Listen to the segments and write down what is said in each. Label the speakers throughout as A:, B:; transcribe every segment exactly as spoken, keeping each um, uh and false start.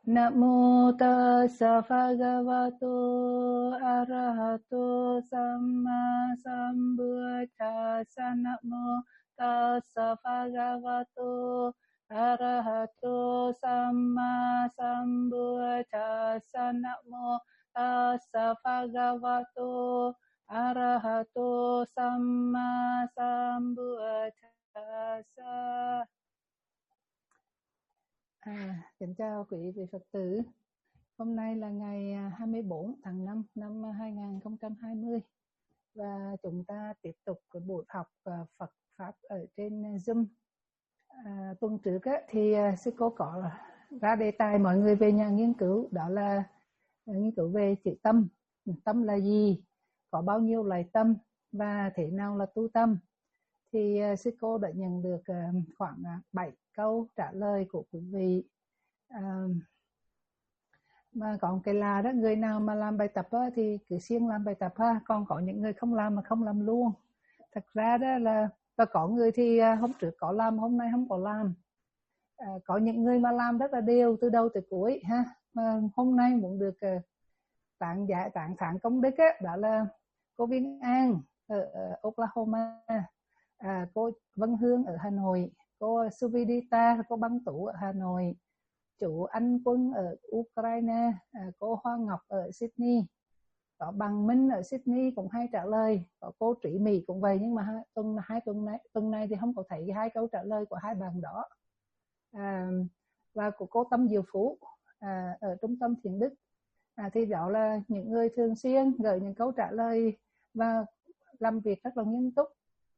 A: Namo tassa bhagavato arahato samma sambuddhassa. Namo tassa bhagavato arahato samma sambuddhassa. Namo tassa bhagavato arahato samma sambuddhassa. À, kính chào quý vị Phật tử. Hôm nay là ngày hai mươi bốn tháng năm năm hai nghìn không trăm hai mươi và chúng ta tiếp tục cái buổi học Phật Pháp ở trên Zoom. À, tuần trước á, thì sư cô có ra đề tài mọi người về nhà nghiên cứu, đó là nghiên cứu về chữ tâm. Tâm là gì? Có bao nhiêu loại tâm và thế nào là tu tâm? Thì sư cô đã nhận được khoảng bảy câu trả lời của quý vị. À, mà còn cái là đó, người nào mà làm bài tập á, thì cứ siêng làm bài tập ha, còn có những người không làm mà không làm luôn. Thật ra đó là, và có người thì hôm trước có làm, hôm nay không có làm. À, có những người mà làm rất là đều từ đầu tới cuối ha, mà hôm nay muốn được tặng giải tặng thưởng công đức á, đó là cô Viên An ở, ở Oklahoma, à, cô Vân Hương ở Hà Nội, cô Suvidita, cô Băng Tú ở Hà Nội, chủ Anh Quân ở Ukraine, à, cô Hoa Ngọc ở Sydney, có Bằng Minh ở Sydney cũng hay trả lời, có cô Trí Mỹ cũng vậy, nhưng mà tuần hai tuần này tuần này thì không có thấy hai câu trả lời của hai bạn đó. À, và của cô Tâm Diệu Phú à, ở Trung tâm Thiền Đức, à, thì đó là những người thường xuyên gửi những câu trả lời và làm việc rất là nghiêm túc.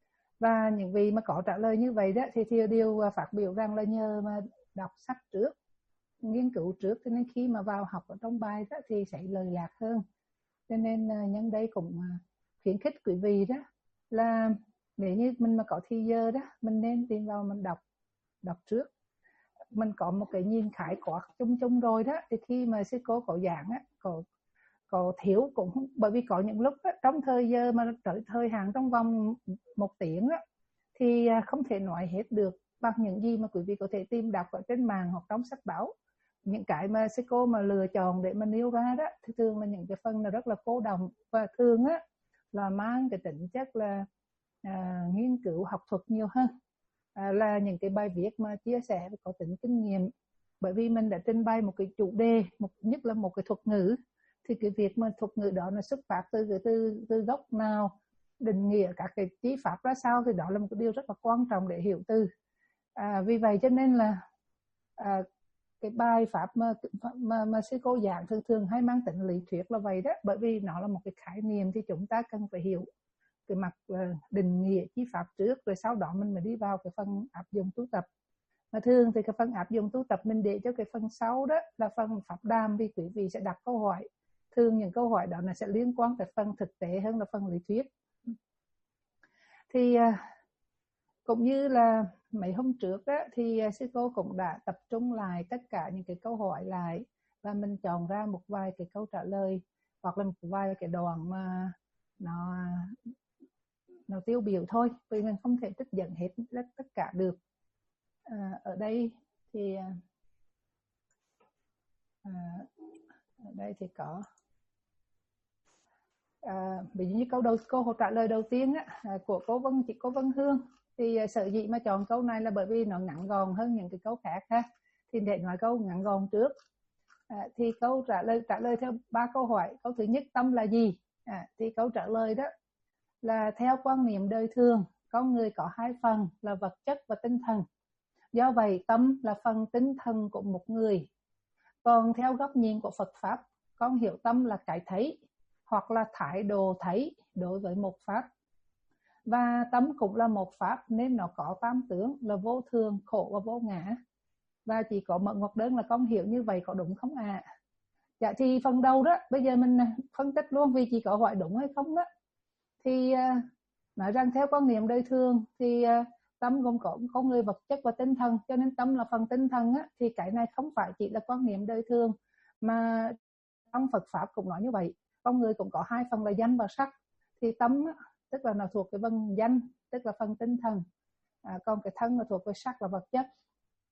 A: Và những vị mà có trả lời như vậy đó thì, thì đều phát biểu rằng là nhờ mà đọc sách trước, nghiên cứu trước, cho nên khi mà vào học ở trong bài đó thì sẽ lời lạc hơn. Cho nên nhân đây cũng khuyến khích quý vị đó là nếu như mình mà có thì giờ đó, mình nên tìm vào mình đọc đọc trước. Mình có một cái nhìn khái quát chung chung rồi đó, thì khi mà sư cô có giảng á, có có thiếu cũng không, bởi vì có những lúc á, trong thời giờ mà tới thời hạn trong vòng một tiếng á, thì không thể nói hết được bằng những gì mà quý vị có thể tìm đọc ở trên mạng hoặc trong sách báo. Những cái mà sư cô mà lựa chọn để mà nêu ra đó thì thường là những cái phần là rất là cô đồng, và thường á là mang cái tính chất là à, nghiên cứu học thuật nhiều hơn, à, là những cái bài viết mà chia sẻ có tính kinh nghiệm. Bởi vì mình đã trình bày một cái chủ đề, một nhất là một cái thuật ngữ, thì cái việc mà thuật ngữ đó nó xuất phát từ từ từ gốc nào, định nghĩa các cái chí pháp ra sao, thì đó là một cái điều rất là quan trọng để hiểu từ. À, vì vậy cho nên là à, cái bài pháp mà mà, mà sư cô giảng thường thường hay mang tính lý thuyết là vậy đó, bởi vì nó là một cái khái niệm thì chúng ta cần phải hiểu cái mặt định nghĩa chí pháp trước, rồi sau đó mình mới đi vào cái phần áp dụng tu tập. Mà thường thì cái phần áp dụng tu tập mình để cho cái phần sau đó là phần pháp đàm, vì quý vị sẽ đặt câu hỏi. Thường những câu hỏi đó nó sẽ liên quan tới phần thực tế hơn là phần lý thuyết. Thì cũng như là mấy hôm trước đó, thì sư cô cũng đã tập trung lại tất cả những cái câu hỏi lại, và mình chọn ra một vài cái câu trả lời, hoặc là một vài cái đoạn mà nó nó tiêu biểu thôi, vì mình không thể trích dẫn hết tất cả được. À, ở đây thì à, ở đây thì có à, ví dụ như câu đầu câu trả lời đầu tiên á, của cô Vân chị cô Vân Hương, thì sở dĩ mà chọn câu này là bởi vì nó ngắn gọn hơn những cái câu khác ha. Thì để nói câu ngắn gọn trước, à, thì câu trả lời trả lời theo ba câu hỏi. Câu thứ nhất, tâm là gì? À, thì câu trả lời đó là theo quan niệm đời thường, con người có hai phần là vật chất và tinh thần. Do vậy tâm là phần tinh thần của một người. Còn theo góc nhìn của Phật Pháp, con hiểu tâm là cái thấy hoặc là thái độ thấy đối với một pháp. Và tâm cũng là một pháp nên nó có tam tướng là vô thường, khổ và vô ngã. Và chỉ có Mận Ngọc Đơn là con hiểu như vậy có đúng không ạ? À? Dạ thì phần đầu đó, bây giờ mình phân tích luôn, vì chỉ có hỏi đúng hay không đó. Thì uh, nói rằng theo quan niệm đời thường thì uh, tâm gồm có con người, vật chất và tinh thần, cho nên tâm là phần tinh thần á, thì cái này không phải chỉ là quan niệm đời thường, mà trong Phật Pháp cũng nói như vậy. Con người cũng có hai phần là danh và sắc, thì tâm á, tức là nó thuộc cái phần danh, tức là phần tinh thần, à, còn cái thân là thuộc về sắc là vật chất.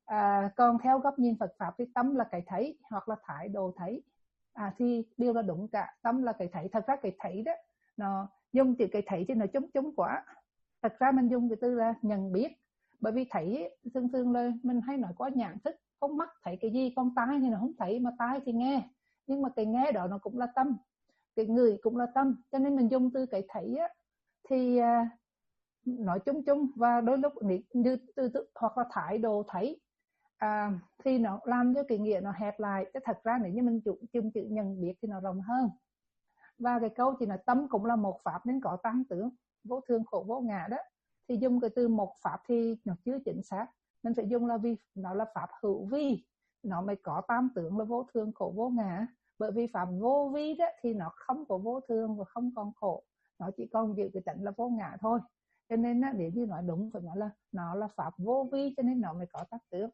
A: À, còn theo góc nhìn Phật pháp thì tâm là cái thấy hoặc là thái độ thấy. À, thì điều là đúng cả, tâm là cái thấy. Thật ra cái thấy đó, nó dùng từ cái thấy thì nó chung chung quá. Thật ra mình dùng cái từ là nhận biết. Bởi vì thấy thường thường là mình hay nói có nhận thức, con mắt thấy cái gì, con tai thì nó không thấy, mà tai thì nghe. Nhưng mà cái nghe đó nó cũng là tâm, cái người cũng là tâm, cho nên mình dùng từ cái thấy á, thì à, nói chung chung, và đôi lúc như từ, từ hoặc là thái độ thấy à, thì nó làm cho cái nghĩa nó hẹp lại. Chứ thật ra nếu như mình dùng chữ nhận biết thì nó rộng hơn. Và cái câu thì là tâm cũng là một pháp nên có tam tướng, vô thường khổ vô ngã đó, thì dùng cái từ một pháp thì nó chưa chính xác, mình phải dùng là vì nó là pháp hữu vi, nó mới có tam tướng là vô thường khổ vô ngã. Bởi vì pháp vô vi đó thì nó không có vô thường và không còn khổ, nó chỉ còn giữ cái tánh là vô ngã thôi. Cho nên á, để như nói đúng phải nói là nó là pháp vô vi, cho nên nó mới có tác tướng.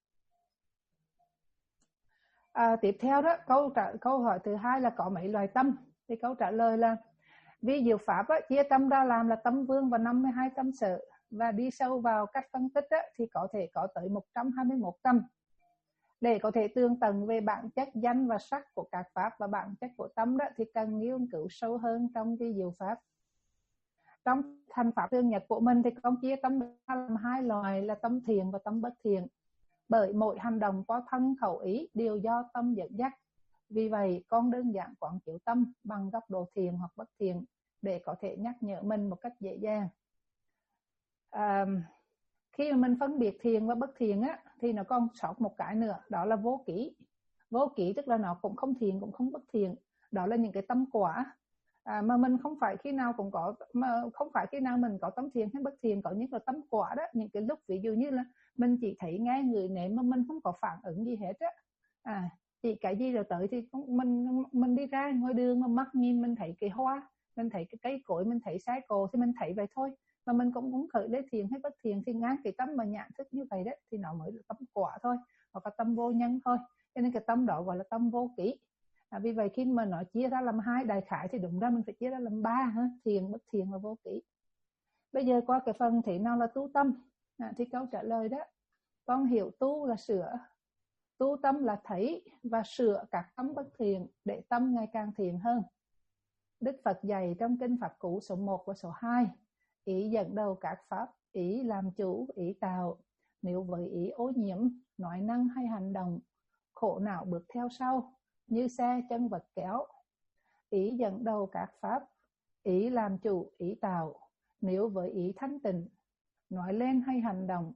A: À, tiếp theo đó, câu trả, câu hỏi thứ hai là có mấy loại tâm. Thì câu trả lời là vì diệu pháp á, chia tâm ra làm là tâm vương và năm mươi hai tâm sở, và đi sâu vào cách phân tích á, thì có thể có tới một trăm hai mươi mốt tâm. Để có thể tương tận về bản chất danh và sắc của các pháp và bản chất của tâm đó, thì cần nghiên cứu sâu hơn trong cái diệu pháp. Trong thành pháp thường nhật của mình thì con chia tâm ra làm hai loại là tâm thiện và tâm bất thiện. Bởi mỗi hành động có thân khẩu ý đều do tâm dẫn dắt. Vì vậy con đơn giản quán chiếu tâm bằng góc độ thiện hoặc bất thiện để có thể nhắc nhở mình một cách dễ dàng. À, khi mà mình phân biệt thiện và bất thiện á, thì nó còn sót một cái nữa, đó là vô kỷ. Vô kỷ tức là nó cũng không thiện cũng không bất thiện, đó là những cái tâm quả. À, mà mình không phải khi nào cũng có, mà không phải khi nào mình có tâm thiện hay bất thiện, có những cái tâm quả đó, những cái lúc ví dụ như là mình chỉ thấy nghe người ném mà mình không có phản ứng gì hết á, à, chỉ cái gì rồi tới thì mình mình đi ra ngoài đường mà mắt nhìn mình thấy cái hoa, mình thấy cái cây cối, mình thấy sai cổ thì mình thấy vậy thôi, mà mình cũng không khởi lên thiện hay bất thiện, thì ngang cái tâm mà nhận thức như vậy đấy thì nó mới là tâm quả thôi, hoặc là tâm vô nhân thôi. Cho nên cái tâm đó gọi là tâm vô kỷ. À, vì vậy khi mà nó chia ra làm hai đại khái thì đúng ra mình phải chia ra làm ba, thiện bất thiện và vô kỷ. Bây giờ qua cái phần thế nào là tu tâm, à, thì câu trả lời đó, con hiểu tu là sửa, tu tâm là thấy và sửa các tâm bất thiện để tâm ngày càng thiện hơn. Đức Phật dạy trong kinh Pháp Cú số một và số hai, ý dẫn đầu các pháp, ý làm chủ, ý tạo. Nếu với ý ô nhiễm, nói năng hay hành động, khổ não bước theo sau, như xe chân vật kéo. Ý dẫn đầu các pháp, ý làm chủ, ý tạo. Nếu với ý thanh tịnh, nói lên hay hành động,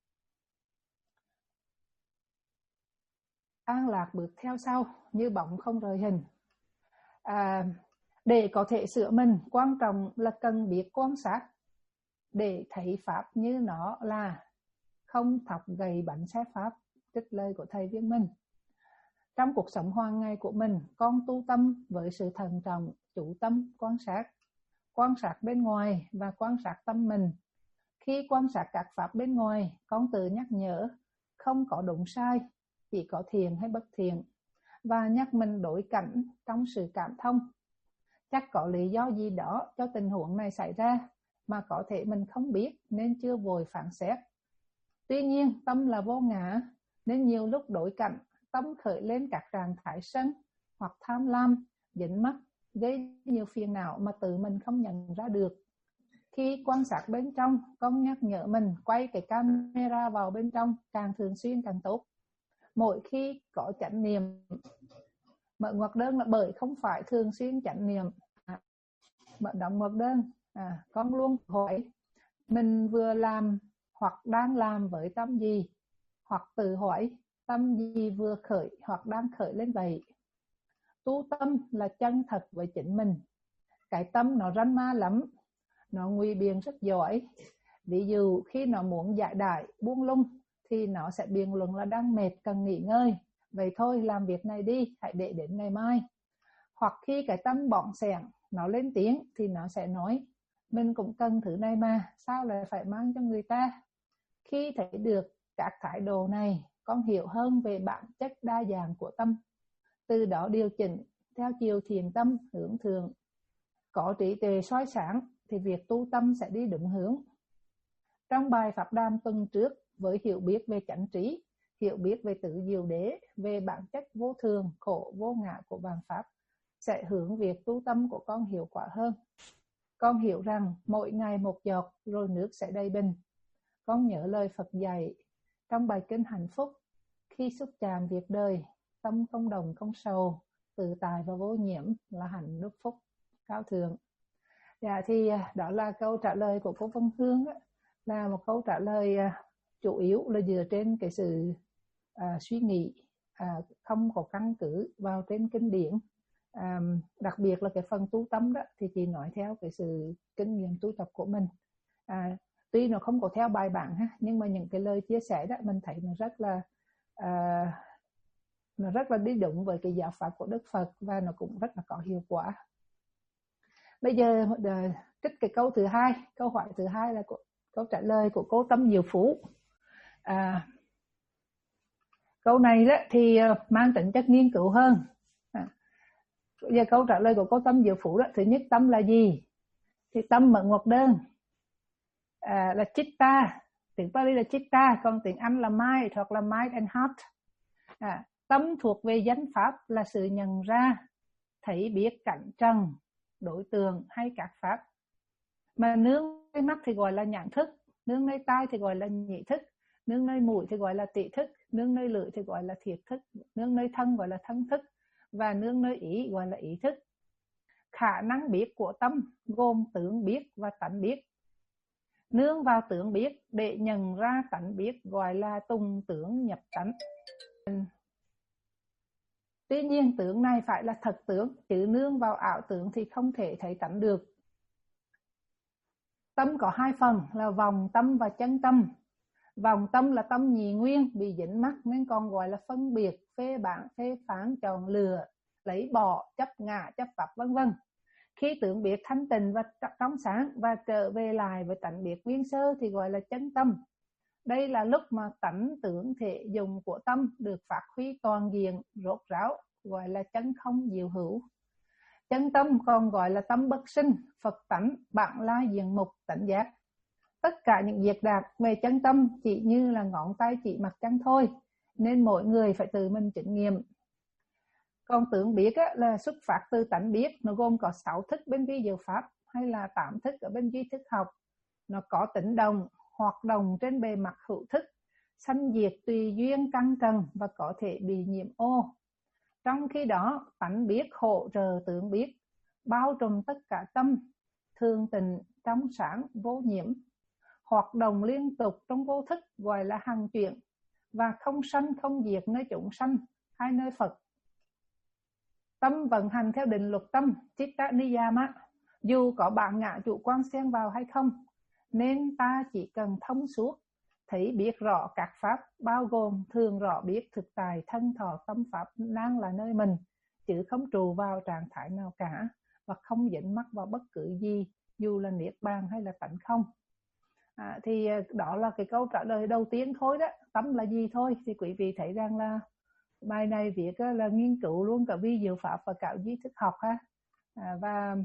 A: an lạc bước theo sau, như bóng không rời hình. À, để có thể sửa mình, quan trọng là cần biết quan sát để thấy pháp như nó là, không thọc gậy bánh xe pháp. Trích lời của thầy Viên Minh. Trong cuộc sống hàng ngày của mình, con tu tâm với sự thận trọng, chủ tâm quan sát, quan sát bên ngoài và quan sát tâm mình. Khi quan sát các pháp bên ngoài, con tự nhắc nhở không có đúng sai, chỉ có thiện hay bất thiện, và nhắc mình đổi cảnh trong sự cảm thông. Chắc có lý do gì đó cho tình huống này xảy ra mà có thể mình không biết nên chưa vội phán xét. Tuy nhiên tâm là vô ngã nên nhiều lúc đổi cảnh, tâm khởi lên các trạng thái sân hoặc tham lam, dính mắc, gây nhiều phiền não mà tự mình không nhận ra được. Khi quan sát bên trong, con nhắc nhở mình quay cái camera vào bên trong càng thường xuyên càng tốt. Mỗi khi có chánh niệm, mở ngoặc đơn là bởi không phải thường xuyên chánh niệm. À, mở đóng ngoặc đơn, à, con luôn hỏi mình vừa làm hoặc đang làm với tâm gì, hoặc tự hỏi tâm gì vừa khởi hoặc đang khởi lên vậy. Tu tâm là chân thật với chính mình. Cái tâm nó ranh ma lắm, nó ngụy biện rất giỏi. Ví dụ khi nó muốn giải đãi buông lung thì nó sẽ biện luận là đang mệt cần nghỉ ngơi, vậy thôi làm việc này đi, hãy để đến ngày mai. Hoặc khi cái tâm bỏng sẻn nó lên tiếng thì nó sẽ nói mình cũng cần thứ này mà, sao lại phải mang cho người ta. Khi thấy được các thái độ này, con hiểu hơn về bản chất đa dạng của tâm, từ đó điều chỉnh theo chiều thiền tâm hướng thượng. Có trí tuệ soi sáng thì việc tu tâm sẽ đi đúng hướng. Trong bài pháp đàm tuần trước, với hiểu biết về chánh trí, hiểu biết về tự diệu đế, về bản chất vô thường, khổ, vô ngã của vạn pháp, sẽ hướng việc tu tâm của con hiệu quả hơn. Con hiểu rằng mỗi ngày một giọt rồi nước sẽ đầy bình. Con nhớ lời Phật dạy trong bài kinh hạnh phúc: khi xúc chạm việc đời, tâm không đồng không sầu, tự tại và vô nhiễm là hạnh đức phúc cao thượng. Dạ, thì đó là câu trả lời của cô Vân Hương đó, là một câu trả lời chủ yếu là dựa trên cái sự à, suy nghĩ à, không có căn cứ vào trên kinh điển. À, đặc biệt là cái phần tu tâm đó thì chị nói theo cái sự kinh nghiệm tu tập của mình. À, tuy nó không có theo bài bản ha, nhưng mà những cái lời chia sẻ đó mình thấy nó rất là à, nó rất là đi đúng với cái giáo pháp của Đức Phật, và nó cũng rất là có hiệu quả. Bây giờ trích cái câu thứ hai, câu hỏi thứ hai là câu trả lời của cô Tâm Diệu Phú. À, câu này đó thì mang tính chất nghiên cứu hơn. À, giờ câu trả lời của cô Tâm Diệu Phú đó, thứ nhất, tâm là gì? Thì tâm mượn một đơn à, là chitta, tiếng Pali là chitta, còn tiếng Anh là mind hoặc là mind and heart. À, tâm thuộc về danh pháp là sự nhận ra, thấy biết cảnh trần, đối tượng hay các pháp. Mà nương nơi mắt thì gọi là nhãn thức, nương nơi tai thì gọi là nhĩ thức, nương nơi mũi thì gọi là tỷ thức, nương nơi lưỡi thì gọi là thiệt thức, nương nơi thân gọi là thân thức, và nương nơi ý gọi là ý thức. Khả năng biết của tâm gồm tướng biết và tánh biết. Nương vào tướng biết để nhận ra tánh biết gọi là tùng tướng nhập tánh. Tuy nhiên tướng này phải là thật tướng, chứ nương vào ảo tướng thì không thể thấy tánh được. Tâm có hai phần là vòng tâm và chân tâm. Vòng tâm là tâm nhị nguyên, bị dính mắc nên còn gọi là phân biệt, phê bản, phê phán, chọn lựa, lấy bỏ, chấp ngã, chấp pháp vân vân. Khi tưởng biết thanh tịnh và trong sáng và trở về lại với tánh biết nguyên sơ thì gọi là chân tâm. Đây là lúc mà tánh tưởng thể dùng của tâm được phát huy toàn diện, rốt ráo, gọi là chân không diệu hữu. Chân tâm còn gọi là tâm bất sinh, Phật tánh, bản lai diện mục, tánh giác. Tất cả những việc đạt về chân tâm chỉ như là ngón tay chỉ mặt chân thôi, nên mỗi người phải tự mình chứng nghiệm. Còn tưởng biết á, là xuất phát từ tánh biết, nó gồm có sáu thức bên vi diệu pháp hay là tám thức ở bên duy thức học. Nó có tính đồng, hoạt động trên bề mặt hữu thức, sanh diệt tùy duyên căn trần và có thể bị nhiễm ô. Trong khi đó, tánh biết hỗ trợ tưởng biết, bao trùm tất cả tâm, thường tịnh, trong sáng, vô nhiễm, hoạt động liên tục trong vô thức gọi là hằng chuyển, và không sanh không diệt nơi chúng sanh hay nơi Phật. Tâm vận hành theo định luật tâm, chitta niyama, dù có bản ngã chủ quan xen vào hay không, nên ta chỉ cần thông suốt, thấy biết rõ các pháp, bao gồm thường rõ biết thực tại thân thọ tâm pháp đang là nơi mình, chứ không trụ vào trạng thái nào cả, và không dính mắc vào bất cứ gì, dù là niết bàn hay là tánh không. À, thì đó là cái câu trả lời đầu tiên thôi đó, tâm là gì thôi. Thì quý vị thấy rằng là bài này viết là nghiên cứu luôn cả vi diệu pháp và cả duy thức học ha. À, và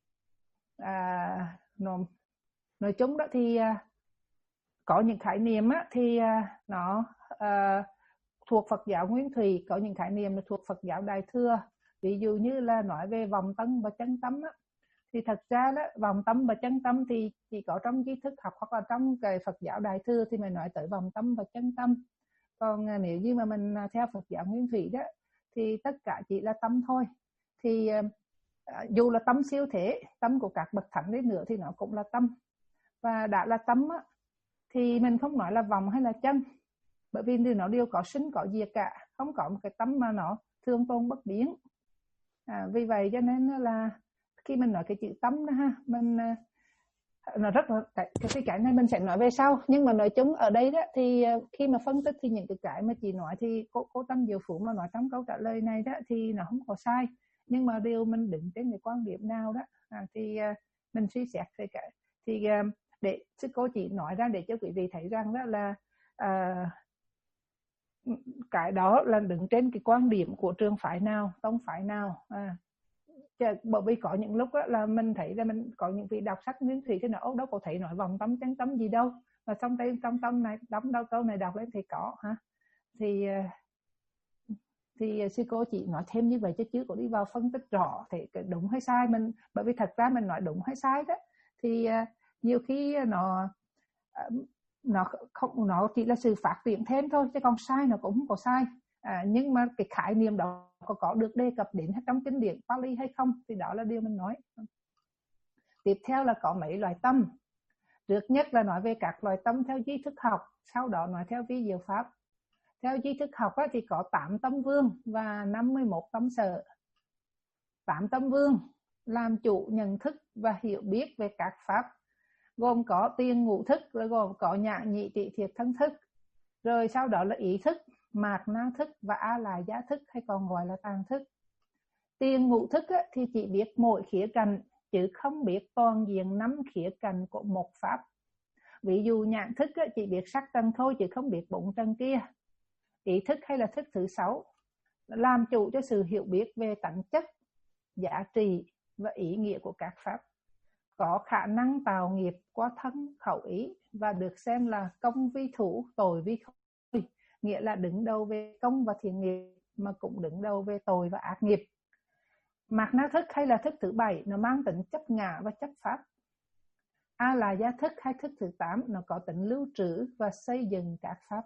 A: à, nó, nói chung đó thì à, có những khái niệm á, thì à, nó à, thuộc Phật giáo Nguyên Thủy, có những khái niệm là thuộc Phật giáo Đại Thừa. Ví dụ như là nói về vòng tâm và chân tâm á, thì thật ra đó, vòng tâm và chân tâm thì chỉ có trong duy thức học hoặc là trong cái Phật giáo Đại Thừa thì mình nói tới vòng tâm và chân tâm. Còn nếu như mà mình theo Phật giáo Nguyên Thủy đó thì tất cả chỉ là tâm thôi. Thì uh, dù là tâm siêu thế, tâm của các bậc thánh đến nữa thì nó cũng là tâm. Và đã là tâm á, thì mình không nói là vòng hay là chân, bởi vì nó đều có sinh có diệt cả, không có một cái tâm mà nó thường tồn bất biến. À, vì vậy cho nên là khi mình nói cái chữ tâm đó ha, mình nó rất là cái, cái cái này mình sẽ nói về sau, nhưng mà nói chung ở đây đó thì khi mà phân tích thì những cái cái mà chị nói thì cô cô Tâm Diệu Phú mà nói trong câu trả lời này đó thì nó không có sai, nhưng mà điều mình đứng trên cái quan điểm nào đó à, thì mình suy xét thì cái thì để sư cô chỉ nói ra để cho quý vị thấy rằng đó là à, cái đó là đứng trên cái quan điểm của trường phái nào, tông phái nào à, Bởi vì có những lúc đó là mình thấy là mình có những vị đọc sách Nguyên Thủy thì nó đâu có thấy nói vòng tâm chánh tâm gì đâu, mà trong đây trong tâm này đóng đâu câu này đọc lên thì có ha. Thì thì sư cô chỉ nói thêm như vậy chứ chứ có đi vào phân tích rõ thì đúng hay sai mình, bởi vì thật ra mình nói đúng hay sai đó thì nhiều khi nó nó không, nó chỉ là sự phát triển thêm thôi, chứ còn sai nó cũng không có sai. À, nhưng mà cái khái niệm đó có, có được đề cập đến trong kinh điển Pali hay không thì đó là điều mình nói. Tiếp theo là có mấy loại tâm. Trước nhất là nói về các loại tâm theo duy thức học, sau đó nói theo vi diệu pháp. Theo duy thức học thì có tám tâm vương và năm mươi mốt tâm sở. tám tâm vương làm chủ nhận thức và hiểu biết về các pháp, gồm có tiền ngũ thức, rồi gồm có nhãn nhị tỷ thiệt thân thức, rồi sau đó là ý thức, mạt na thức và a la giá thức hay còn gọi là tàng thức. Tiền ngũ thức thì chỉ biết mỗi khía cạnh chứ không biết toàn diện năm khía cạnh của một pháp. Ví dụ nhãn thức chỉ biết sắc trần thôi chứ không biết bốn trần kia. Ý thức hay là thức thứ sáu làm chủ cho sự hiểu biết về tánh chất, giá trị và ý nghĩa của các pháp, có khả năng tạo nghiệp qua thân khẩu ý và được xem là công vi thủ, tội vi không, nghĩa là đứng đầu về công và thiện nghiệp mà cũng đứng đầu về tội và ác nghiệp. Mạt na thức hay là thức thứ bảy nó mang tính chấp ngã và chấp pháp. A la giá thức hay thức thứ tám nó có tính lưu trữ và xây dựng các pháp.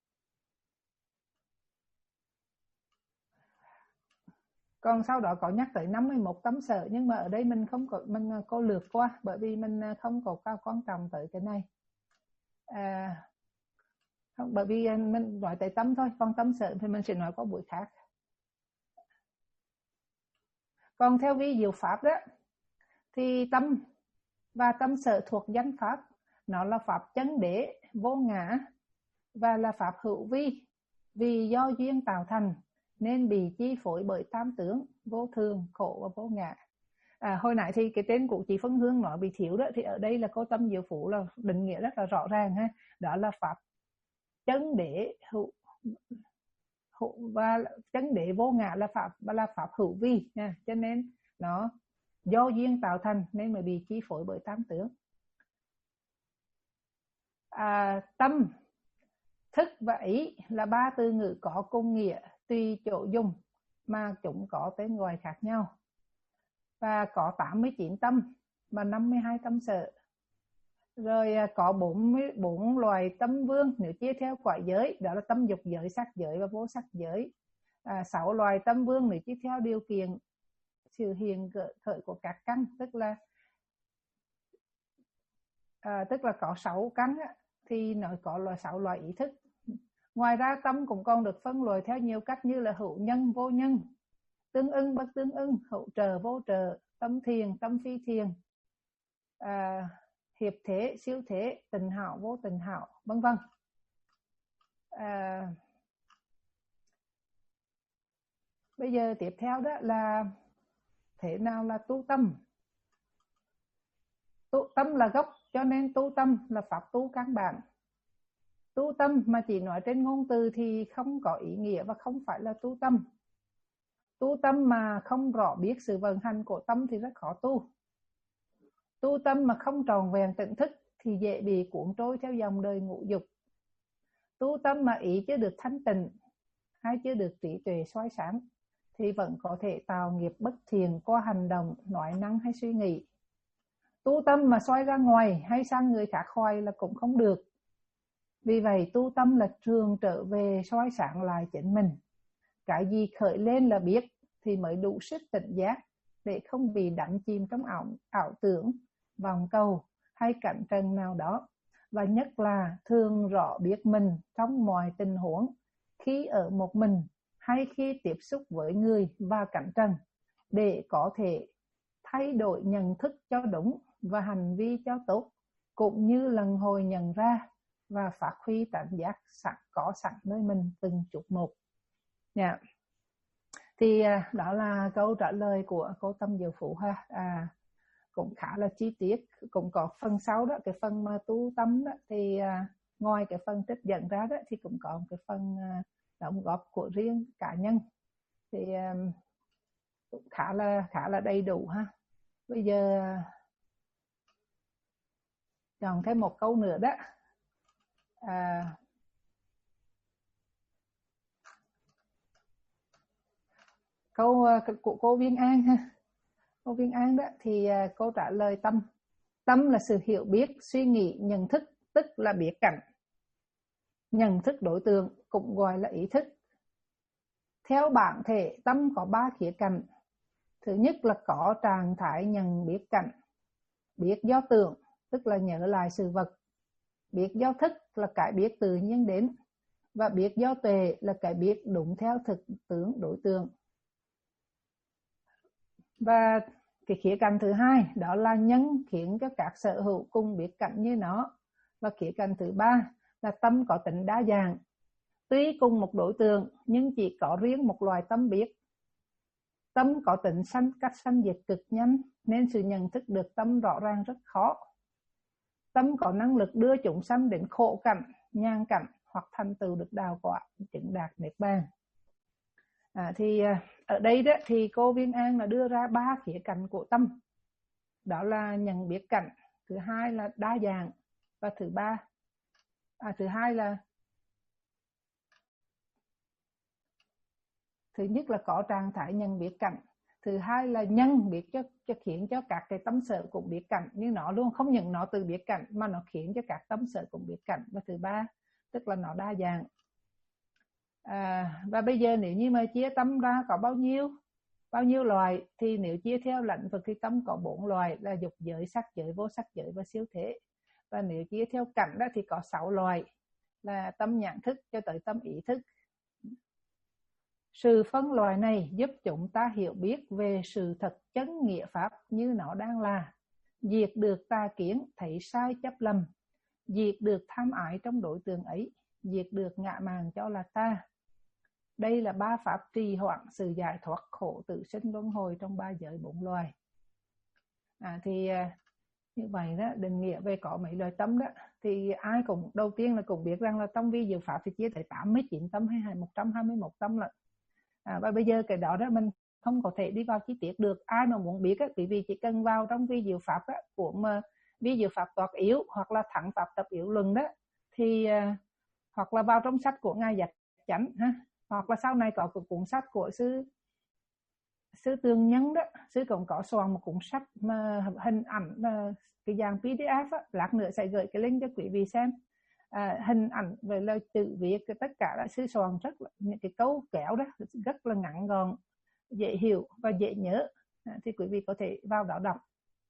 A: Còn sau đó có nhắc tới năm mươi mốt tâm sở, nhưng mà ở đây mình không có, mình có lược qua bởi vì mình không có cao quan trọng tới cái này. À, không, bởi vì mình nói tới tâm thôi, còn tâm sở thì mình sẽ nói qua buổi khác. Còn theo vi diệu pháp đó thì tâm và tâm sở thuộc danh pháp, nó là pháp chân đế, vô ngã và là pháp hữu vi, vì do duyên tạo thành nên bị chi phối bởi tam tướng vô thường, khổ và vô ngã. À, hồi nãy thì cái tên của chị Phân Hương nói bị thiếu đó, thì ở đây là cô Tâm Diệu Phủ là định nghĩa rất là rõ ràng ha, đó là pháp chân đế hữu, hữu và chân đế vô ngã là pháp và là pháp hữu vi nha, cho nên nó do duyên tạo thành nên mới bị chi phối bởi tam tướng. À, tâm, thức và ý là ba từ ngữ có cùng nghĩa tùy chỗ dùng mà chúng có tên gọi khác nhau, và có tám mươi chín tâm và năm mươi hai tâm sở. Rồi có bốn mươi bốn loài tâm vương nếu chia theo cõi giới, đó là tâm dục giới, sắc giới và vô sắc giới. À, sáu loài tâm vương nếu chia theo điều kiện sự hiện khởi của các căn, tức là à, tức là có sáu căn thì nó có là sáu loài ý thức. Ngoài ra tâm cũng còn được phân loại theo nhiều cách như là hữu nhân, vô nhân, tương ưng, bất tương ưng, hữu trợ, vô trợ, tâm thiền, tâm phi thiền, à, hiệp thế, siêu thế, tình hảo, vô tình hảo, vân vân. À, bây giờ tiếp theo đó là thế nào là tu tâm. Tu tâm là gốc, cho nên tu tâm là pháp tu căn bản. Tu tâm mà chỉ nói trên ngôn từ thì không có ý nghĩa và không phải là tu tâm. Tu tâm mà không rõ biết sự vận hành của tâm thì rất khó tu. Tu tâm mà không tròn vẹn tỉnh thức thì dễ bị cuốn trôi theo dòng đời ngũ dục. Tu tâm mà ý chưa được thanh tịnh hay chưa được trí tuệ soi sáng thì vẫn có thể tạo nghiệp bất thiện qua hành động, nói năng hay suy nghĩ. Tu tâm mà xoay ra ngoài hay sang người khác hoài là cũng không được. Vì vậy tu tâm là trường trở về soi sáng lại chính mình. Cái gì khởi lên là biết thì mới đủ sức tỉnh giác để không bị đắm chìm trong ảo, ảo tưởng, vòng cầu hay cảnh trần nào đó. Và nhất là thường rõ biết mình trong mọi tình huống, khi ở một mình hay khi tiếp xúc với người và cảnh trần, để có thể thay đổi nhận thức cho đúng và hành vi cho tốt, cũng như lần hồi nhận ra và phát huy cảm giác sẵn có sẵn nơi mình từng chút một. Yeah. Thì đó là câu trả lời của cô Tâm Diệu Phủ ha. À, cũng khá là chi tiết, cũng có phần sau đó, cái phần mà tu tâm đó thì à, ngoài cái phần trích dẫn ra đó thì cũng có một cái phần à, đóng góp của riêng cá nhân. Thì à, cũng khá là khá là đầy đủ ha. Bây giờ chọn thêm một câu nữa đó. À, câu của cô Viên An ha. Cô Viên An đó thì cô trả lời tâm. Tâm là sự hiểu biết, suy nghĩ, nhận thức, tức là biết cảnh. Nhận thức đối tượng cũng gọi là ý thức. Theo bản thể, tâm có ba khía cạnh. Thứ nhất là có trạng thái nhận biết cảnh. Biết do tưởng, tức là nhớ lại sự vật. Biết do thức là cái biết tự nhiên đến. Và biết do tuệ là cái biết đúng theo thực tướng đối tượng. Và cái khía cạnh thứ hai đó là nhân khiến cho các sở hữu cùng biết cảnh như nó. Và khía cạnh thứ ba là tâm có tính đa dạng. Tuy cùng một đối tượng nhưng chỉ có riêng một loài tâm biết. Tâm có tính sanh cách sanh diệt cực nhanh nên sự nhận thức được tâm rõ ràng rất khó. Tâm có năng lực đưa chúng sanh đến khổ cảnh, nhàn cảnh hoặc thành tựu được đạo quả, chứng đạt niết bàn. À, thì ở đây đó thì cô Viên An là đưa ra ba khía cạnh của tâm. Đó là nhận biết cảnh, thứ hai là đa dạng và thứ ba à, thứ hai là thứ nhất là có trạng thái nhận biết cảnh, thứ hai là nhân biết cho, cho khiến cho các cái tâm sở cũng biết cảnh, nhưng nó luôn không những nó tự biết cảnh mà nó khiến cho các tâm sở cũng biết cảnh, và thứ ba tức là nó đa dạng. À, và bây giờ nếu như mà chia tâm ra có bao nhiêu bao nhiêu loài thì nếu chia theo lĩnh vực thì tâm có bốn loài là dục giới, sắc giới, vô sắc giới và siêu thế. Và nếu chia theo cảnh đó thì có sáu loài là tâm nhãn thức cho tới tâm ý thức. Sự phân loại này giúp chúng ta hiểu biết về sự thật chân nghĩa pháp như nó đang là, diệt được tà kiến, thấy sai chấp lầm, diệt được tham ái trong đối tượng ấy, diệt được ngã mạn cho là ta. Đây là ba pháp trì hoãn sự giải thoát khổ tự sinh luân hồi trong ba giới bốn loài. À, thì như vậy đó, định nghĩa về có mấy loài tâm đó thì ai cũng đầu tiên là cũng biết rằng là trong vi diệu pháp thì chia tới tám mươi chín tâm hay một trăm hai mươi mốt tâm lận. À, và bây giờ cái đó đó mình không có thể đi vào chi tiết được. Ai mà muốn biết á, quý vị chỉ cần vào trong vi diệu pháp á, của mà vi diệu pháp toạc yếu hoặc là thẳng pháp tập yếu luận đó thì uh, hoặc là vào trong sách của ngài Giác Chánh ha, hoặc là sau này có cái cuốn sách của sư sư Tường Nhân đó, sư cũng có soạn một cuốn sách mà hình ảnh uh, cái dạng pê đê ép á, lát nữa sẽ gửi cái link cho quý vị xem. À, hình ảnh về lời chữ viết tất cả đã sư soạn rất là những cái câu kéo đó rất là ngắn gọn, dễ hiểu và dễ nhớ. À, thì quý vị có thể vào đó đọc.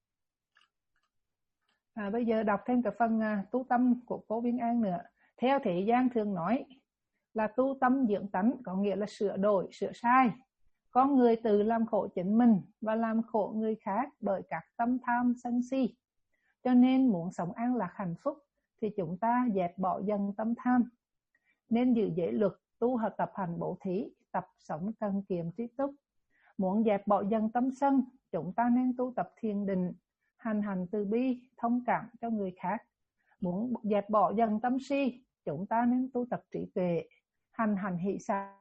A: À, bây giờ đọc thêm cái phần uh, tu tâm của cô Viên An nữa. Theo thế gian thường nói là tu tâm dưỡng tánh, có nghĩa là sửa đổi, sửa sai. Con người tự làm khổ chính mình và làm khổ người khác bởi các tâm tham sân si. Cho nên muốn sống an lạc hạnh phúc thì chúng ta dẹp bỏ dần tâm tham. Nên giữ giới luật, tu hợp tập hành bố thí, tập sống cần kiệm trí túc. Muốn dẹp bỏ dần tâm sân, chúng ta nên tu tập thiền định, hành hành từ bi, thông cảm cho người khác. Muốn dẹp bỏ dần tâm si, chúng ta nên tu tập trí tuệ, hành hành hỷ xả.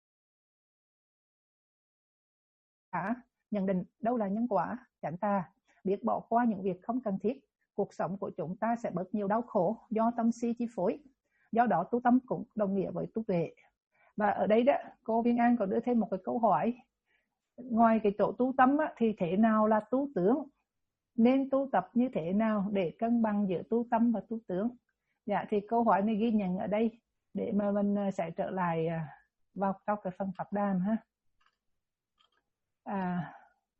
A: Nhận định đâu là nhân quả, chánh tà, biết bỏ qua những việc không cần thiết, cuộc sống của chúng ta sẽ bớt nhiều đau khổ do tâm si chi phối. Do đó tu tâm cũng đồng nghĩa với tu tuệ. Và ở đây đó, cô Viên An có đưa thêm một cái câu hỏi. Ngoài cái chỗ tu tâm á, thì thế nào là tu tướng? Nên tu tập như thế nào để cân bằng giữa tu tâm và tu tướng? Dạ, thì câu hỏi này ghi nhận ở đây để mà mình sẽ trở lại vào trong cái phần pháp đàm ha. À,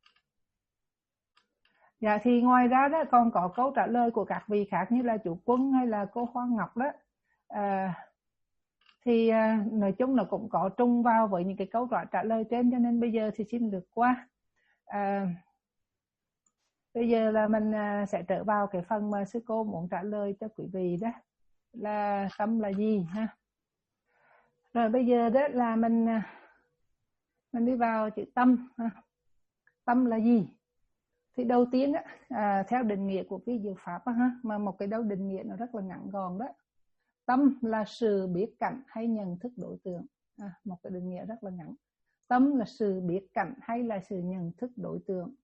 A: dạ thì ngoài ra đó còn có câu trả lời của các vị khác như là chủ Quân hay là cô Hoa Ngọc đó. À, thì à, nói chung là cũng có trung vào với những cái câu trả lời trên, cho nên bây giờ thì xin được qua. À, bây giờ là mình à, sẽ trở vào cái phần mà sư cô muốn trả lời cho quý vị đó là tâm là gì ha. Rồi bây giờ đó là mình mình đi vào chữ tâm ha. Tâm là gì? Thì đầu tiên á, à, theo định nghĩa của vi diệu pháp á, ha, mà một cái đâu định nghĩa nó rất là ngắn gọn đó. Tâm là sự biết cảnh hay nhận thức đối tượng, à, một cái định nghĩa rất là ngắn. tâm là sự biết cảnh hay là sự nhận thức đối tượng?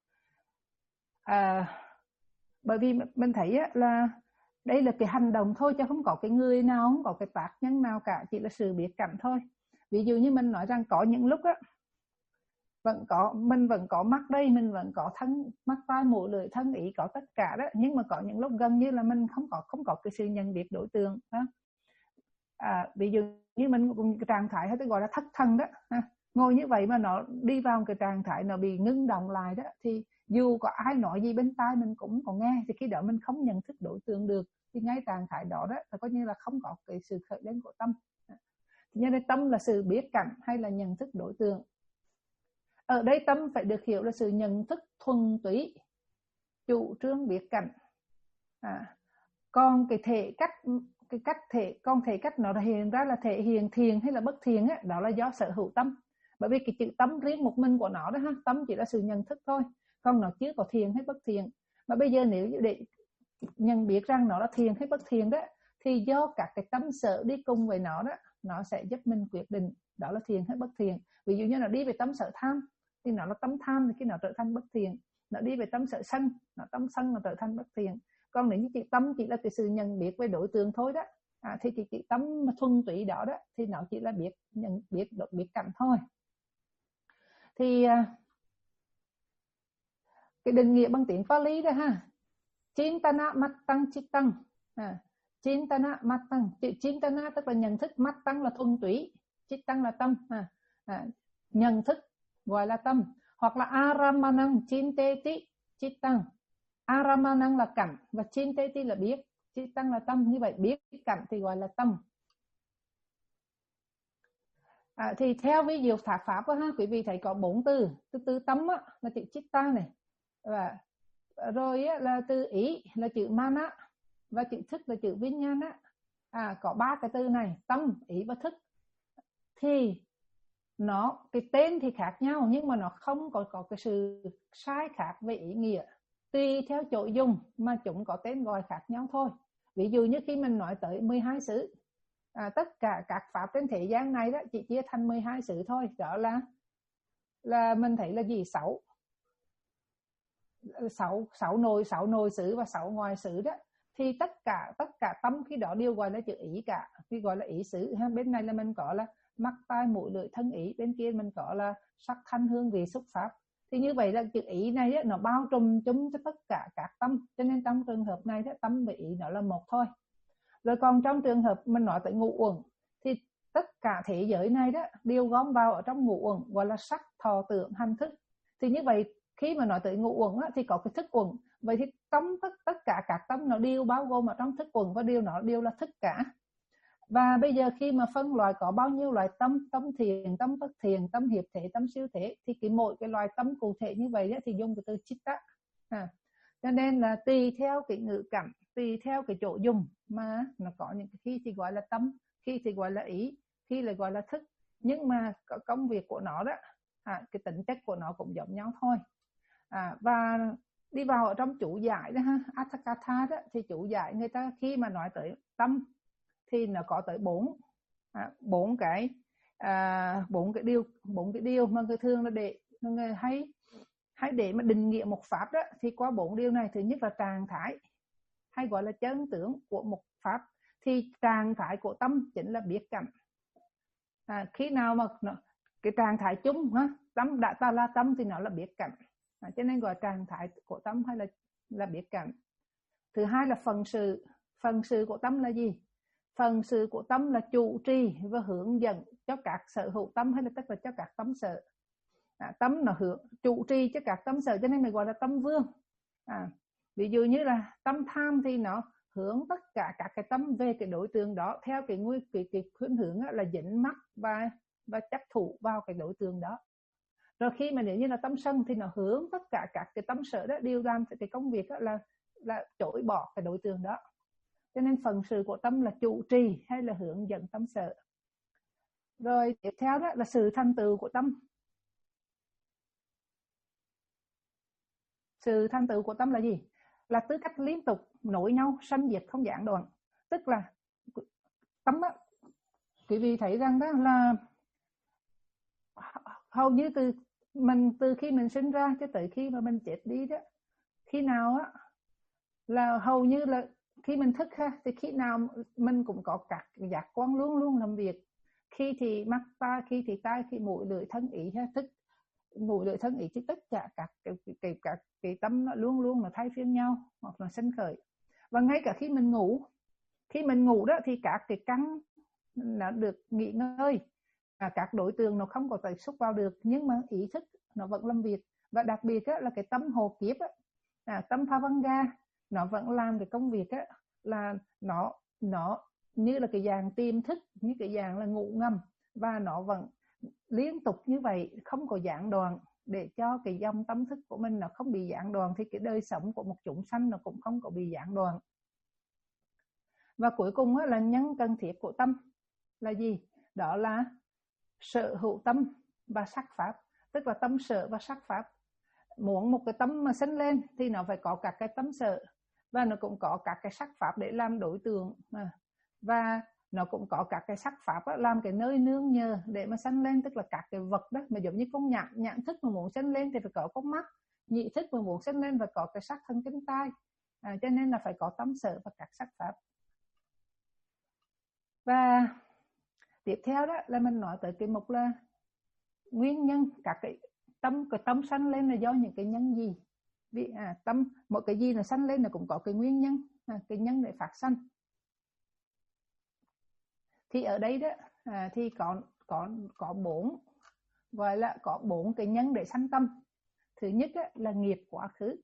A: À, bởi vì mình thấy là đây là cái hành động thôi, chứ không có cái người nào, không có cái tác nhân nào cả, chỉ là sự biết cảnh thôi. Ví dụ như mình nói rằng có những lúc á, vẫn có mình vẫn có mắt đây, mình vẫn có thân, mắt tai mũi lưỡi thân ý, có tất cả đó, nhưng mà có những lúc gần như là mình không có không có cái sự nhận biết đối tượng đó. À, ví dụ như mình cái trạng thái hay tôi gọi là thất thần đó ha. Ngồi như vậy mà nó đi vào cái trạng thái nó bị ngưng động lại đó, thì dù có ai nói gì bên tai mình cũng có nghe, thì khi đó mình không nhận thức đối tượng được, thì ngay trạng thái đó đó là coi như là không có cái sự khởi lên của tâm. Cho nên tâm là sự biết cảnh hay là nhận thức đối tượng? Ở đây tâm phải được hiểu là sự nhận thức thuần túy, chủ trương biết cảnh. À, còn cái thể cách cái cách thể còn thể cách nó hiện ra là thể hiện thiền hay là bất thiền á, đó là do sở hữu tâm. Bởi vì cái chữ tâm riêng một mình của nó đó ha, tâm chỉ là sự nhận thức thôi, còn nó chưa có thiền hay bất thiền. Mà bây giờ nếu để nhận biết rằng nó là thiền hay bất thiền đó, thì do các cái tâm sở đi cùng với nó đó, nó sẽ giúp mình quyết định đó là thiền hay bất thiền. Ví dụ như nó đi về tâm sở tham thì nó là tâm tham, thì khi nó trở thành bất thiền. Nó đi về tâm sở sân, nó tâm sân nó trở thành bất thiền. Còn nếu như chỉ tâm chỉ là cái sự nhận biết với đối tượng thôi đó, à, thì cái, cái tâm thuần túy đó đó thì nó chỉ là biết nhận biết được biết cảnh thôi. Thì cái định nghĩa bằng tiếng Pali đó ha, Chintana Mattang Chittang, à, Chintana Mattang, Chintana tức là nhận thức, Mattang là thuần túy, Chittang là tâm, à, à, nhận thức gọi là tâm, hoặc là Aramanang Chinteti Chittang. Aramanang là cảnh và Chinteti là biết, Chittang là tâm. Như vậy biết cảnh thì gọi là tâm. À, thì theo ví dụ thạc pháp đó, ha, quý vị thấy có bốn từ. Từ từ tâm á, là chữ Chitta này, và rồi á, là từ ý là chữ Mana, và chữ thức là chữ Vinyana. À, có ba cái từ này, tâm, ý và thức. Thì nó cái tên thì khác nhau, nhưng mà nó không có có cái sự sai khác về ý nghĩa. Tùy theo chỗ dùng mà chúng có tên gọi khác nhau thôi. Ví dụ như khi mình nói tới mười hai xứ, à, tất cả các pháp trên thế gian này đó chỉ chia thành mười hai xứ thôi. Đó là là mình thấy là gì? Sáu sáu sáu nồi sáu nồi xứ và sáu ngoài xứ đó. Thì tất cả tất cả tâm khi đó đều gọi là chữ ý cả, khi gọi là ý xứ. Bên này là mình có là mắt tai mũi lưỡi thân ý, bên kia mình có là sắc thanh hương vị xúc pháp. Thì như vậy là chữ ý này đó, nó bao trùm chúng cho tất cả các tâm, cho nên trong trường hợp này đó, tâm và ý nó là một thôi. Rồi còn trong trường hợp mình nói tới ngũ uẩn, thì tất cả thế giới này đó đều gom vào ở trong ngũ uẩn, gọi là sắc thọ tưởng hành thức. Thì như vậy khi mà nói tới ngũ uẩn á, thì có cái thức uẩn. Vậy thì tâm tất tất cả các tâm nó đều bao gồm ở trong thức uẩn, và điều nó đều là thức cả. Và bây giờ khi mà phân loại có bao nhiêu loại tâm, tâm thiền, tâm bất thiền, tâm hiệp thể, tâm siêu thể, thì cái mỗi cái loại tâm cụ thể như vậy đó, thì dùng cái từ chitta. À, cho nên là tùy theo cái ngữ cảnh, tùy theo cái chỗ dùng mà nó có những cái khi thì gọi là tâm, khi thì gọi là ý, khi lại gọi là thức. Nhưng mà công việc của nó đó, à, cái tính chất của nó cũng giống nhau thôi. À, và đi vào ở trong chủ giải đó ha, Atthakatha đó, thì chủ giải người ta khi mà nói tới tâm thì nó có tới bốn à, bốn cái à, bốn cái điều bốn cái điều mà người thường là để người hay hay để mà định nghĩa một pháp đó, thì qua bốn điều này. Thứ nhất là trạng thái, hay gọi là chân tướng của một pháp. Thì trạng thái của tâm chính là biết cảnh. À, khi nào mà nó, cái trạng thái chung ha, tâm đã ta là tâm thì nó là biết cảnh, à, cho nên gọi trạng thái của tâm hay là là biết cảnh. Thứ hai là phần sự. Phần sự của tâm là gì? Phần sự của tâm là chủ trì và hướng dẫn cho các sở hữu tâm, hay là tức là cho các tâm sở. À, tâm nó hướng chủ trì cho các tâm sở, cho nên mình gọi là tâm vương. À, ví dụ như là tâm tham thì nó hướng tất cả các cái tâm về cái đối tượng đó, theo cái nguyên cái, cái khuynh hướng là dính mắc và và chấp thủ vào cái đối tượng đó. Rồi khi mà nếu như là tâm sân thì nó hướng tất cả các cái tâm sở đó đều làm cái công việc đó là là chối bỏ cái đối tượng đó. Cho nên phần sự của tâm là chủ trì hay là hướng dẫn tâm sở. Rồi tiếp theo đó là sự thành tựu của tâm. Sự thành tựu của tâm là gì? Là tư cách liên tục nối nhau, sanh diệt không gián đoạn. Tức là tâm á, quý vị thấy rằng đó là hầu như từ mình từ khi mình sinh ra cho tới khi mà mình chết đi đó, khi nào á là hầu như là khi mình thức ha, thì khi nào mình cũng có các giác quan luôn luôn làm việc. Khi thì mắt ta, khi thì tai, khi mũi lưỡi thân ý ha, thức mũi lưỡi thân ý thì tất cả các cái cái các cái tâm nó luôn luôn là thay phiên nhau hoặc là sinh khởi. Và ngay cả khi mình ngủ, khi mình ngủ đó thì các cái căn nó được nghỉ ngơi, à, các đối tượng nó không có tiếp xúc vào được, nhưng mà ý thức nó vẫn làm việc. Và đặc biệt á, là cái tâm hồ kiếp á, à, tâm Phavanga nó vẫn làm cái công việc á, là nó nó như là cái dạng tiềm thức, như cái dạng là ngủ ngầm, và nó vẫn liên tục như vậy, không có gián đoạn, để cho cái dòng tâm thức của mình nó không bị gián đoạn, thì cái đời sống của một chúng sanh nó cũng không có bị gián đoạn. Và cuối cùng á, là nhân cần thiết của tâm là gì? Đó là sở hữu tâm và sắc pháp, tức là tâm sở và sắc pháp. Muốn một cái tâm mà sinh lên thì nó phải có các cái tâm sở, và nó cũng có các cái sắc pháp để làm đối tượng, và nó cũng có các cái sắc pháp đó, làm cái nơi nương nhờ để mà sanh lên, tức là các cái vật đó. Mà giống như con nhạn, nhạn thức mà muốn sanh lên thì phải có con mắt, nhị thức mà muốn sanh lên phải có cái sắc thân kính tai, à, cho nên là phải có tâm sở và các sắc pháp. Và tiếp theo đó là mình nói tới cái mục là nguyên nhân các cái tâm, cái tâm sanh lên là do những cái nhân gì. Vì à, tâm một cái gì là sanh lên là cũng có cái nguyên nhân, à, cái nhân để phát sanh. Thì ở đây đó à, thì có có có bốn, gọi là có bốn cái nhân để sanh tâm. Thứ nhất á, là nghiệp quá khứ,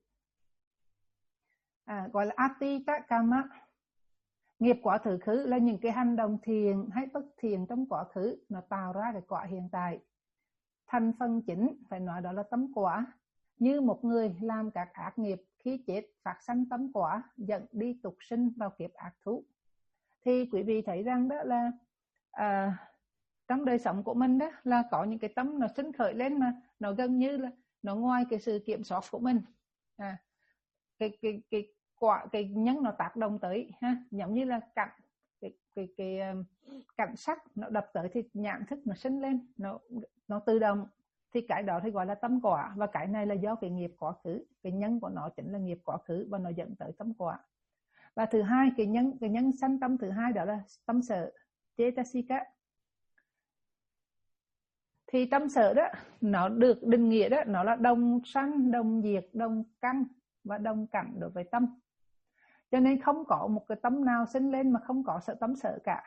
A: à, gọi là atita kama. Nghiệp quá khứ là những cái hành động thiện hay bất thiện trong quá khứ, nó tạo ra cái quả hiện tại. Thành phần chính phải nói đó là tâm quả. Như một người làm các ác nghiệp, khi chết phát sanh tâm quả, dẫn đi tục sinh vào kiếp ác thú. Thì quý vị thấy rằng đó là à, trong đời sống của mình đó là có những cái tâm nó sinh khởi lên mà nó gần như là nó ngoài cái sự kiểm soát của mình, à, cái cái cái quả cái nhân nó tác động tới ha, giống như là cảnh cái cái cái cảnh sắc nó đập tới thì nhãn thức nó sinh lên, nó nó tự động, thì cái đó thì gọi là tâm quả. Và cái này là do cái nghiệp quá khứ, cái nhân của nó chính là nghiệp quá khứ và nó dẫn tới tâm quả. Và thứ hai, cái nhân cái nhân sanh tâm thứ hai đó là tâm sở cetasika. Thì tâm sở đó nó được định nghĩa đó, nó là đồng sanh, đồng diệt, đồng căn và đồng cảnh đối với tâm. Cho nên không có một cái tâm nào sinh lên mà không có sự tâm sở cả.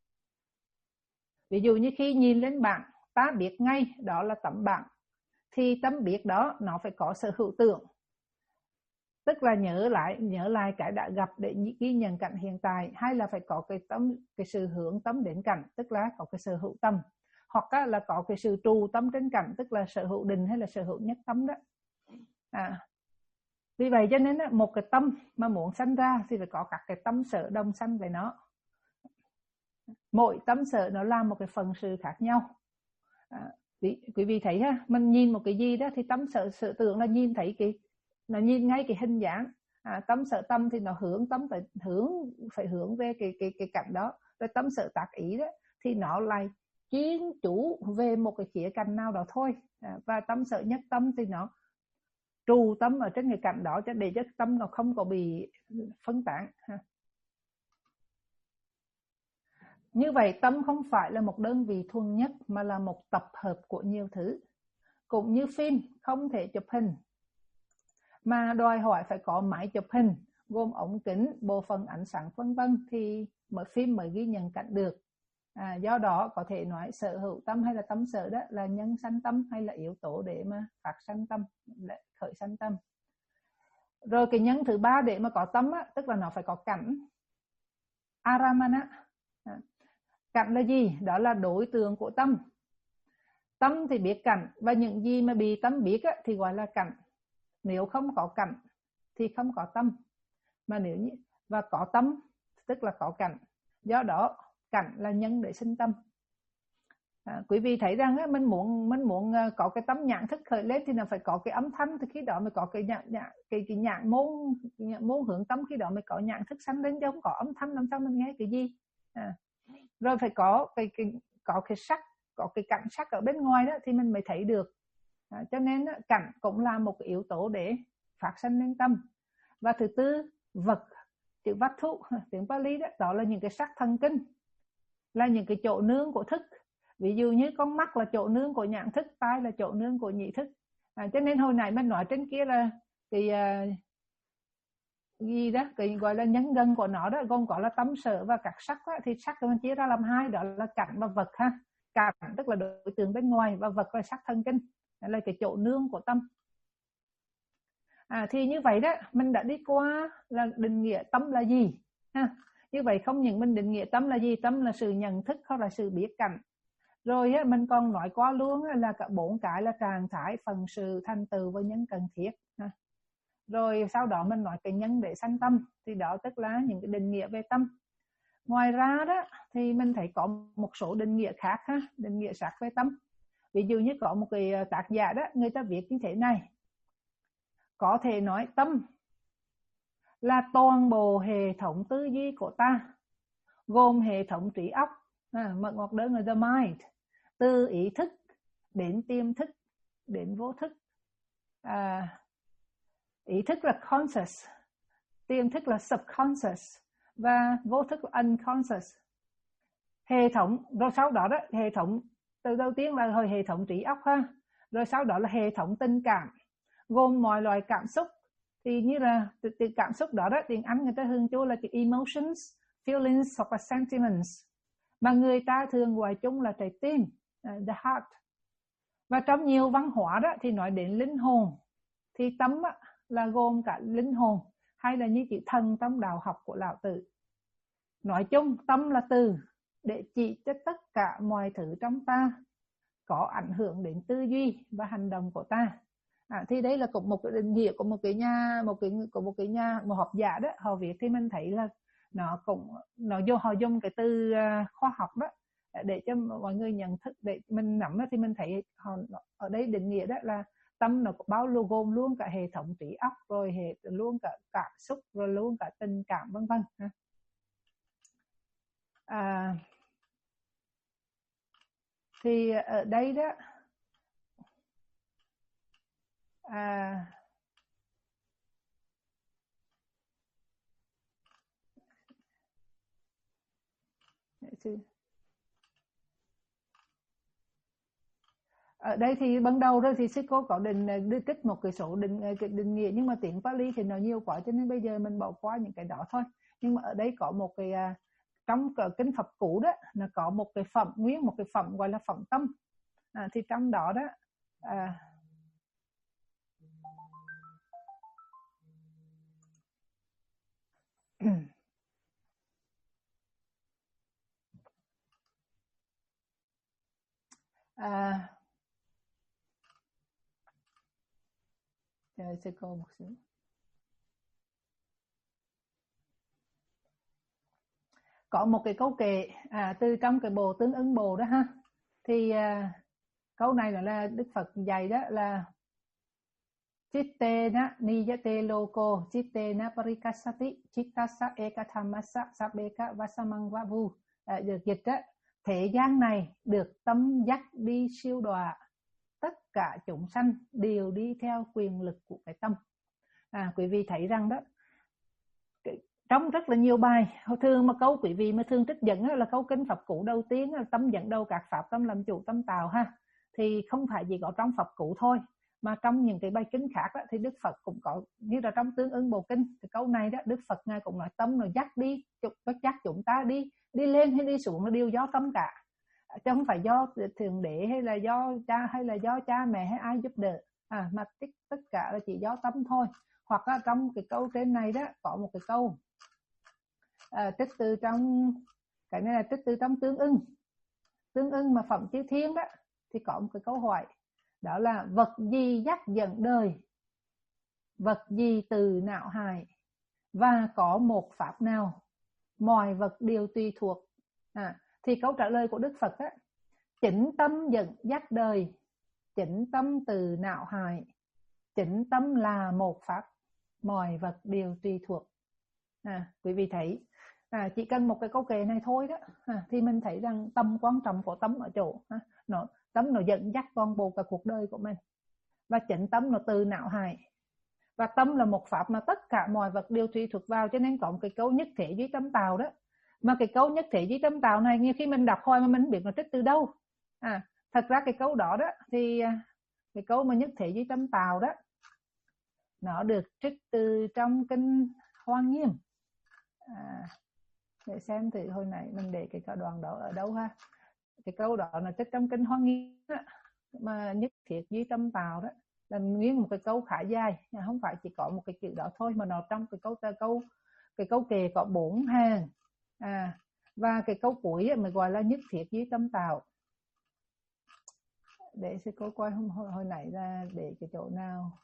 A: Ví dụ như khi nhìn lên bảng, ta biết ngay đó là tấm bảng, thì tâm biết đó nó phải có sự hữu tưởng, tức là nhớ lại nhớ lại cái đã gặp để ghi nhận cảnh hiện tại, hay là phải có cái tâm cái sự hướng tâm đến cảnh, tức là có cái sự hữu tâm, hoặc là có cái sự trù tâm trên cảnh, tức là sở hữu định hay là sở hữu nhất tâm đó. À, vì vậy cho nên một cái tâm mà muốn sanh ra thì phải có các cái tâm sở đồng sanh với nó. Mỗi tâm sở nó làm một cái phần sự khác nhau. À, quý, quý vị thấy ha, mình nhìn một cái gì đó thì tâm sở sở tưởng là nhìn thấy cái nó nhìn ngay cái hình dáng. À, tâm sở tâm thì nó hướng tâm phải hướng phải hướng về cái cái cái cảnh đó. Rồi tâm sở tác ý đó thì nó lại chuyên chú về một cái khía cạnh nào đó thôi. À, và tâm sở nhất tâm thì nó trù tâm ở trên cái cảnh đó cho để cho tâm nó không có bị phân tán. Như vậy tâm không phải là một đơn vị thuần nhất mà là một tập hợp của nhiều thứ. Cũng như phim không thể chụp hình mà đòi hỏi phải có máy chụp hình gồm ống kính, bộ phận ánh sáng vân vân thì mới phim mới ghi nhận cảnh được. À, do đó có thể nói sở hữu tâm hay là tâm sở đó là nhân sanh tâm hay là yếu tố để mà phát sanh tâm, khởi sanh tâm. Rồi cái nhân thứ ba để mà có tâm á, tức là nó phải có cảnh. Aramana. À, cảnh là gì? Đó là đối tượng của tâm. Tâm thì biết cảnh, và những gì mà bị tâm biết á, thì gọi là cảnh. Nếu không có cảnh thì không có tâm, mà nếu như và có tâm tức là có cảnh. Do đó cảnh là nhân để sinh tâm. À, quý vị thấy rằng á, mình muốn mình muốn có cái tâm nhãn thức khởi lên thì là phải có cái âm thanh, thì khi đó mới có cái nhãn nhãn cái cái nhãn môn nhãn môn hướng tâm, khi đó mới có nhãn thức sanh lên, chứ không có âm thanh làm sao mình nghe cái gì. À, rồi phải có cái, cái có cái sắc có cái cảnh sắc ở bên ngoài đó thì mình mới thấy được. À, cho nên đó, cảnh cũng là một cái yếu tố để phát sinh nên tâm. Và thứ tư, vật, chữ vắt thụ, tiếng Pali đó, đó là những cái sắc thần kinh, là những cái chỗ nương của thức. Ví dụ như con mắt là chỗ nương của nhãn thức, tai là chỗ nương của nhĩ thức. À, cho nên hồi nãy mình nói trên kia là cái uh, gì đó, cái gọi là nhân gần của nó đó, gồm có là tâm sở và các sắc đó, thì sắc mình chia ra làm hai, đó là cảnh và vật ha. Cảnh tức là đối tượng bên ngoài và vật là sắc thần kinh, đó là cái chỗ nương của tâm. À, thì như vậy đó, mình đã đi qua là định nghĩa tâm là gì ha. Như vậy không những mình định nghĩa tâm là gì, tâm là sự nhận thức hoặc là sự biết cảnh. Rồi á, mình còn nói qua luôn là cả bốn cái là trạng thái, phần sự, thành tựu và nhân cần thiết ha. Rồi sau đó mình nói cái nhân để sanh tâm, thì đó tức là những cái định nghĩa về tâm. Ngoài ra đó thì mình thấy có một số định nghĩa khác ha, định nghĩa sát về tâm. Ví dụ như có một cái tác giả đó, người ta viết như thế này: có thể nói tâm là toàn bộ hệ thống tư duy của ta, gồm hệ thống trí óc, à, mật ngọt đơn là the mind, từ ý thức đến tiềm thức đến vô thức. À, ý thức là conscious, tiềm thức là subconscious và vô thức là unconscious. Hệ thống, rồi sau đó đó, hệ thống từ đầu tiên là hồi hệ thống trí óc ha, rồi sau đó là hệ thống tình cảm, gồm mọi loại cảm xúc. Thì như là từ, từ cảm xúc đó đó, tiếng Anh người ta thường cho là emotions, feelings hoặc là sentiments, mà người ta thường gọi chung là trái tim, uh, the heart. Và trong nhiều văn hóa đó thì nói đến linh hồn, thì tâm là gồm cả linh hồn, hay là như chữ thần trong đạo học của Lão Tử. Nói chung tâm là từ để chỉ cho tất cả mọi thứ trong ta có ảnh hưởng đến tư duy và hành động của ta. À, thì đấy là cũng một cái định nghĩa của một cái nhà một cái của một cái nhà một học giả đó, họ viết thì mình thấy là nó cũng nó vô họ dùng cái từ khoa học đó để cho mọi người nhận thức, để mình nắm đó, thì mình thấy họ ở đây định nghĩa đó là tâm nó bao gồm luôn cả hệ thống trí óc, rồi hệ luôn cả cảm xúc, rồi luôn cả tình cảm vân vân. À, thì ở đây đó à, ở đây thì ban đầu đó thì sư cô có định đưa trích một cái số định định nghĩa, nhưng mà tiếng Pali thì nó nhiều quá cho nên bây giờ mình bỏ qua những cái đó thôi. Nhưng mà ở đây có một cái trong cái kinh Phật cũ đó, nó có một cái phẩm nguyên một cái phẩm gọi là phẩm tâm. À, thì trong đó đó à, à, chờ sư cô một xíu. Có một cái câu kệ à, từ trong cái bộ tương ứng bộ đó ha. Thì à, câu này là, là Đức Phật dạy đó là Chittena niyate loko chittena parikasati chittasa ekathamasa sabeka vasamang vavu. À, được dịch đó, thế gian này được tâm dắt đi siêu đọa, tất cả chúng sanh đều đi theo quyền lực của cái tâm. À, quý vị thấy rằng đó, trong rất là nhiều bài thường mà câu quý vị mà thường trích dẫn là câu kinh Phật cũ đầu tiên là tâm dẫn đầu các pháp, tâm làm chủ tâm tạo ha. Thì không phải chỉ có trong Phật cũ thôi, mà trong những cái bài kinh khác đó, thì Đức Phật cũng có, như là trong tương ứng bộ kinh thì câu này đó, Đức Phật ngài cũng nói tâm nó dắt đi, nó dắt chúng ta đi đi lên hay đi xuống nó đều do tâm cả, chứ không phải do thượng đế hay là do cha hay là do cha mẹ hay ai giúp đỡ, à, mà tất cả là chỉ do tâm thôi. Hoặc là trong cái câu trên này đó có một cái câu à, trích từ trong cái này là trích từ trong tương ưng tương ưng mà phẩm chư thiên đó, thì có một cái câu hỏi đó là vật gì dắt dẫn đời, vật gì từ não hại, và có một pháp nào mọi vật đều tùy thuộc. À, thì câu trả lời của Đức Phật á, chỉnh tâm dẫn dắt đời, chỉnh tâm từ não hại, chỉnh tâm là một pháp, mọi vật đều tùy thuộc. À, quý vị thấy à, chỉ cần một cái câu kệ này thôi đó à, thì mình thấy rằng tâm quan trọng của tâm ở chỗ à, nó tâm nó dẫn dắt toàn bộ cả cuộc đời của mình. Và chính tâm nó từ não hải. Và tâm là một pháp mà tất cả mọi vật đều tùy thuộc vào, cho nên có một cái câu nhất thể duy tâm tạo đó. Mà cái câu nhất thể duy tâm tạo này nhiều khi mình đọc hoài mà mình không biết nó trích từ đâu. À, thật ra cái câu đó đó thì cái câu mà nhất thể duy tâm tạo đó nó được trích từ trong kinh Hoa Nghiêm. À, để xem thử hồi nãy mình để cái đoạn đó ở đâu ha. Cái câu đó là trích trong kinh Hoa Nghiêm đó, mà nhất thiết duy tâm tạo đó là nguyên một cái câu khá dài, không phải chỉ có một cái chữ đó thôi, mà nó trong cái câu câu cái câu kề có bốn hàng. À, và cái câu cuối ấy, mình gọi là nhất thiết duy tâm tạo. Để sư cô coi hồi, hồi nãy là để cái chỗ nào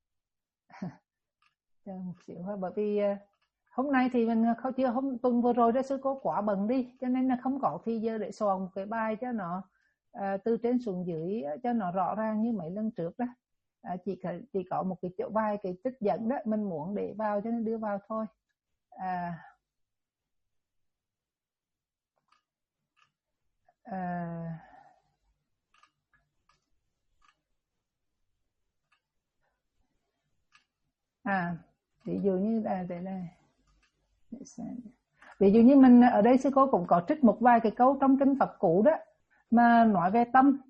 A: chờ một xíu ha, bởi vì hôm nay thì mình không chưa hôm tuần vừa rồi đó sư cô quá bận đi, cho nên là không có thì giờ để soạn một cái bài cho nó à, từ trên xuống dưới cho nó rõ ràng như mấy lần trước đó. À, chỉ chỉ có một cái chỗ bài cái trích dẫn đó mình muốn để vào cho nên đưa vào thôi. À, à, à ví dụ như là đây này, ví dụ như mình ở đây sư cô cũng có trích một vài cái câu trong kinh Phật cũ đó mà nói về tâm.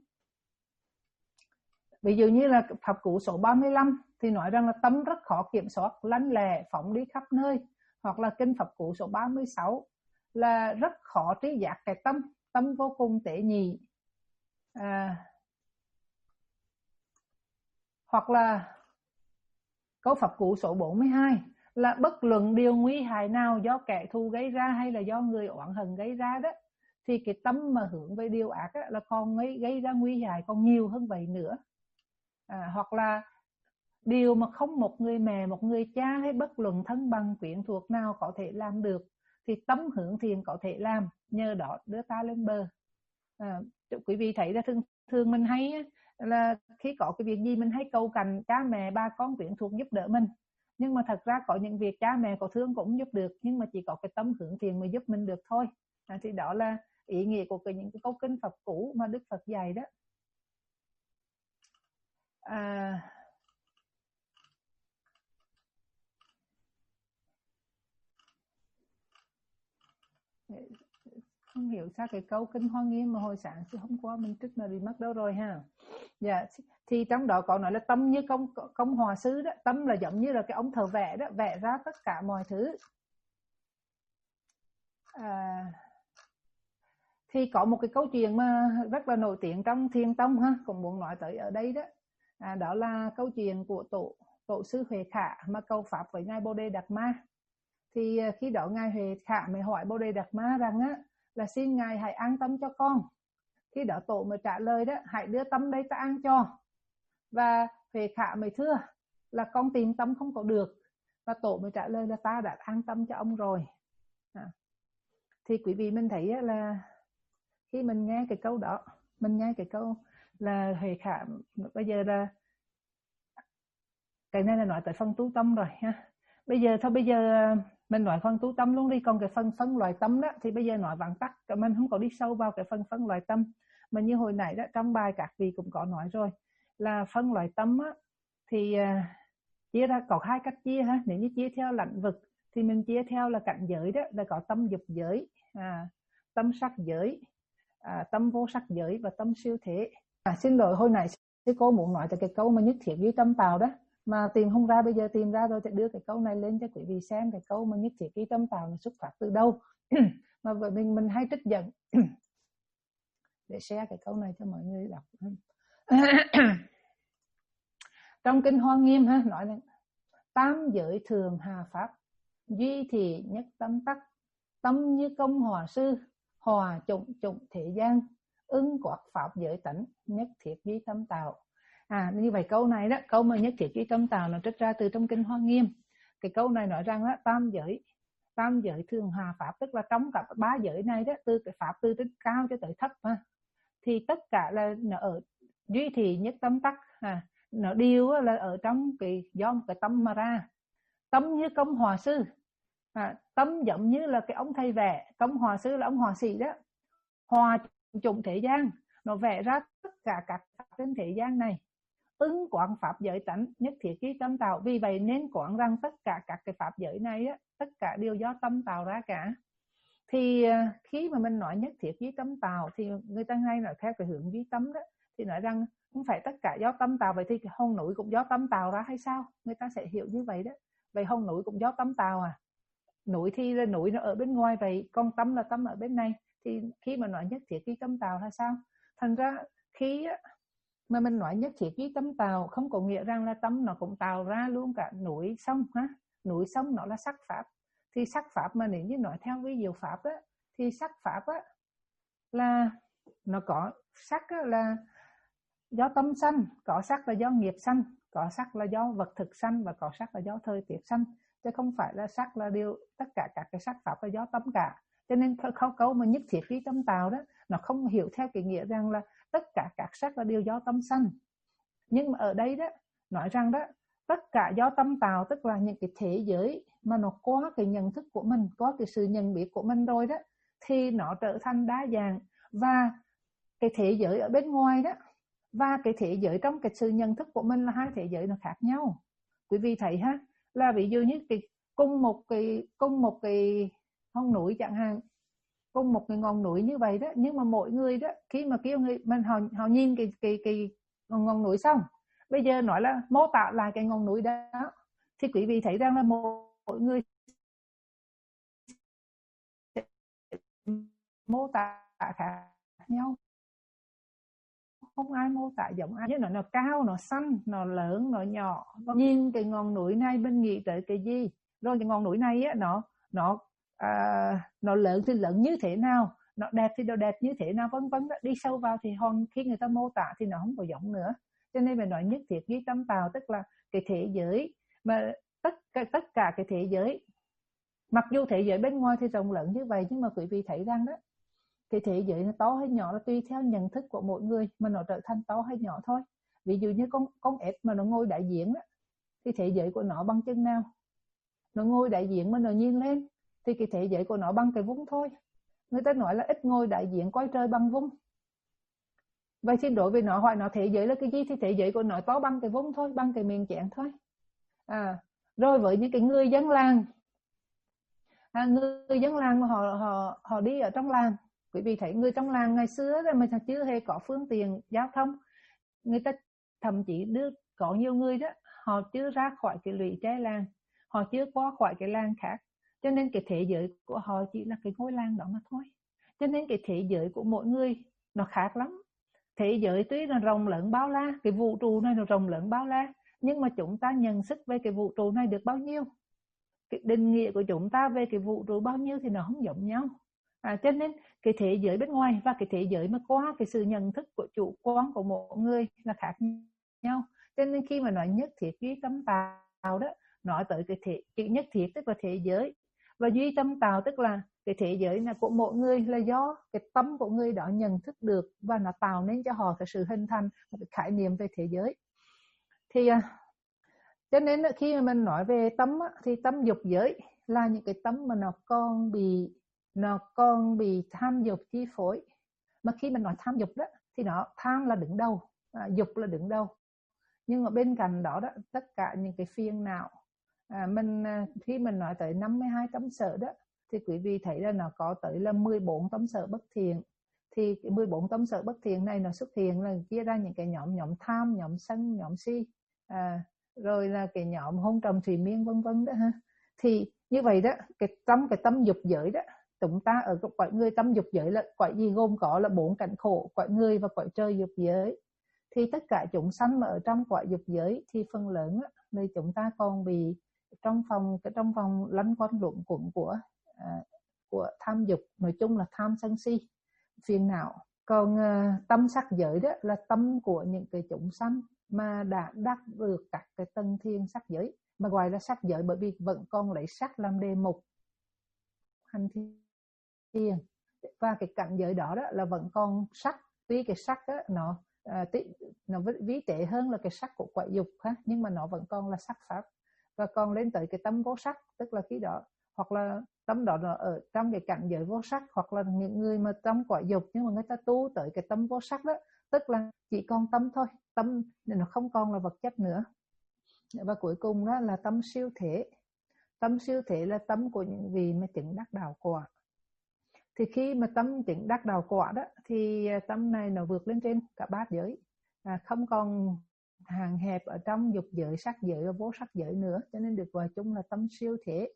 A: Ví dụ như là Pháp Cú số ba mươi lăm thì nói rằng là tâm rất khó kiểm soát, lanh lẹ, phóng đi khắp nơi. Hoặc là kinh Pháp Cú số ba mươi sáu là rất khó trí giác cái tâm, tâm vô cùng tế nhị. À, hoặc là câu Pháp Cú số bốn mươi hai là bất luận điều nguy hại nào do kẻ thù gây ra hay là do người oán hận gây ra đó, thì cái tâm mà hướng về điều ác đó, là còn gây, gây ra nguy hại còn nhiều hơn vậy nữa. À, hoặc là điều mà không một người mẹ, một người cha hay bất luận thân bằng quyến thuộc nào có thể làm được, thì tâm hướng thiện có thể làm, nhờ đó đưa ta lên bờ. À, quý vị thấy là thường, thường mình hay là khi có cái việc gì mình hay cầu cạnh cha mẹ, ba con quyến thuộc giúp đỡ mình. Nhưng mà thật ra có những việc cha mẹ có thương cũng giúp được, nhưng mà chỉ có cái tâm hướng thiện mới giúp mình được thôi. À, thì đó là ý nghĩa của cái, những cái câu kinh Phật cũ mà Đức Phật dạy đó. À, không hiểu sao cái câu kinh Hoa Nghiêm mà hồi sáng chứ hôm qua mình trích mà bị mất đâu rồi ha. Dạ, thì trong đó có nói là tâm như công công hòa sứ đó, tâm là giống như là cái ông thợ vẽ đó, vẽ ra tất cả mọi thứ. À, thì có một cái câu chuyện mà rất là nổi tiếng trong Thiền Tông ha, cũng muốn nói tới ở đây đó. À, đó là câu chuyện của tổ tổ sư Huệ Khả mà cầu pháp với ngài Bồ Đề Đạt Ma. Thì khi đó ngài Huệ Khả mới hỏi Bồ Đề Đạt Ma rằng á, là xin ngài hãy an tâm cho con. Khi đó tổ mới trả lời đó, hãy đưa tâm đây ta an cho. Và Huệ Khả mới thưa là con tìm tâm không có được. Và tổ mới trả lời là ta đã an tâm cho ông rồi. À, thì quý vị mình thấy là khi mình nghe cái câu đó, mình nghe cái câu là Huệ Khả bây giờ là cái này là nói tới phần tu tâm rồi ha. Bây giờ thôi bây giờ mình nói phần tu tâm luôn đi, còn cái phần phân loại tâm đó thì bây giờ nói vắn tắt, mình không có đi sâu vào cái phần phân loại tâm. Mà như hồi nãy đó trong bài các vị cũng có nói rồi, là phân loại tâm á, thì uh, chia ra có hai cách chia ha. Nếu như chia theo lãnh vực thì mình chia theo là cảnh giới đó, là có tâm dục giới, à, tâm sắc giới, à, tâm vô sắc giới và tâm siêu thế. À, xin lỗi hồi nãy sư cô muốn nói tới cái câu mà nhất thiết duy tâm tạo đó mà tìm không ra, bây giờ tìm ra rồi thì đưa cái câu này lên cho quý vị xem. Cái câu mà nhất thiết duy tâm tạo nó xuất phát từ đâu mà mình mình hay trích dẫn để share cái câu này cho mọi người đọc. Trong kinh Hoa Nghiêm ha, nói là tam giới thường hà pháp, duy thị nhất tâm tắc, tâm như công hòa sư, hòa chủng chủng thế gian, ưng quạt pháp giới tánh, nhất thiết duy tâm tạo. À, như vậy câu này đó, câu mà nhất thiết duy tâm tạo nó trích ra từ trong kinh Hoa Nghiêm. Cái câu này nói rằng đó, tam giới tam giới thường hòa pháp, tức là trong cả ba giới này đó, từ cái pháp từ trên cao cho tới thấp ha, thì tất cả là nó ở duy thị nhất tâm tắc, à, nó đều là ở trong cái do một cái tâm mà ra. Tâm như công hòa sư, à, tâm giống như là cái ông thầy vẽ, công hòa sư là ông họa sĩ đó, hòa chủng thế gian, nó vẽ ra tất cả các pháp trên thế gian này, ứng quán pháp giới tánh, nhất thiết chí tâm tạo. Vì vậy nên quán rằng tất cả các cái pháp giới này á, tất cả đều do tâm tạo ra cả. Thì khi mà mình nói nhất thiết chí tâm tạo thì người ta hay nói theo cái hướng duy tâm đó, thì nói rằng không phải tất cả do tâm tạo, vậy thì hòn núi cũng do tâm tạo ra hay sao? Người ta sẽ hiểu như vậy đó. Vậy hòn núi cũng do tâm tạo à? Núi thì là núi nó ở bên ngoài, vậy còn tâm là tâm ở bên này. Thì khi mà nói nhất thiết chí tâm tạo là sao? Thành ra khi mà mình nói nhất thiết chí tâm tạo không có nghĩa rằng là tâm nó cũng tạo ra luôn cả núi sông ha. Núi sông nó là sắc pháp. Thì sắc pháp mà nếu như nói theo ví dụ pháp á, thì sắc pháp á là nó có sắc á, là do tâm sanh, có sắc là do nghiệp sanh, có sắc là do vật thực sanh, và có sắc là do thời tiết sanh, chứ không phải là sắc là điều tất cả các cái sắc pháp là do tâm cả. Cho nên câu câu mà nhất thiết chí tâm tạo đó, nó không hiểu theo cái nghĩa rằng là tất cả các sắc là đều do tâm sanh. Nhưng mà ở đây đó nói rằng đó, tất cả do tâm tạo, tức là những cái thế giới mà nó có cái nhận thức của mình, có cái sự nhận biết của mình rồi đó, thì nó trở thành đa dạng. Và cái thế giới ở bên ngoài đó và cái thế giới trong cái sự nhận thức của mình là hai thế giới nó khác nhau. Quý vị thấy ha, là ví dụ như cái cùng một cái cùng một cái hòn núi chẳng hạn, cùng một cái ngọn núi như vậy đó, nhưng mà mỗi người đó khi mà kêu người mình họ họ nhìn cái cái cái ngọn núi xong, bây giờ nói là mô tả lại cái ngọn núi đó, thì quý vị thấy rằng là mỗi người mô tả khác nhau, không ai mô tả giống ai. Với nó nó cao, nó xanh, nó lớn, nó nhỏ. Nhìn cái ngọn núi này mình nghĩ tới cái gì? Rồi cái ngọn núi này á, nó nó à, nó lớn thì lớn như thế nào, nó đẹp thì nó đẹp như thế nào, vân vân. Đi sâu vào thì hòn khi người ta mô tả thì nó không có giống nữa. Cho nên mình nói nhất thiết chí tâm tạo, tức là cái thế giới mà tất cả tất cả cái thế giới, mặc dù thế giới bên ngoài thì rộng lớn như vậy, nhưng mà quý vị thấy rằng đó, cái thế giới nó to hay nhỏ là tùy theo nhận thức của mỗi người mà nó trở thành to hay nhỏ thôi. Ví dụ như con con ếch mà nó ngồi đại diện đó, thì thế giới của nó bằng chừng nào? Nó ngồi đại diện mà nó nhìn lên thì cái thế giới của nó bằng cái vung thôi. Người ta nói là ít ngồi đại diện coi trời bằng vung. Vậy thì đối với nó, hỏi nó thế giới là cái gì, thì thế giới của nó to bằng cái vung thôi, bằng cái miệng chén thôi. À, rồi với những cái người dân làng, à, người dân làng mà họ họ họ đi ở trong làng, quý vị thấy người trong làng ngày xưa mà chưa hề có phương tiện giao thông, người ta thậm chí đưa có nhiều người đó, họ chưa ra khỏi cái lũy tre làng, họ chưa qua khỏi cái làng khác, cho nên cái thế giới của họ chỉ là cái ngôi làng đó mà thôi. Cho nên cái thế giới của mỗi người nó khác lắm. Thế giới tuy là rộng lớn bao la, cái vũ trụ này nó rộng lớn bao la, nhưng mà chúng ta nhận thức về cái vũ trụ này được bao nhiêu, cái định nghĩa của chúng ta về cái vũ trụ bao nhiêu thì nó không giống nhau. À, cho nên cái thế giới bên ngoài và cái thế giới mà qua cái sự nhận thức của chủ quan của mỗi người là khác nhau. Cho nên khi mà nói nhất thiết chí tâm tạo đó, nói tới cái thế chữ nhất thiết tức là thế giới, và duy tâm tạo tức là cái thế giới là của mỗi người, là do cái tâm của người đó nhận thức được và nó tạo nên cho họ cái sự hình thành một cái khái niệm về thế giới. Thì cho nên khi mà mình nói về tâm thì tâm dục giới là những cái tâm mà nó còn bị nó còn bị tham dục chi phối. Mà khi mình nói tham dục đó thì nó tham là đứng đầu, à, dục là đứng đầu. Nhưng mà bên cạnh đó đó, tất cả những cái phiền não, à, mình khi mình nói tới năm mươi hai tâm sở đó, thì quý vị thấy là nó có tới là mười bốn tâm sở bất thiện. Thì cái mười bốn tâm sở bất thiện này nó xuất hiện là chia ra những cái nhóm nhóm tham, nhóm sân, nhóm si, à, rồi là cái nhóm hôn trầm thủy miên vân vân đó ha. Thì như vậy đó, cái trong cái tâm dục giới đó, chúng ta ở cõi người tâm dục giới là cõi gì gồm có là bốn cảnh khổ, cõi người và cõi trời dục giới. Thì tất cả chúng sanh mà ở trong cõi dục giới thì phần lớn thì chúng ta còn bị trong phòng cái trong vòng lanh quanh luẩn quẩn của à, của tham dục, nói chung là tham sân si phiền não. Còn uh, tâm sắc giới đó là tâm của những cái chúng sanh mà đã đạt được các cái tầng thiên sắc giới, mà gọi là sắc giới bởi vì vẫn còn lấy sắc làm đề mục hành thiền. Và cái cảnh giới đó, đó là vẫn còn sắc, tuy cái sắc đó, nó à, tí, nó ví tế hơn là cái sắc của quả dục ha, nhưng mà nó vẫn còn là sắc pháp. Và còn lên tới cái tâm vô sắc, tức là khi đó hoặc là tâm đó là ở trong cái cảnh giới vô sắc, hoặc là những người mà trong cõi dục nhưng mà người ta tu tới cái tâm vô sắc đó, tức là chỉ còn tâm thôi, tâm nó không còn là vật chất nữa. Và cuối cùng đó là tâm siêu thể. Tâm siêu thể là tâm của những vị mà chứng đắc đạo quả. Thì khi mà tâm chứng đắc đạo quả đó thì tâm này nó vượt lên trên cả bát giới, à, không còn hạn hẹp ở trong dục giới, sắc giới và vô sắc giới nữa, cho nên được gọi chung là tâm siêu thể.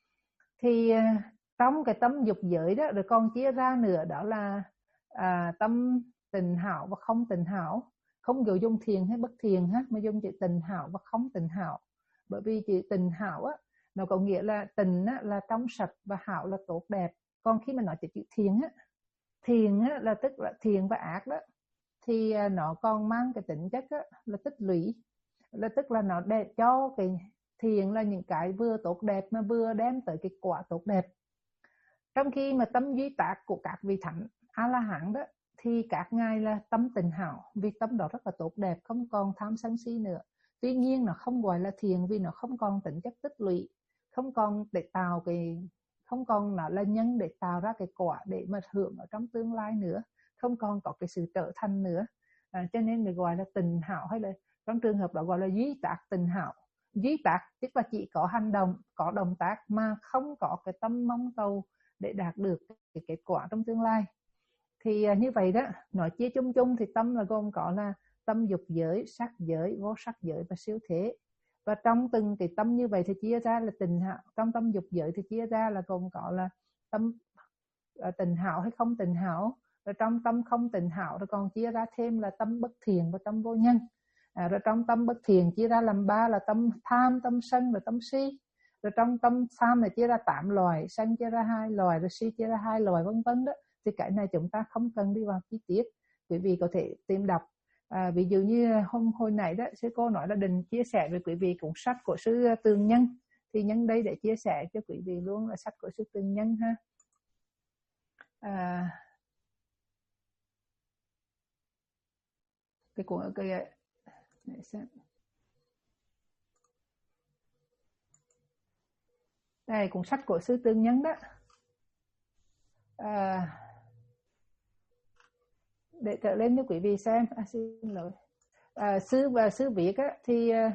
A: Thì trong cái tâm dục giới đó rồi còn chia ra nữa, đó là à, tâm tịnh hảo và không tịnh hảo. Không kiểu dùng thiền hay bất thiền ha, mà dùng chữ tịnh hảo và không tịnh hảo. Bởi vì chữ tịnh hảo á, nó có nghĩa là tịnh á, là trong sạch và hảo là tốt đẹp. Còn khi mà nói chữ thiền á, thiền á, là tức là thiền và ác đó, thì nó còn mang cái tính chất á, là tích lũy, là tức là nó để cho cái thiền là những cái vừa tốt đẹp mà vừa đem tới cái quả tốt đẹp. Trong khi mà tâm duy tác của các vị thánh A La Hán đó thì các ngài là tâm tịnh hảo, vì tâm đó rất là tốt đẹp, không còn tham sân si nữa. Tuy nhiên nó không gọi là thiền vì nó không còn tính chất tích lũy, không còn để tạo cái không còn nó là nhân để tạo ra cái quả để mà hưởng ở trong tương lai nữa, không còn có cái sự trở thành nữa, à, cho nên được gọi là tịnh hảo, hay là trong trường hợp đó gọi là duy tác tịnh hảo. Duy tác tức là chỉ có hành động, có động tác mà không có cái tâm mong cầu để đạt được cái kết quả trong tương lai. Thì như vậy đó, nói chia chung chung thì tâm là gồm có là tâm dục giới, sắc giới, vô sắc giới và siêu thế. Và trong từng cái tâm như vậy thì chia ra là tịnh hảo. Trong tâm dục giới thì chia ra là gồm có là tâm tịnh hảo hay không tịnh hảo. Rồi trong tâm không tịnh hảo rồi còn chia ra thêm là tâm bất thiện và tâm vô nhân. À, rồi trong tâm bất thiện chia ra làm ba là tâm tham, tâm sân và tâm si. Rồi trong tâm tham này chia ra tám loài, sân chia ra hai loài, rồi si chia ra hai loài, vân vân đó. Thì cái này chúng ta không cần đi vào chi tiết, quý vị có thể tìm đọc. À, ví dụ như hôm hồi nãy đó sư cô nói là định chia sẻ với quý vị cuốn sách của sư Tường Nhân, thì nhân đây để chia sẻ cho quý vị luôn là sách của sư Tường Nhân ha. À, cái cuốn cái để xem. Đây cuốn sách của sư Tường Nhân đó. À, để trở lên cho quý vị xem. À, xin lỗi. À, sư và sư viết á, thì uh,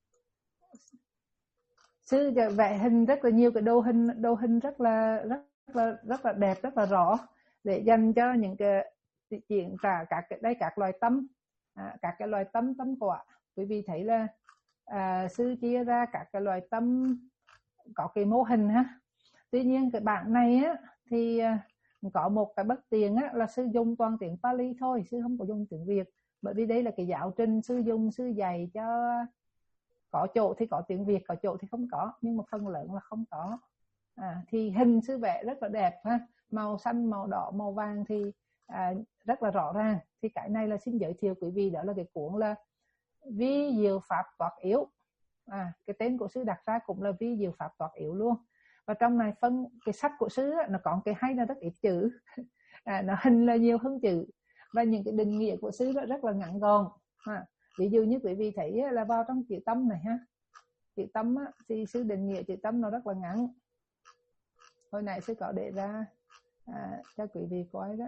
A: sư vẽ hình rất là nhiều cái đồ hình đồ hình rất là rất là rất là đẹp, rất là rõ để dành cho những cái chuyện cả các cái đây các loài tâm, à, các cái loài tâm tâm quả. Quý vị thấy là à, sư chia ra các cái loài tâm có cái mô hình ha. Tuy nhiên cái bản này á thì có một cái bất tiện á, là sư dùng toàn tiếng Pali thôi, sư không có dùng tiếng Việt. Bởi vì đây là cái giáo trình sư dùng, sư dạy cho có chỗ thì có tiếng Việt, có chỗ thì không có, nhưng mà phần lớn là không có. À, thì hình sư vẽ rất là đẹp ha, màu xanh, màu đỏ, màu vàng thì à, rất là rõ ràng. Thì cái này là xin giới thiệu quý vị, đó là cái cuốn là Vi Diệu Pháp Toát Yếu. À, cái tên của sư đặt ra cũng là Vi Diệu Pháp Toát Yếu luôn. Và trong này phân cái sách của sư á, nó có cái hay là rất ít chữ, à, nó hình là nhiều hơn chữ, và những cái định nghĩa của sư rất là ngắn gọn. À, ví dụ như quý vị thấy là vào trong chữ tâm này ha, chữ tâm á, thì sư định nghĩa chữ tâm nó rất là ngắn. Hồi nãy sư có để ra à, cho quý vị coi đó.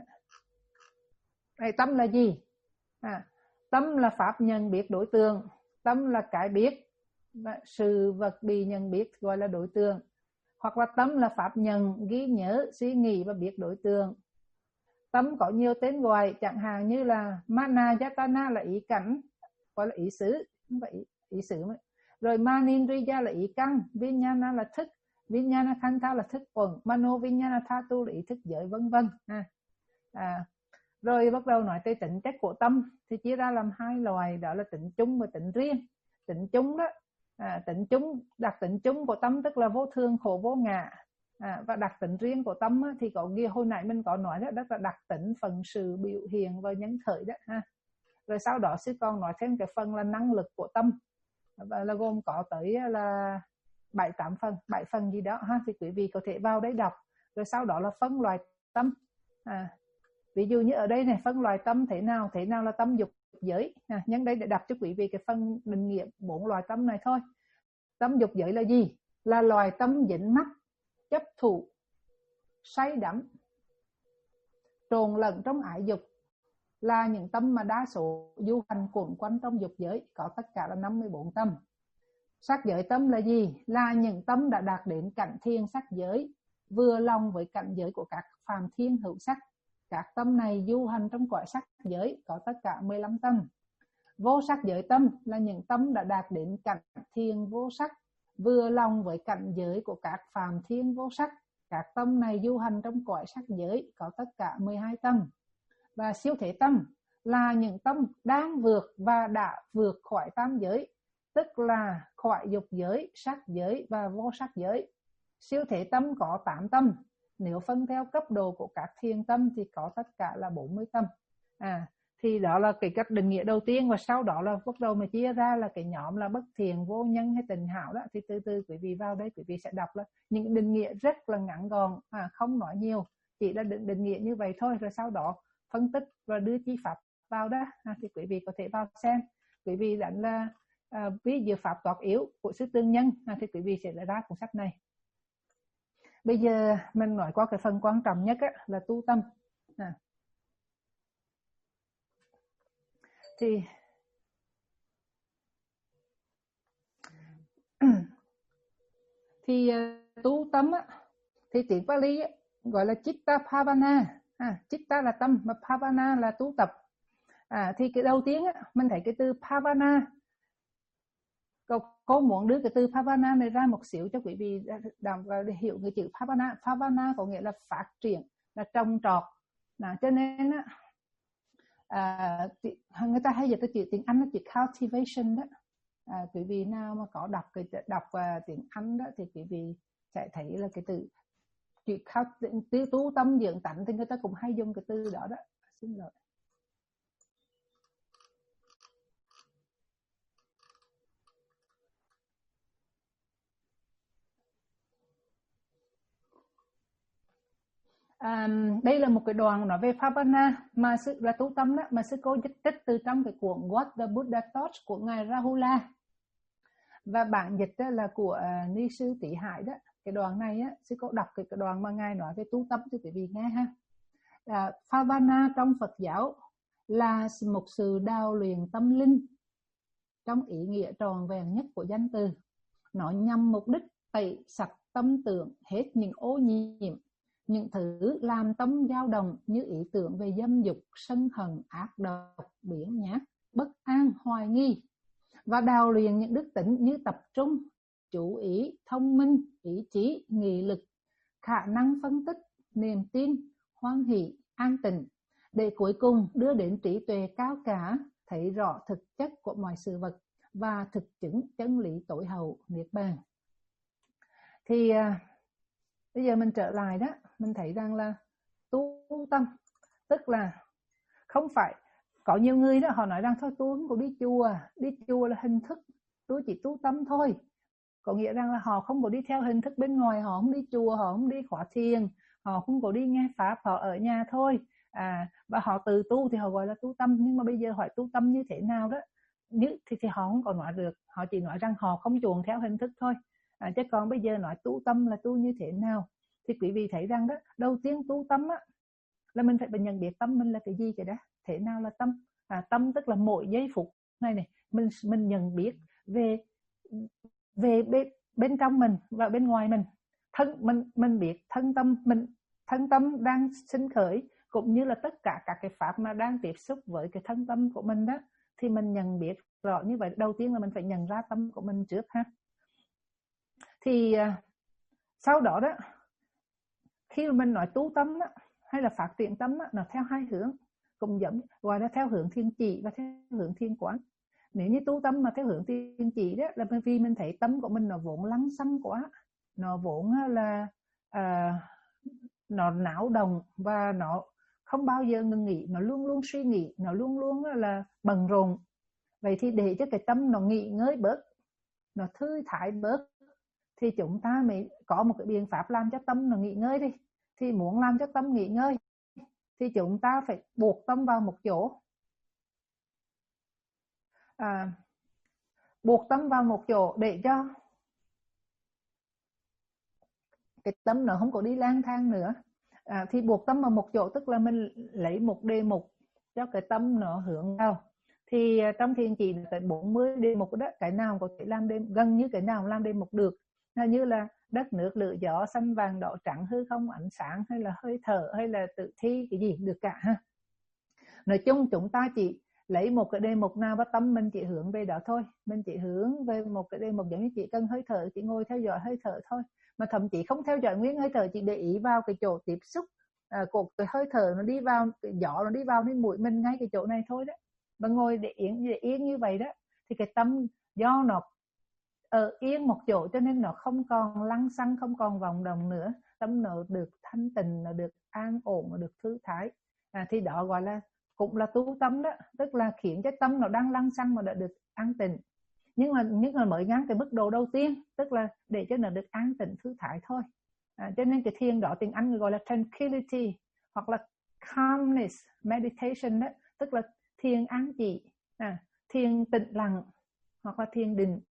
A: Đây, tâm là gì? À, tâm là pháp nhận biết đối tượng, tâm là cái biết, sự vật bị nhận biết gọi là đối tượng. Hoặc là tâm là pháp nhận, ghi nhớ, suy nghĩ và biết đối tượng. Tâm có nhiều tên gọi, chẳng hạn như là Mana Yatana là ý cảnh, gọi là ý xứ, không phải ý, ý xứ mới. Rồi Manindriya là ý căn, Vinyana là thức, Vinyana Khanta là thức quẩn, Mano Vinyana Thatu là ý thức giới, vân vân. À, à, rồi bắt đầu nói tới tính chất của tâm thì chia ra làm hai loại, đó là tính chung và tính riêng. Tính chung đó, à, tính chung, đặc tính chung của tâm tức là vô thường, khổ, vô ngã. À, và đặc tính riêng của tâm á, thì có ghi hồi nãy mình có nói đó, đó là đặc tính, phần sự, biểu hiện và nhân khởi đó ha. Rồi sau đó sư còn nói thêm cái phần là năng lực của tâm, và là gồm có tới là bảy tám phần, bảy phần gì đó ha, thì quý vị có thể vào đấy đọc. Rồi sau đó là phân loại tâm. À, ví dụ như ở đây này, phân loại tâm thế nào, thế nào là tâm dục giới. À, nhân đây để đọc cho quý vị cái phần định nghĩa bốn loại tâm này thôi. Tâm dục giới là gì? Là loài tâm dính mắc chấp thủ, say đắm, trộn lẫn trong ái dục, là những tâm mà đa số du hành quẩn quanh trong dục giới, có tất cả là năm mươi bốn tâm. Sắc giới tâm là gì? Là những tâm đã đạt đến cảnh thiên sắc giới, vừa lòng với cảnh giới của các phàm thiên hữu sắc. Các tâm này du hành trong cõi sắc giới, có tất cả mười lăm tâm. Vô sắc giới tâm là những tâm đã đạt đến cảnh thiên vô sắc, vừa lòng với cảnh giới của các phàm thiên vô sắc. Các tâm này du hành trong cõi sắc giới, có tất cả mười hai tâm. Và siêu thế tâm là những tâm đang vượt và đã vượt khỏi tam giới, tức là khỏi dục giới, sắc giới và vô sắc giới. Siêu thế tâm có tám tâm. Nếu phân theo cấp độ của các thiền tâm thì có tất cả là bốn mươi tâm. À, thì đó là cái cách định nghĩa đầu tiên, và sau đó là bắt đầu mà chia ra là cái nhóm là bất thiện, vô nhân hay tình hảo đó. Thì từ từ quý vị vào đây quý vị sẽ đọc là những định nghĩa rất là ngắn gọn, à, không nói nhiều, chỉ là định, định nghĩa như vậy thôi, rồi sau đó phân tích và đưa chi pháp vào đó. À, thì quý vị có thể vào xem. Quý vị đánh là à, ví dụ pháp toạc yếu của sư Tương Nhân, à, thì quý vị sẽ ra cuốn sách này. Bây giờ mình nói qua cái phần quan trọng nhất á, là tu tâm. À. Thì thì uh, tu tâm á, thì tiếng Pali á, gọi là Chitta Bhavana. À, Chitta là tâm, mà Bhavana là tu tập. À, thì cái đầu tiên á, mình thấy cái từ Bhavana. Cô, cô muốn đưa cái từ Bhavana này ra một xíu cho quý vị để hiểu cái chữ Bhavana. Bhavana có nghĩa là phát triển, là trồng trọt. À, cho nên á, à, người ta hay dịch cái chữ tiếng Anh là chữ cultivation đó. À, quý vị nào mà có đọc cái đọc uh, tiếng Anh đó thì quý vị sẽ thấy là cái từ chữ từ tu tâm dưỡng tánh thì người ta cũng hay dùng cái từ đó đó. Xin lỗi. À, đây là một cái đoạn nói về Bhavana mà sư là tu tâm đó, mà sư cô dịch trích từ trong cái cuốn What the Buddha Taught của ngài Rahula, và bản dịch đó là của uh, Ni sư Tỷ Hải đó. Cái đoạn này á, sư cô đọc cái, cái đoạn mà ngài nói về tu tâm cho quý vị nghe ha. À, Bhavana trong Phật giáo là một sự đào luyện tâm linh trong ý nghĩa tròn vẹn nhất của danh từ. Nó nhằm mục đích tẩy sạch tâm tưởng hết những ô nhiễm, những thứ làm tâm dao động như ý tưởng về dâm dục, sân hận, ác độc, biếng nhác, bất an, hoài nghi, và đào luyện những đức tính như tập trung, chú ý, thông minh, ý chí, nghị lực, khả năng phân tích, niềm tin, hoan hỷ, an tịnh, để cuối cùng đưa đến trí tuệ cao cả, thấy rõ thực chất của mọi sự vật và thực chứng chân lý tối hậu niết bàn. Thì à, bây giờ mình trở lại đó, mình thấy rằng là tu tâm tức là không phải có nhiều người đó họ nói rằng thôi tôi không có đi chùa, đi chùa là hình thức, tôi chỉ tu tâm thôi. Có nghĩa rằng là họ không có đi theo hình thức bên ngoài, họ không đi chùa, họ không đi khóa thiền, họ không có đi nghe pháp, họ ở nhà thôi. À, và họ tự tu thì họ gọi là tu tâm. Nhưng mà bây giờ hỏi tu tâm như thế nào đó như, thì, thì họ không còn nói được. Họ chỉ nói rằng họ không chuồn theo hình thức thôi. À, chứ còn bây giờ nói tu tâm là tu như thế nào, thì quý vị thấy rằng đó, đầu tiên tu tâm á, là mình phải nhận biết tâm mình là cái gì cái đó. Thế nào là tâm? À, tâm tức là mỗi giây phút này này mình mình nhận biết về về bên, bên trong mình và bên ngoài mình. Thân mình mình biết thân tâm mình, thân tâm đang sinh khởi, cũng như là tất cả các cái pháp mà đang tiếp xúc với cái thân tâm của mình đó, thì mình nhận biết rõ như vậy. Đầu tiên là mình phải nhận ra tâm của mình trước ha. Thì sau đó đó, khi mà mình nói tu tâm đó, hay là phát triển tâm đó, nó theo hai hướng, cũng giống gọi là theo hướng thiên chỉ và theo hướng thiên quán. Nếu như tu tâm mà theo hướng thiên chỉ đó, là bởi vì mình thấy tâm của mình nó vốn lăng xăng quá, nó vốn là à, nó não động và nó không bao giờ ngừng nghỉ, nó luôn luôn suy nghĩ, nó luôn luôn là bận rộn. Vậy thì để cho cái tâm nó nghỉ ngơi bớt, nó thư thái bớt, thì chúng ta mới có một cái biện pháp làm cho tâm nó nghỉ ngơi đi. Thì muốn làm cho tâm nghỉ ngơi thì chúng ta phải buộc tâm vào một chỗ. À, buộc tâm vào một chỗ để cho cái tâm nó không có đi lang thang nữa. À, thì buộc tâm vào một chỗ, tức là mình lấy một đề mục cho cái tâm nó hướng vào. Thì trong thiền chỉ tới bốn mươi đề mục đó, cái nào có thể làm đề, gần như cái nào làm đề mục được, là như là đất nước lửa gió xanh vàng đỏ trắng, hư không ánh sáng, hay là hơi thở, hay là tự thi, cái gì được cả ha. Nói chung chúng ta chỉ lấy một cái đề mục nào và tâm mình chỉ hướng về đó thôi. Mình chỉ hướng về một cái đề mục, giống như chỉ cần hơi thở, chỉ ngồi theo dõi hơi thở thôi. Mà thậm chí không theo dõi nguyên hơi thở, chỉ để ý vào cái chỗ tiếp xúc à, của cái hơi thở nó đi vào, cái gió nó đi vào đến mũi mình ngay cái chỗ này thôi đó. Và ngồi để yên, để yên như vậy đó, thì cái tâm do nó ở yên một chỗ cho nên nó không còn lăng xăng, không còn vòng đồng nữa. Tâm nó được thanh tịnh, nó được an ổn, nó được thư thái. À, thì đó gọi là cũng là tu tâm đó, tức là khiến cái tâm nó đang lăng xăng mà đã được an tịnh. Nhưng mà nhưng mà mới ngắn cái mức độ đầu tiên, tức là để cho nó được an tịnh thư thái thôi. À, cho nên cái thiền đó tiếng Anh gọi là tranquility hoặc là calmness meditation đó, tức là thiền an chỉ, à, thiền tĩnh lặng hoặc là thiền định.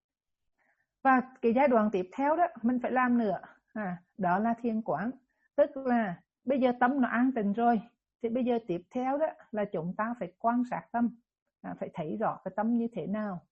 A: Và cái giai đoạn tiếp theo đó mình phải làm nữa, à, đó là thiền quán, tức là bây giờ tâm nó an tịnh rồi, thì bây giờ tiếp theo đó là chúng ta phải quan sát tâm, à, phải thấy rõ cái tâm như thế nào.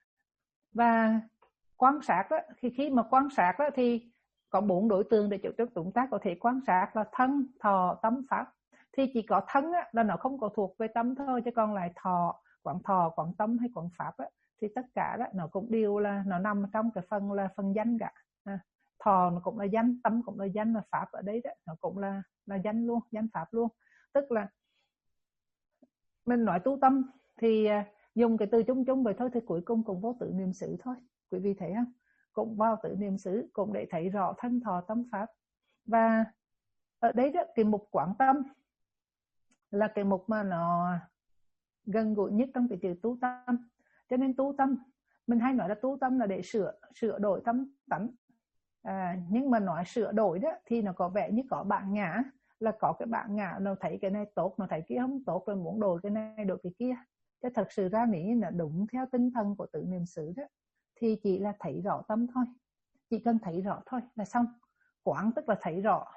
A: Và quan sát đó, khi khi mà quan sát đó thì có bốn đối tượng để chúng ta có thể quan sát là thân, thọ, tâm, pháp. Thì chỉ có thân á, là nó không có thuộc về tâm thôi, chứ còn lại thọ, quán thọ, quán tâm hay quán pháp á, thì tất cả đó nó cũng đều là nó nằm trong cái phần là phần danh cả. À, thọ nó cũng là danh, tâm cũng là danh, là pháp ở đấy đó nó cũng là là danh luôn, danh pháp luôn. Tức là mình nói tu tâm thì dùng cái từ chung chung vậy thôi, thì cuối cùng cũng vô tự niệm xứ thôi. Quý vị thấy không? Cũng vào tự niệm xứ, cũng để thấy rõ thân, thọ, tâm, pháp. Và ở đấy đó, cái mục quán tâm là cái mục mà nó gần gũi nhất trong cái chữ tu tâm. Cho nên tu tâm, mình hay nói là tu tâm là để sửa sửa đổi tâm tánh. À, nhưng mà nói sửa đổi đó thì nó có vẻ như có bản ngã, là có cái bản ngã nó thấy cái này tốt, nó thấy kia không tốt, rồi muốn đổi cái này đổi cái kia. Chứ thật sự ra nếu như là đúng theo tinh thần của tự niệm xứ đó, thì chỉ là thấy rõ tâm thôi, chỉ cần thấy rõ thôi là xong. Quán tức là thấy rõ.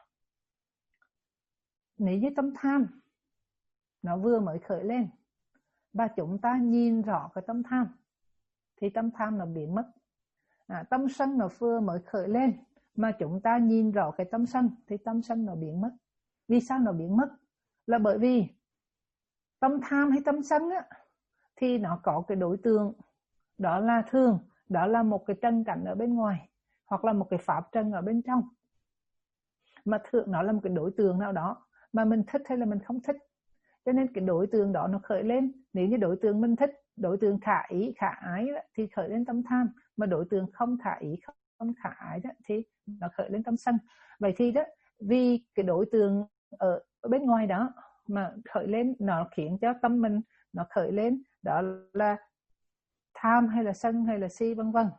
A: Nếu như tâm tham nó vừa mới khởi lên và chúng ta nhìn rõ cái tâm tham thì tâm tham nó biến mất. À, tâm sân nó vừa mới khởi lên mà chúng ta nhìn rõ cái tâm sân thì tâm sân nó biến mất. Vì sao nó biến mất? Là bởi vì tâm tham hay tâm sân á, thì nó có cái đối tượng, đó là thường, đó là một cái trần cảnh ở bên ngoài, hoặc là một cái pháp trần ở bên trong. Mà thường nó là một cái đối tượng nào đó mà mình thích hay là mình không thích. Cho nên cái đối tượng đó nó khởi lên, nếu như đối tượng mình thích, đối tượng khả ý, khả ái đó, thì khởi lên tâm tham. Mà đối tượng không khả ý, không khả ái đó, thì nó khởi lên tâm sân. Vậy thì đó, vì cái đối tượng ở, ở bên ngoài đó mà khởi lên, nó khiến cho tâm mình nó khởi lên, đó là tham hay là sân hay là si vân vân.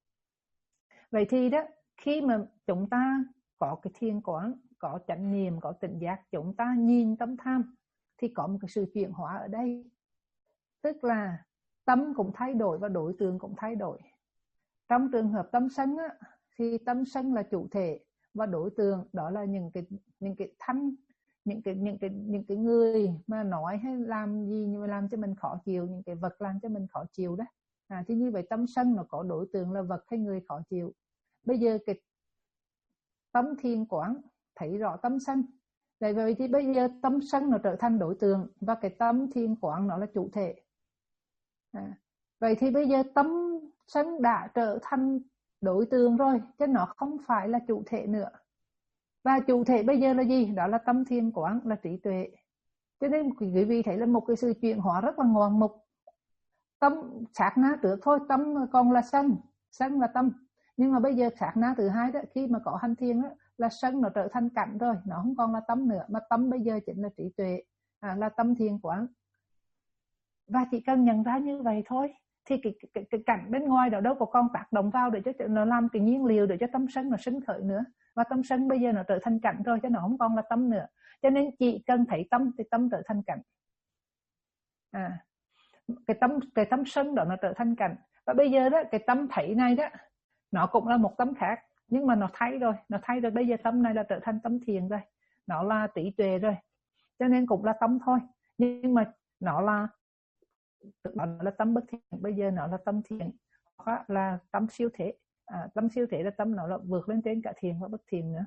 A: Vậy thì đó, khi mà chúng ta có cái thiền quán, có chánh niệm, có tỉnh giác, chúng ta nhìn tâm tham thì có một cái sự chuyển hóa ở đây. Tức là tâm cũng thay đổi và đối tượng cũng thay đổi. Trong trường hợp tâm sân á, thì tâm sân là chủ thể và đối tượng đó là những cái những cái thanh, những cái những cái những cái người mà nói hay làm gì nhưng mà làm cho mình khó chịu, những cái vật làm cho mình khó chịu đó. À, thì như vậy tâm sân nó có đối tượng là vật hay người khó chịu. Bây giờ cái tâm thiền quán thấy rõ tâm sân. Vậy thì bây giờ tâm sân nó trở thành đối tượng và cái tâm thiền quán nó là chủ thể. À, vậy thì bây giờ tâm sân đã trở thành đối tượng rồi, chứ nó không phải là chủ thể nữa. Và chủ thể bây giờ là gì? Đó là tâm thiền quán, là trí tuệ. Cho nên quý vị thấy là một cái sự chuyển hóa rất là ngoạn mục. Tâm sát na trước thôi, tâm còn là sân, sân là tâm. Nhưng mà bây giờ sát na thứ hai đó, khi mà có hành thiền đó, là sân nó trở thành cảnh rồi, nó không còn là tâm nữa, mà tâm bây giờ chính là trí tuệ, à, là tâm thiền quán. Và chỉ cần nhận ra như vậy thôi, thì cái, cái, cái cảnh bên ngoài đó đâu có còn tác động vào để cho nó làm cái nhiên liệu để cho tâm sân nó sinh khởi nữa. Và tâm sân bây giờ nó trở thành cảnh rồi, chứ nó không còn là tâm nữa. Cho nên chỉ cần thấy tâm thì tâm trở thành cảnh. À, cái tâm cái tâm sân đó nó trở thành cảnh. Và bây giờ đó, cái tâm thấy này đó, nó cũng là một tâm khác. nhưng mà nó thay rồi, nó thay rồi. Bây giờ tâm này là trở thành tâm thiền rồi, nó là trí tuệ rồi, cho nên cũng là tâm thôi, nhưng mà nó là nó là tâm bất thiện, bây giờ nó là tâm thiện hoặc là tâm siêu thể. À, tâm siêu thể là tâm nó là vượt lên trên cả thiện và bất thiện nữa.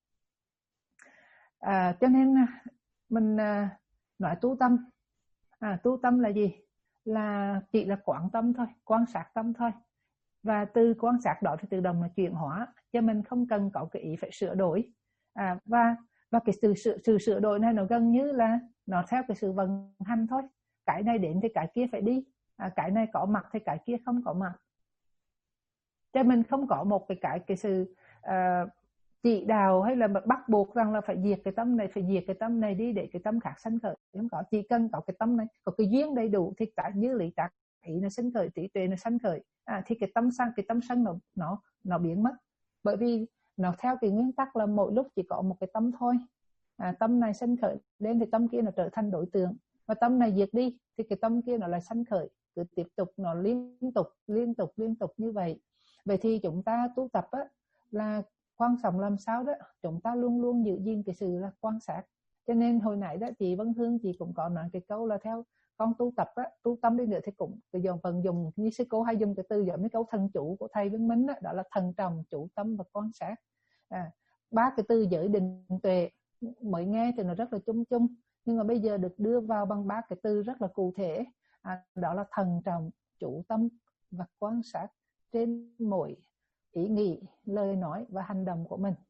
A: À, cho nên mình à, nói tu tâm. À, tu tâm là gì? Là chỉ là quán tâm thôi, quan sát tâm thôi, và từ quan sát đó thì tự động là chuyển hóa, cho mình không cần có cái ý phải sửa đổi. À, và và cái sự sự sự sửa đổi này nó gần như là nó theo cái sự vận hành thôi, cái này đến thì cái kia phải đi, à, cái này có mặt thì cái kia không có mặt, cho mình không có một cái cái cái sự uh, chỉ đạo hay là bắt buộc rằng là phải diệt cái tâm này, phải diệt cái tâm này đi để cái tâm khác sanh khởi. Không có, chỉ cần có cái tâm này, có cái duyên đầy đủ thì cả như lý tác ý nó sanh khởi, trí tuệ nó sanh khởi, à, thì cái tâm sân cái tâm sân nó nó nó biến mất, bởi vì nó theo cái nguyên tắc là mỗi lúc chỉ có một cái tâm thôi. À, tâm này sanh khởi lên thì tâm kia nó trở thành đối tượng, và tâm này diệt đi thì cái tâm kia nó lại sanh khởi, cứ tiếp tục nó liên tục liên tục liên tục như vậy. Vậy thì chúng ta tu tập á, là quan trọng làm sao đó chúng ta luôn luôn giữ gìn cái sự là quan sát. Cho nên hồi nãy đó chị Vân Hương chị cũng có nói cái câu là theo con tu tập á, tu tâm đi nữa thì cũng bây giờ phần dùng như sư cô hay dùng cái từ giống như câu thần chủ của thầy Văn Minh đó, đó là thần trọng, chủ tâm và quan sát. À, ba cái từ giới định tuệ mới nghe thì nó rất là chung chung, nhưng mà bây giờ được đưa vào bằng ba cái từ rất là cụ thể, à, đó là thần trọng, chủ tâm và quan sát trên mỗi ý nghĩ, lời nói và hành động của mình.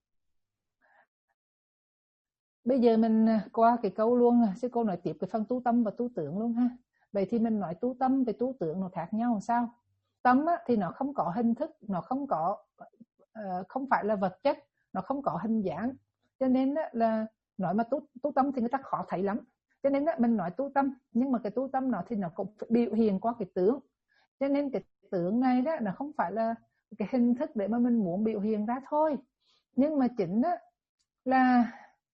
A: Bây giờ mình qua cái câu luôn, sư cô nói tiếp cái phần tu tâm và tu tưởng luôn ha. Vậy thì mình nói tu tâm và tu tưởng nó khác nhau sao? Tâm á, thì nó không có hình thức, nó không có uh, không phải là vật chất, nó không có hình dáng, cho nên á, là nói mà tu, tu tâm thì người ta khó thấy lắm. Cho nên á, mình nói tu tâm, nhưng mà cái tu tâm nó thì nó cũng biểu hiện qua cái tướng. Cho nên cái tướng này đó nó không phải là cái hình thức để mà mình muốn biểu hiện ra thôi, nhưng mà chính á, là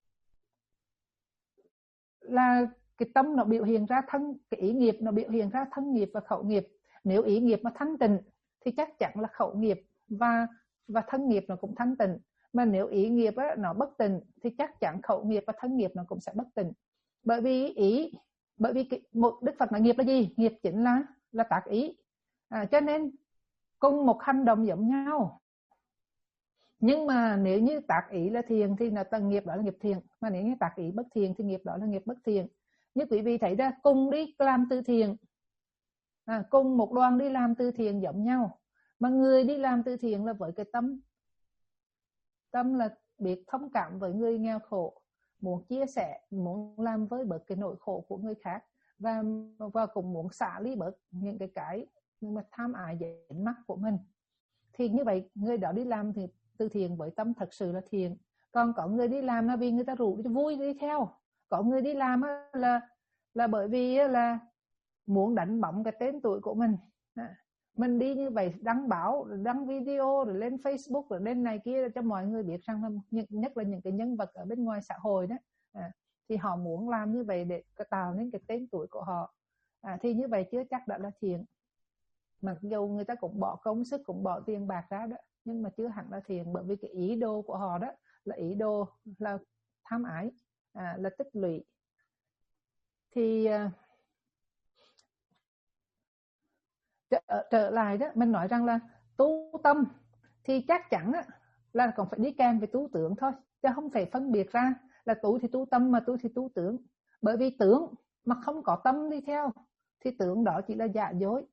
A: là cái tâm nó biểu hiện ra thân, cái ý nghiệp nó biểu hiện ra thân nghiệp và khẩu nghiệp. Nếu ý nghiệp mà thanh tịnh thì chắc chắn là khẩu nghiệp và và thân nghiệp nó cũng thanh tịnh, mà nếu ý nghiệp á, nó bất tịnh thì chắc chắn khẩu nghiệp và thân nghiệp nó cũng sẽ bất tịnh. Bởi vì ý bởi vì cái, một Đức Phật nói nghiệp là gì? Nghiệp chính là là tác ý. À, cho nên cùng một hành động giống nhau, nhưng mà nếu như tác ý là thiện thì là tầng nghiệp đó là nghiệp thiện, mà nếu như tác ý bất thiện thì nghiệp đó là nghiệp bất thiện. Như quý vị thấy ra, cùng đi làm từ thiện, à, cùng một đoàn đi làm từ thiện giống nhau, mà người đi làm từ thiện là với cái tâm tâm là biết thông cảm với người nghèo khổ, muốn chia sẻ, muốn làm với bớt cái nỗi khổ của người khác, và và cũng muốn xả ly bớt những cái cái mà tham ái dính mắc của mình, thì như vậy người đó đi làm thì từ thiện với tâm thật sự là thiện. Còn có người đi làm là vì người ta rủ cho vui đi theo, có người đi làm là là bởi vì là muốn đánh bóng cái tên tuổi của mình. Mình đi như vậy đăng báo, đăng video rồi lên Facebook rồi lên này kia cho mọi người biết rằng là, nhất là những cái nhân vật ở bên ngoài xã hội đó, à, thì họ muốn làm như vậy để tạo nên cái tên tuổi của họ, à, thì như vậy chưa chắc đã là thiện. Mặc dù người ta cũng bỏ công sức, cũng bỏ tiền bạc ra đó, nhưng mà chưa hẳn là thiện, bởi vì cái ý đồ của họ đó là ý đồ là tham ái, à, là tích lũy. Thì uh, trở, trở lại đó, mình nói rằng là tu tâm thì chắc chắn là còn phải đi kèm với tu tưởng thôi, chứ không thể phân biệt ra là tu thì tu tâm mà tu thì tu tưởng. Bởi vì tưởng mà không có tâm đi theo thì tưởng đó chỉ là giả dối.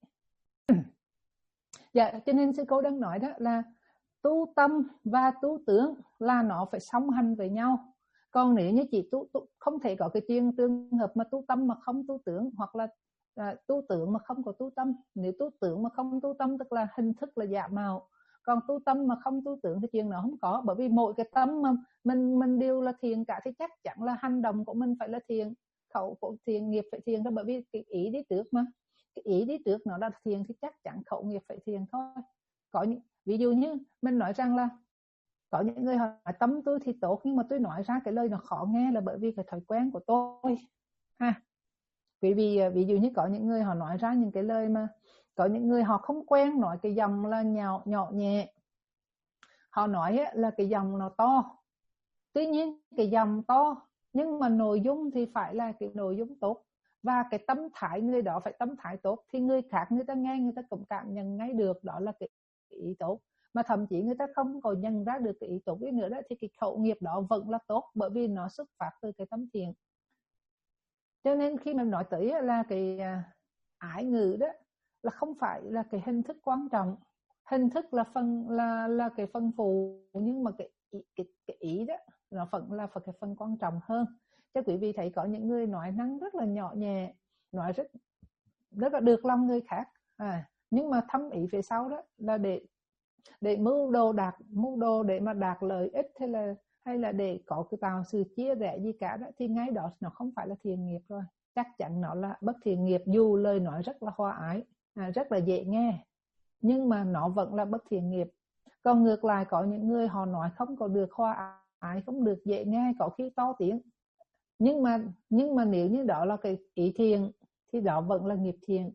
A: Dạ, cho nên sư cô đang nói đó là tu tâm và tu tưởng là nó phải song hành với nhau. Còn nếu như chỉ tu, tu không thể có cái chuyện trường hợp mà tu tâm mà không tu tưởng, hoặc là à, tu tưởng mà không có tu tâm. Nếu tu tưởng mà không tu tâm tức là hình thức là giả mạo, còn tu tâm mà không tu tưởng thì chuyện nó không có. Bởi vì mỗi cái tâm mà mình mình đều là thiện cả thì chắc chắn là hành động của mình phải là thiện, khẩu của thiện, nghiệp phải thiện đó. Bởi vì cái ý đi trước mà, cái ý đi trước nó là thiện thì chắc chắn khẩu nghiệp phải thiện thôi. Có những ví dụ như mình nói rằng là có những người hỏi tâm tôi thì tốt, nhưng mà tôi nói ra cái lời nó khó nghe là bởi vì cái thói quen của tôi ha. Vì vì ví dụ như có những người họ nói ra những cái lời mà có những người họ không quen nói cái dòng là nhỏ nhỏ nhẹ, họ nói là cái dòng nó to, tuy nhiên cái dòng to nhưng mà nội dung thì phải là cái nội dung tốt, và cái tâm thái người đó phải tâm thái tốt, thì người khác người ta nghe người ta cũng cảm nhận ngay được đó là cái ý tốt, mà thậm chí người ta không còn nhận ra được cái ý tốt ấy nữa đó, thì cái khẩu nghiệp đó vẫn là tốt, bởi vì nó xuất phát từ cái tâm thiện. Cho nên khi mình nói tới là cái ái ngữ đó là không phải là cái hình thức quan trọng, hình thức là phần là là cái phần phụ, nhưng mà cái cái cái ý đó nó vẫn là cái phần quan trọng hơn. Cho quý vị thấy có những người nói năng rất là nhỏ nhẹ, nói rất rất là được lòng người khác, à, nhưng mà thâm ý phía sau đó là để để mưu đồ đạt mưu đồ để mà đạt lợi ích, hay là hay là để có cái tạo sự chia rẽ gì cả đó, thì ngay đó nó không phải là thiện nghiệp rồi, chắc chắn nó là bất thiện nghiệp. Dù lời nói rất là hòa ái, à, rất là dễ nghe, nhưng mà nó vẫn là bất thiện nghiệp. Còn ngược lại có những người họ nói không có được hòa ái, không được dễ nghe, có khi to tiếng, nhưng mà nhưng mà nếu như đó là cái ý thiện thì đó vẫn là nghiệp thiện.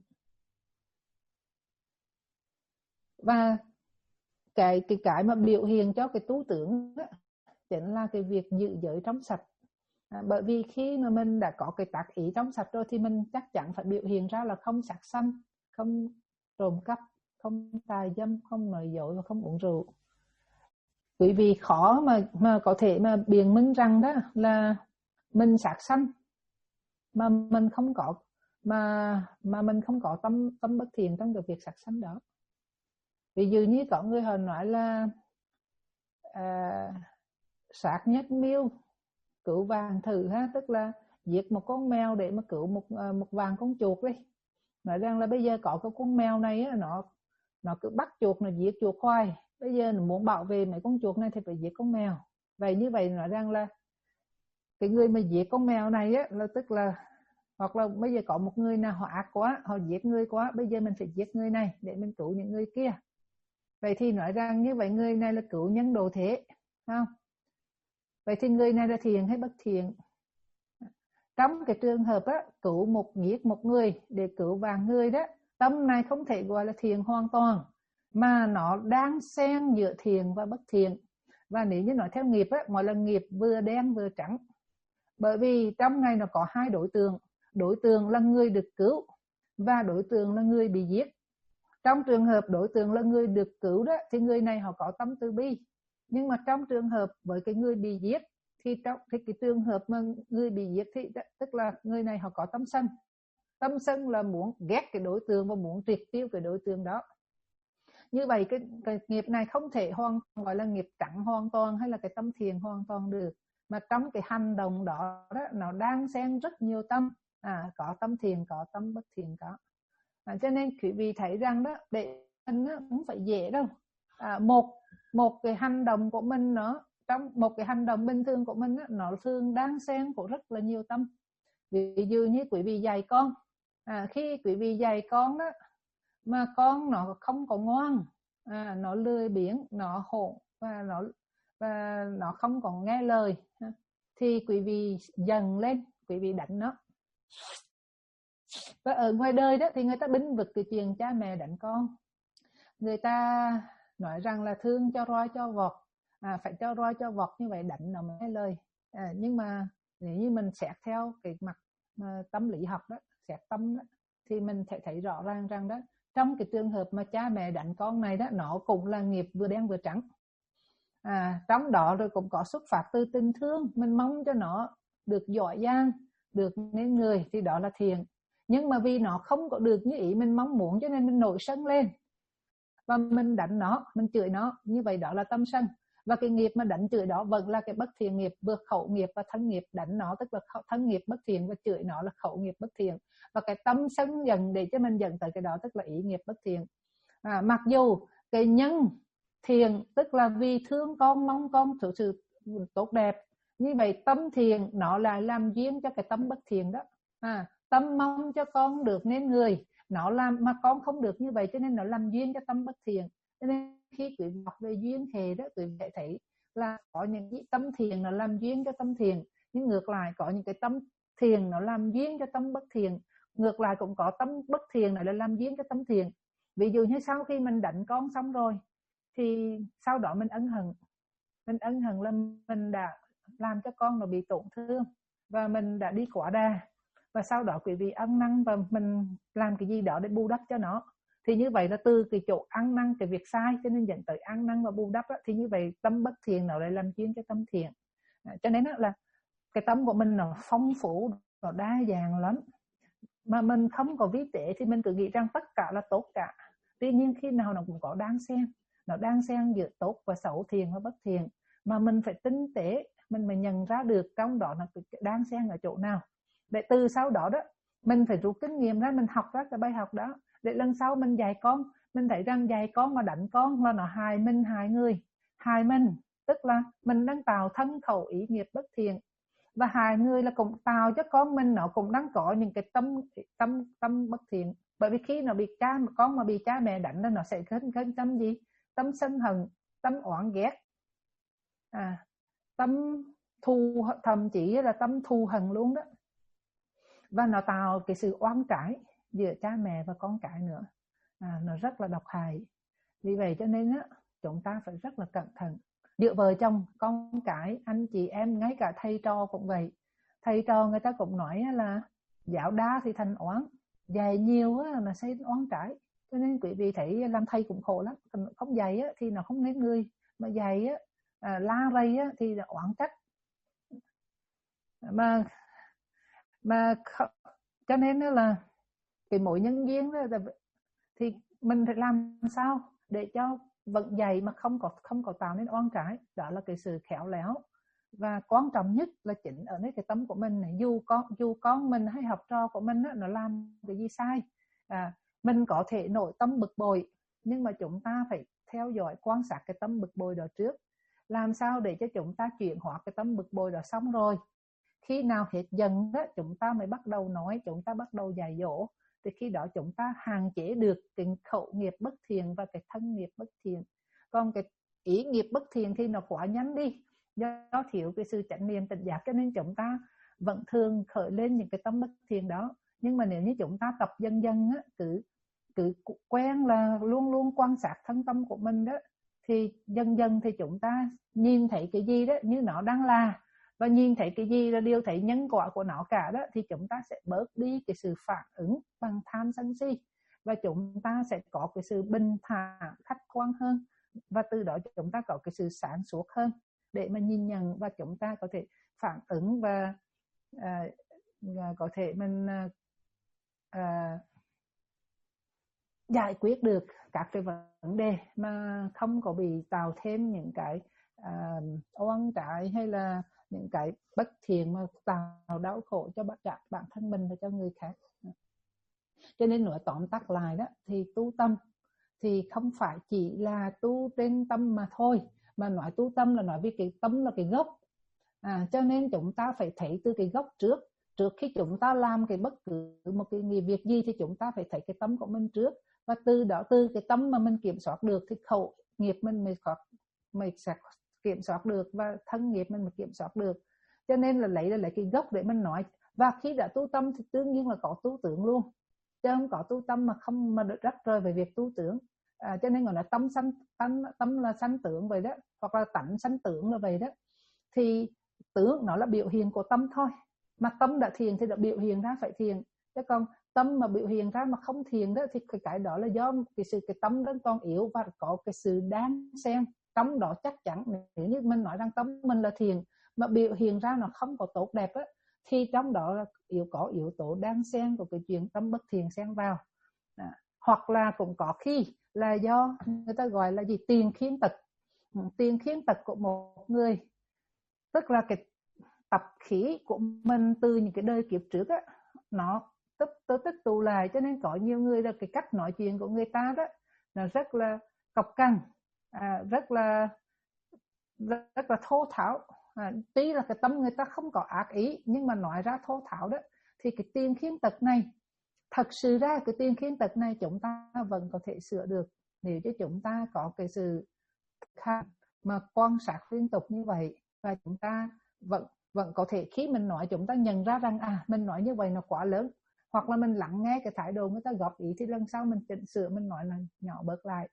A: Và cái cái cái mà biểu hiện cho cái tu tướng đó, chính là cái việc giữ giới trong sạch. À, bởi vì khi mà mình đã có cái tác ý trong sạch rồi thì mình chắc chắn phải biểu hiện ra là không sát sanh, không trộm cắp, không tà dâm, không nói dối và không uống rượu. Quý vị khó mà mà có thể mà biện minh rằng đó là mình sát sanh mà mình không có mà mà mình không có tâm tâm bất thiện trong cái việc sát sanh đó. Ví dụ như có người họ nói là à, sát nhất miêu cứu vàng thử ha, tức là giết một con mèo để mà cứu một một vàng con chuột đi. Nói rằng là bây giờ có cái con mèo này á, nó nó cứ bắt chuột, nó giết chuột hoài, bây giờ nó muốn bảo vệ mấy con chuột này thì phải giết con mèo. Vậy như vậy nói rằng là cái người mà giết con mèo này á, là tức là, hoặc là bây giờ có một người nào họ ác quá, họ giết người quá, bây giờ mình phải giết người này để mình cứu những người kia. Vậy thì nói rằng như vậy người này là cứu nhân độ thế, không? Vậy thì người này là thiện hay bất thiện? Trong cái trường hợp á, cứu một giết một người để cứu vài người đó, tâm này không thể gọi là thiện hoàn toàn, mà nó đang xen giữa thiện và bất thiện. Và nếu như nói theo nghiệp á, gọi là nghiệp vừa đen vừa trắng. Bởi vì trong này nó có hai đối tượng, đối tượng là người được cứu và đối tượng là người bị giết. Trong trường hợp đối tượng là người được cứu đó, thì người này họ có tâm từ bi. Nhưng mà trong trường hợp với cái người bị giết, thì trong thì cái trường hợp mà người bị giết thì tức là người này họ có tâm sân. Tâm sân là muốn ghét cái đối tượng và muốn triệt tiêu cái đối tượng đó. Như vậy cái, cái nghiệp này không thể hoàn gọi là nghiệp trắng hoàn toàn hay là cái tâm thiện hoàn toàn được, mà trong cái hành động đó, đó nó đang xen rất nhiều tâm, à, có tâm thiện có tâm bất thiện có. À, cho nên quý vị thấy rằng đó, để mình không phải dễ đâu. À, một một cái hành động của mình nó trong một cái hành động bình thường của mình đó, nó thường đang xen của rất là nhiều tâm. Ví dụ như quý vị dạy con, à, khi quý vị dạy con đó mà con nó không có ngoan, à, nó lười biếng, nó hỗn và nó và nó không còn nghe lời, thì quý vị dần lên, quý vị đánh nó. Và ở ngoài đời đó thì người ta binh vực cái chuyện cha mẹ đánh con. Người ta nói rằng là thương cho roi cho vọt, à, phải cho roi cho vọt như vậy đánh nó mới nghe lời. À, nhưng mà nếu như mình xét theo cái mặt uh, tâm lý học đó, xét tâm đó, thì mình thể thấy rõ ràng rằng đó, trong cái trường hợp mà cha mẹ đánh con này đó, nó cũng là nghiệp vừa đen vừa trắng. À, trong đó rồi cũng có xuất phát từ tình thương, mình mong cho nó được giỏi giang, được nên người, thì đó là thiện. Nhưng mà vì nó không có được như ý mình mong muốn, cho nên mình nổi sân lên và mình đánh nó, mình chửi nó, như vậy đó là tâm sân. Và cái nghiệp mà đánh chửi đó vẫn là cái bất thiện nghiệp, vừa khẩu nghiệp và thân nghiệp. Đánh nó tức là thân nghiệp bất thiện và chửi nó là khẩu nghiệp bất thiện. Và cái tâm sân dần để cho mình dẫn tới cái đó tức là ý nghiệp bất thiện. À, mặc dù cái nhân thiện tức là vì thương con, mong con thực sự tốt đẹp, như vậy tâm thiện nó lại làm duyên cho cái tâm bất thiện đó. À, tâm mong cho con được nên người, nó làm mà con không được như vậy, cho nên nó làm duyên cho tâm bất thiện. Cho nên khi quý vị học về duyên hệ đó, quý vị thấy là có những cái tâm thiện nó làm duyên cho tâm thiện, nhưng ngược lại có những cái tâm thiện nó làm duyên cho tâm bất thiện, ngược lại cũng có tâm bất thiện này là làm duyên cho tâm thiện. Ví dụ như sau khi mình đánh con xong rồi thì sau đó mình ân hận. Mình ân hận là mình đã làm cho con nó bị tổn thương và mình đã đi quá đà, và sau đó quý vị ăn năn và mình làm cái gì đó để bù đắp cho nó. Thì như vậy là từ cái chỗ ăn năn, cái việc sai cho nên dẫn tới ăn năn và bù đắp đó, thì như vậy tâm bất thiện nó lại làm chuyên cho tâm thiện. Cho nên là cái tâm của mình nó phong phú, nó đa dạng lắm, mà mình không có vi tế thì mình cứ nghĩ rằng tất cả là tốt cả. Tuy nhiên khi nào nó cũng có đang xen, nó đang xen giữa tốt và xấu, thiện và bất thiện, mà mình phải tinh tế, mình mới nhận ra được trong đó là đang xen ở chỗ nào. Để từ sau đó đó mình phải rút kinh nghiệm ra, mình học ra cái bài học đó, để lần sau mình dạy con, mình thấy rằng dạy con mà đánh con là nó hại mình, hại người. Hại mình tức là mình đang tạo thân khẩu ý nghiệp bất thiện, và hại người là cũng tạo cho con mình nó cũng đang có những cái tâm tâm tâm bất thiện. Bởi vì khi nó bị cha con mà bị cha mẹ đánh là nó sẽ khơi khơi tâm gì? Tâm sân hận, tâm oán ghét, à, tâm thù, thậm chí là tâm thù hận luôn đó. Và nó tạo cái sự oán trái giữa cha mẹ và con cái nữa, à, nó rất là độc hại. Vì vậy cho nên á, chúng ta phải rất là cẩn thận. Giữa vợ chồng, con cái, anh chị em, ngay cả thầy trò cũng vậy. Thầy trò người ta cũng nói là dạo đa thì thành oán, dạy nhiều là sẽ oán trái. Cho nên quý vị thấy làm thầy cũng khổ lắm. Không dạy thì nó không nên người, mà dạy à, la rầy thì là oán trách. Mà mà cho nên là cái mỗi nhân duyên đó thì mình phải làm sao để cho vận dạy mà không có không có tạo nên oan trái. Đó là cái sự khéo léo, và quan trọng nhất là chính ở nơi cái tâm của mình này. Dù con dù con mình hay học trò của mình đó, nó làm cái gì sai, à, mình có thể nội tâm bực bội, nhưng mà chúng ta phải theo dõi quan sát cái tâm bực bội đó trước, làm sao để cho chúng ta chuyển hóa cái tâm bực bội đó. Xong rồi khi nào hết dần đó, chúng ta mới bắt đầu nói, chúng ta bắt đầu dạy dỗ. Thì khi đó chúng ta hạn chế được cái khẩu nghiệp bất thiện và cái thân nghiệp bất thiện. Còn cái ý nghiệp bất thiện thì nó quá nhanh đi, do thiếu cái sự chánh niệm tỉnh giác, cho nên chúng ta vẫn thường khởi lên những cái tâm bất thiện đó. Nhưng mà nếu như chúng ta tập dần dần á, cứ cứ quen là luôn luôn quan sát thân tâm của mình đó, thì dần dần thì chúng ta nhìn thấy cái gì đó như nó đang là, và nhìn thấy cái gì là điều thấy nhân quả của nó cả đó, thì chúng ta sẽ bớt đi cái sự phản ứng bằng tham sân si, và chúng ta sẽ có cái sự bình thản khách quan hơn, và từ đó chúng ta có cái sự sáng suốt hơn để mà nhìn nhận, và chúng ta có thể phản ứng và à, có thể mình à, giải quyết được các cái vấn đề mà không có bị tạo thêm những cái à, oan trái hay là những cái bất thiện mà tạo đau khổ cho bản thân mình và cho người khác. Cho nên nói tóm tắt lại đó, thì tu tâm thì không phải chỉ là tu trên tâm mà thôi, mà nói tu tâm là nói vì cái tâm là cái gốc, à, cho nên chúng ta phải thấy từ cái gốc trước. Trước khi chúng ta làm cái bất cứ một cái việc gì thì chúng ta phải thấy cái tâm của mình trước, và từ đó từ cái tâm mà mình kiểm soát được thì khẩu nghiệp mình mới có mình sẽ kiểm soát được, và thân nghiệp mình mới kiểm soát được. Cho nên là lấy là lấy cái gốc để mình nói. Và khi đã tu tâm thì đương nhiên là có tu tưởng luôn, chứ không có tu tâm mà không mà rắc rời về việc tu tưởng. À, cho nên gọi là tâm sanh tâm, tâm là sanh tưởng vậy đó, hoặc là tánh sanh tưởng là vậy đó. Thì tưởng nó là biểu hiện của tâm thôi, mà tâm đã thiền thì đã biểu hiện ra phải thiền, chứ còn tâm mà biểu hiện ra mà không thiền đó thì cái, cái đó là do cái sự cái tâm đó còn yếu, và có cái sự đáng xen trong đó. Chắc chắn nếu như mình nói rằng tâm mình là thiền mà biểu hiện ra nó không có tốt đẹp á, thì trong đó là yếu có yếu tố đáng xen của cái chuyện tâm bất thiền xen vào. À, hoặc là cũng có khi là do người ta gọi là gì, tiền khiến tật. Tiền khiến tật của một người tức là cái tập khí của mình từ những cái đời kiếp trước á, nó tích tích tích tụ lại. Cho nên có nhiều người là cái cách nói chuyện của người ta đó là rất là cộc cằn, à, rất là rất, rất là thô tháo. À, tuy là cái tâm người ta không có ác ý nhưng mà nói ra thô tháo đó, thì cái tiền khiến tật này, thật sự ra cái tiền khiến tật này chúng ta vẫn có thể sửa được nếu như chúng ta có cái sự khả mà quan sát liên tục như vậy. Và chúng ta vẫn vẫn có thể khi mình nói chúng ta nhận ra rằng à mình nói như vậy nó quá lớn, hoặc là mình lắng nghe cái thái độ người ta góp ý, thì lần sau mình chỉnh sửa, mình nói là nhỏ bớt lại.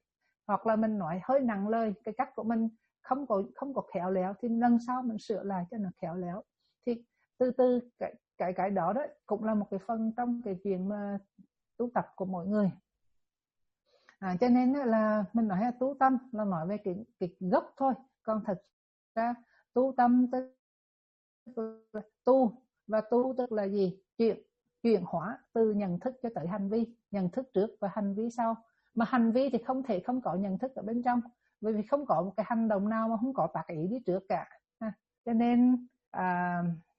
A: hoặc là mình nói hơi nặng lời, cái cách của mình không có không có khéo léo, thì lần sau mình sửa lại cho nó khéo léo. Thì từ từ cái cái cái đó đó cũng là một cái phần trong cái chuyện mà tu tập của mỗi người. À, cho nên là mình nói là tu tâm là nói về cái cái gốc thôi, còn thật ra tu tâm tức là tu, và tu tức là gì? Chuyển chuyển hóa từ nhận thức cho tới hành vi, nhận thức trước và hành vi sau. Mà hành vi thì không thể không có nhận thức ở bên trong, bởi vì không có một cái hành động nào mà không có tác ý đi trước cả. À, cho nên à,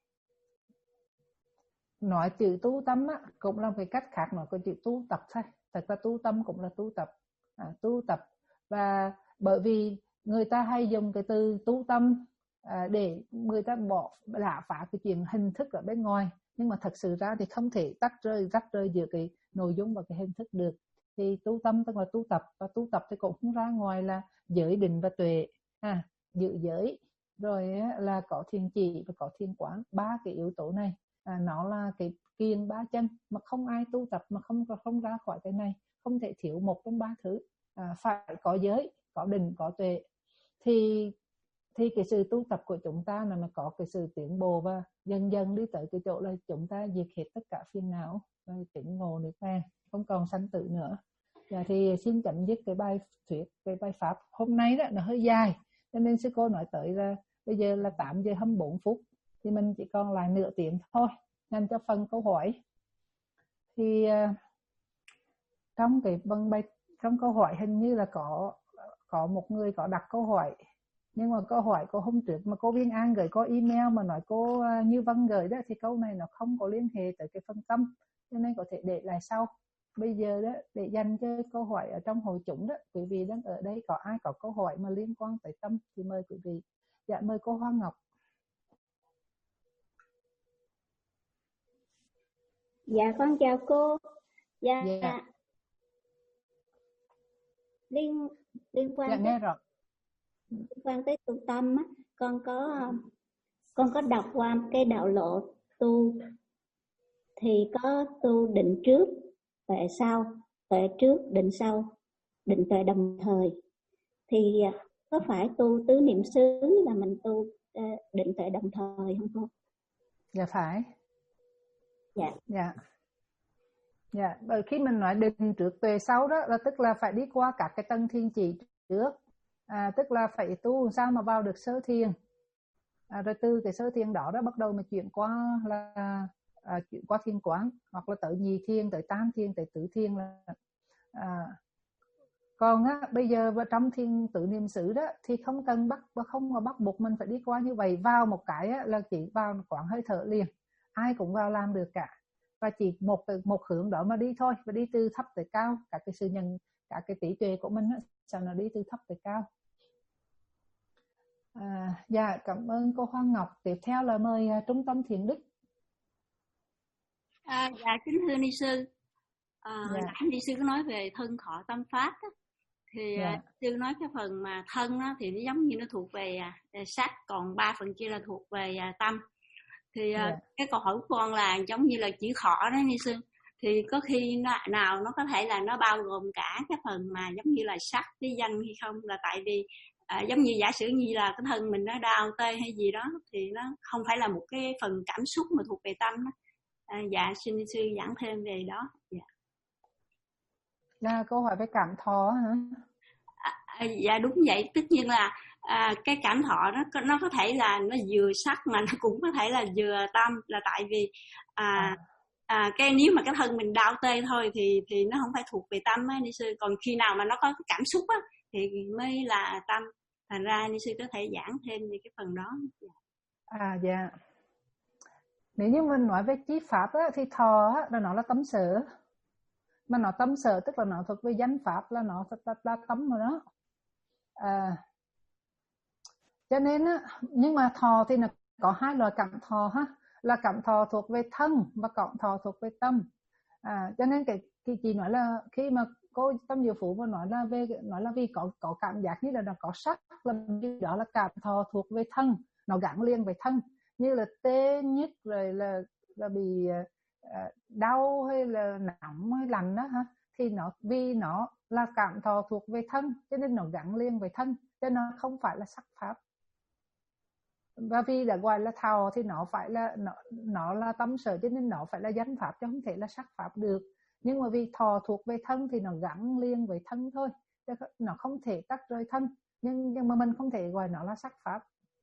A: nói chữ tu tâm á, cũng là một cái cách khác nói của chữ tu tập thôi. Thật ra tu tâm cũng là tu tập, à, tu tập. Và bởi vì người ta hay dùng cái từ tu tâm à, để người ta bỏ lạ phá cái chuyện hình thức ở bên ngoài, nhưng mà thật sự ra thì không thể tách rơi rách rơi giữa cái nội dung và cái hình thức được. Thì tu tâm tức là tu tập, và tu tập thì cũng không ra ngoài là giới định và tuệ, à, giữ giới rồi là có thiền chỉ và có thiền quán. Ba cái yếu tố này à, nó là cái kiền ba chân, mà không ai tu tập mà không không ra khỏi cái này, không thể thiếu một trong ba thứ. À, phải có giới, có định, có tuệ, thì thì cái sự tu tập của chúng ta là mà có cái sự tiến bộ, và dần dần đi tới cái chỗ là chúng ta diệt hết tất cả phiền não và tỉnh ngộ niết bàn, không còn sanh tử nữa. Dạ, thì xin chấm dứt cái bài thuyết, cái bài pháp hôm nay đó nó hơi dài, cho nên sư cô nói tới là bây giờ là tám giờ hai mươi bốn phút, thì mình chỉ còn lại nửa tiếng thôi dành cho phần câu hỏi. Thì uh, trong cái phần bài trong câu hỏi hình như là có có một người có đặt câu hỏi, nhưng mà câu hỏi của hôm trước mà cô Viên An gửi có email mà nói cô uh, Như Vân gửi đó, thì câu này nó không có liên hệ tới cái phần tâm, cho nên có thể để lại sau. Bây giờ đó, để dành cho câu hỏi ở trong hội chúng đó, quý vị đang ở đây có ai có câu hỏi mà liên quan tới tâm thì mời quý vị. Dạ, mời cô Hoa Ngọc.
B: Dạ con chào cô. Dạ,
A: dạ.
B: liên liên quan
A: dạ,
B: tới
A: nghe rồi.
B: liên quan tới tu tâm á, con có con có đọc qua cái đạo lộ tu, thì có tu định trước tuệ sau, tuệ trước định sau, định tuệ đồng thời. Thì có phải tu tứ niệm xứ là mình tu uh, định tuệ đồng thời không cô?
A: Dạ phải.
B: Dạ.
A: Dạ. Dạ, bởi khi mình nói định trước tuệ sau đó là tức là phải đi qua các cái tầng thiên chỉ trước, à, tức là phải tu sao mà vào được sơ thiền, à, rồi từ cái sơ thiền đó đó bắt đầu mà chuyển qua là à, chuyển qua thiền quán, hoặc là tới nhị thiền, tới tam thiền, tới tứ thiền là à, còn á bây giờ trong thiền tự niệm xứ đó thì không cần bắt không có bắt buộc mình phải đi qua như vậy. Vào một cái á, là chỉ vào quán hơi thở liền, ai cũng vào làm được cả, và chỉ một một hướng đó mà đi thôi, và đi từ thấp tới cao. Cả cái sự nhận, cả cái trí tuệ của mình á, sao nó đi từ thấp tới cao. À, dạ cảm ơn cô Hoa Ngọc. Tiếp theo là mời uh, Trung tâm Thiền Đức.
C: À, dạ kính thưa ni sư, à,
A: dạ.
C: nãy ni sư có nói về thân thọ tâm pháp đó. Thì dạ. uh, sư nói cái phần mà thân đó, thì nó giống như nó thuộc về uh, sắc, còn ba phần kia là thuộc về uh, tâm. Thì uh, dạ. cái câu hỏi của con là giống như là chữ thọ đó ni sư, thì có khi nó, nào nó có thể là nó bao gồm cả cái phần mà giống như là sắc với danh hay không, là tại vì À, giống như giả sử như là cái thân mình nó đau tê hay gì đó, thì nó không phải là một cái phần cảm xúc mà thuộc về tâm đó. À, dạ xin sư giảng thêm về đó. Dạ,
A: Là câu hỏi về cảm thọ hả?
C: À, à, dạ đúng vậy. Tất nhiên là à, cái cảm thọ nó nó có thể là nó vừa sắc mà nó cũng có thể là vừa tâm, là tại vì à, à, cái nếu mà cái thân mình đau tê thôi thì thì nó không phải thuộc về tâm á ni sư. Còn khi nào mà nó có cái cảm xúc á thì mới là tâm. Thành ra ni sư có thể giảng thêm về cái phần đó.
A: À dạ. Nếu như mình nói về chí pháp á, thì thọ á, là nó là tâm sở. Mà nó tâm sở tức là nó thuộc về danh pháp, là nó là, là tâm rồi đó. À, cho nên á, nhưng mà thọ thì là có hai loại cảm thọ ha, là cảm thọ thuộc về thân và cảm thọ thuộc về tâm. À, cho nên cái, cái chị nói là khi mà cô Tâm Diệu Phú mà nói là về nói là vì có có cảm giác như là nó có sắc, là như đó là cảm thọ thuộc về thân, nó gắn liền với thân, như là tê nhức rồi là là bị uh, đau hay là nóng hay lạnh đó ha, thì nó vì nó là cảm thọ thuộc về thân cho nên nó gắn liền với thân, cho nên nó không phải là sắc pháp. Và vì đã gọi là thọ thì nó phải là nó, nó là tâm sở cho nên nó phải là danh pháp chứ không thể là sắc pháp được. Nhưng mà vì thọ thuộc về thân thì nó gắn liền với thân thôi, nó không thể tách rời thân, nhưng nhưng mà mình không thể gọi nó là sắc pháp.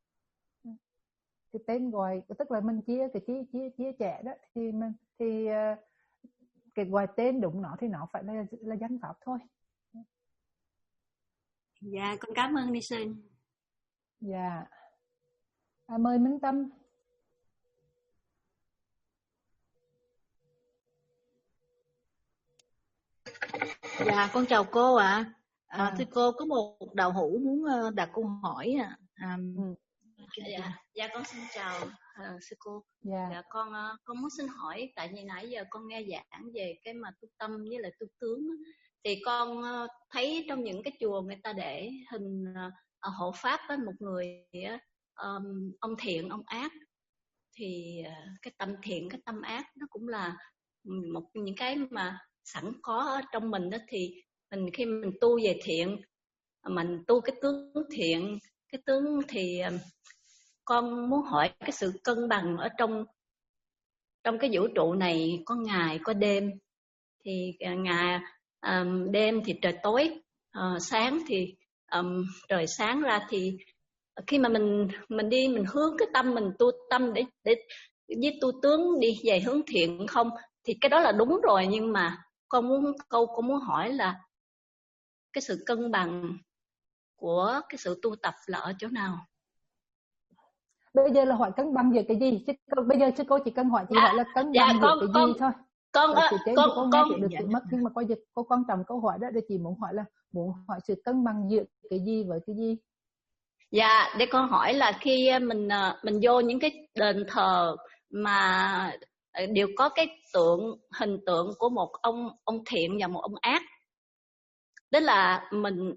A: Cái tên gọi tức là mình chia cái chia chia chia trẻ đó thì mình thì uh, cái gọi tên đúng nó thì nó phải là là danh pháp thôi.
C: Dạ con cảm ơn Ni Sư.
A: Dạ. À, mời Minh Tâm.
D: Dạ con chào cô ạ. À. À,
A: À.
D: thưa cô, có một đạo hữu muốn đặt câu hỏi ạ. À.
C: Ừ. Dạ, dạ con xin chào uh, sư cô.
A: Dạ.
C: Dạ con uh, con muốn xin hỏi, tại vì nãy giờ con nghe giảng về cái mà tu tâm với lại tu tướng á, thì con uh, thấy trong những cái chùa người ta để hình uh, hộ pháp á, một người uh, um, ông thiện ông ác, thì uh, cái tâm thiện cái tâm ác nó cũng là một những cái mà sẵn có ở trong mình đó. Thì mình khi mình tu về thiện, mình tu cái tướng thiện, cái tướng thì uh, con muốn hỏi cái sự cân bằng ở trong trong cái vũ trụ này, có ngày có đêm. Thì ngày um, đêm thì trời tối, uh, sáng thì um, trời sáng ra. Thì khi mà mình mình đi mình hướng cái tâm mình tu tâm để để với tu tướng đi về hướng thiện không, thì cái đó là đúng rồi. Nhưng mà con muốn câu con muốn hỏi là cái sự cân bằng của cái sự tu tập là ở chỗ nào?
A: Bây giờ là hỏi cân bằng về cái gì? Chứ bây giờ sư cô chỉ cần hỏi chị
C: dạ,
A: hỏi là cân
C: dạ,
A: bằng
C: con,
A: về cái
C: con,
A: gì thôi.
C: Con
A: Ở phía trên
C: con
A: thì cô
C: con
A: nghe được
C: dạ,
A: chị mất, nhưng mà cô cô quan trọng câu hỏi đó để chị muốn hỏi là muốn hỏi sự cân bằng giữa cái gì với cái gì?
C: Dạ, để con hỏi là khi mình mình vô những cái đền thờ mà đều có cái tượng hình tượng của một ông ông thiện và một ông ác, tức là mình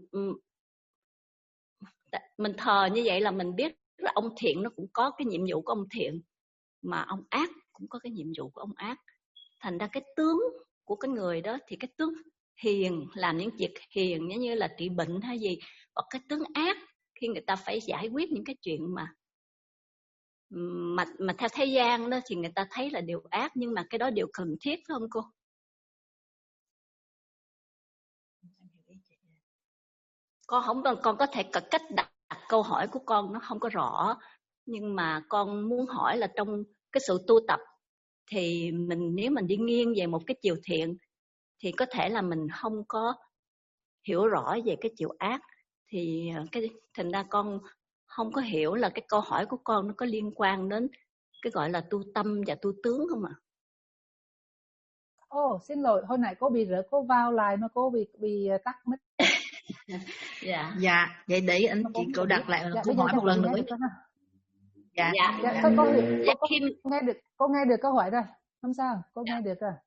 C: mình thờ như vậy là mình biết là ông thiện nó cũng có cái nhiệm vụ của ông thiện, mà ông ác cũng có cái nhiệm vụ của ông ác. Thành ra cái tướng của cái người đó thì cái tướng hiền làm những việc hiền giống như là trị bệnh hay gì, hoặc cái tướng ác khi người ta phải giải quyết những cái chuyện mà mà mà theo thế gian đó thì người ta thấy là điều ác, nhưng mà cái đó điều cần thiết phải không cô? Con không con có thể cách đặt, đặt câu hỏi của con nó không có rõ, nhưng mà con muốn hỏi là trong cái sự tu tập thì mình nếu mình đi nghiêng về một cái chiều thiện thì có thể là mình không có hiểu rõ về cái chiều ác. Thì cái thành ra con không có hiểu là cái câu hỏi của con nó có liên quan đến cái gọi là tu tâm và tu tướng không ạ?
A: Ồ, oh, xin lỗi, hồi nãy cô bị rớt, cô vào lại mà cô bị bị tắt mic.
D: Dạ. Dạ, vậy để anh chị cô đặt lại dạ, câu hỏi một lần nữa.
C: Dạ. Dạ.
A: Dạ, cô, cô, dạ, cô, cô, cô nghe được, cô nghe được câu hỏi rồi, không sao, cô dạ. nghe được rồi.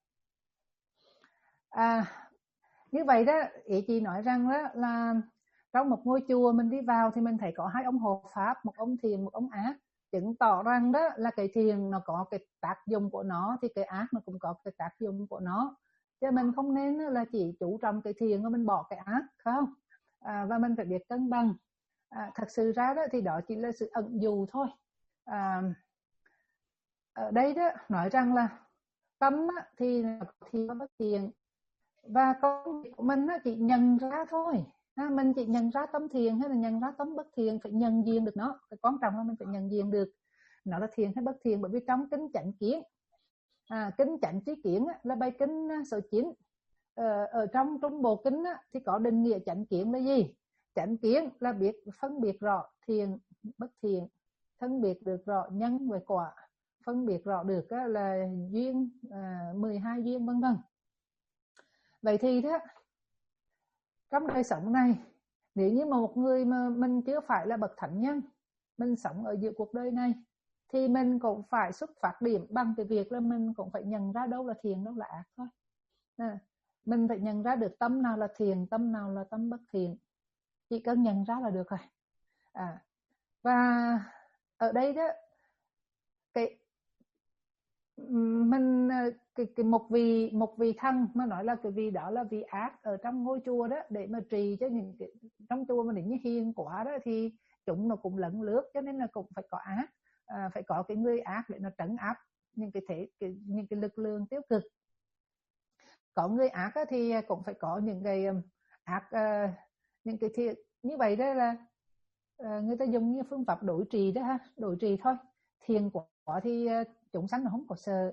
A: À, như vậy đó, ý chị nói rằng đó là trong một ngôi chùa mình đi vào thì mình thấy có hai ông hộ pháp, một ông thiện, một ông ác, chứng tỏ rằng đó là cái thiện nó có cái tác dụng của nó thì cái ác nó cũng có cái tác dụng của nó, chứ mình không nên là chỉ chú trọng cái thiện mà mình bỏ cái ác, không? À, và mình phải biết cân bằng. À, thật sự ra đó thì đó chỉ là sự ẩn dụ thôi. À, ở đây đó nói rằng là tâm thì thì có bất thiện, và công việc của mình chỉ nhận ra thôi. À, mình chỉ nhận ra tâm thiện hay là nhận ra tâm bất thiện, phải nhận diện được nó. Cái quan trọng là mình phải nhận diện được nó là thiện hay bất thiện. Bởi vì trong kinh chánh kiến, à, kinh chánh tri kiến là bài kinh số chín. Ờ, ở trong trong bộ kinh thì có định nghĩa chánh kiến là gì? Chánh kiến là biết phân biệt rõ thiện bất thiện, phân biệt được rõ nhân với quả, phân biệt rõ được là duyên, à, mười hai duyên vân vân. Vậy thì đó, trong đời sống này, nếu như mà một người mà mình chưa phải là bậc thánh nhân, mình sống ở giữa cuộc đời này, thì mình cũng phải xuất phát điểm bằng cái việc là mình cũng phải nhận ra đâu là thiện, đâu là ác thôi. À, mình phải nhận ra được tâm nào là thiện, tâm nào là tâm bất thiện. Chỉ cần nhận ra là được rồi. À, và ở đây đó, cái mình cái, cái một vị một vị thần mà nói là cái vị đó là vị ác ở trong ngôi chùa đó, để mà trì cho những cái trong chùa mà nếu như hiền quá đó thì chúng nó cũng lấn lướt, cho nên là cũng phải có ác, à, phải có cái người ác để nó trấn áp những cái thể cái, những cái lực lượng tiêu cực. Có người ác thì cũng phải có những cái ác, uh, những cái thiện như vậy. Đó là uh, người ta dùng như phương pháp đối trị đó ha, đối trị thôi. Thiền quá thì uh, chúng sanh nó không có sợ,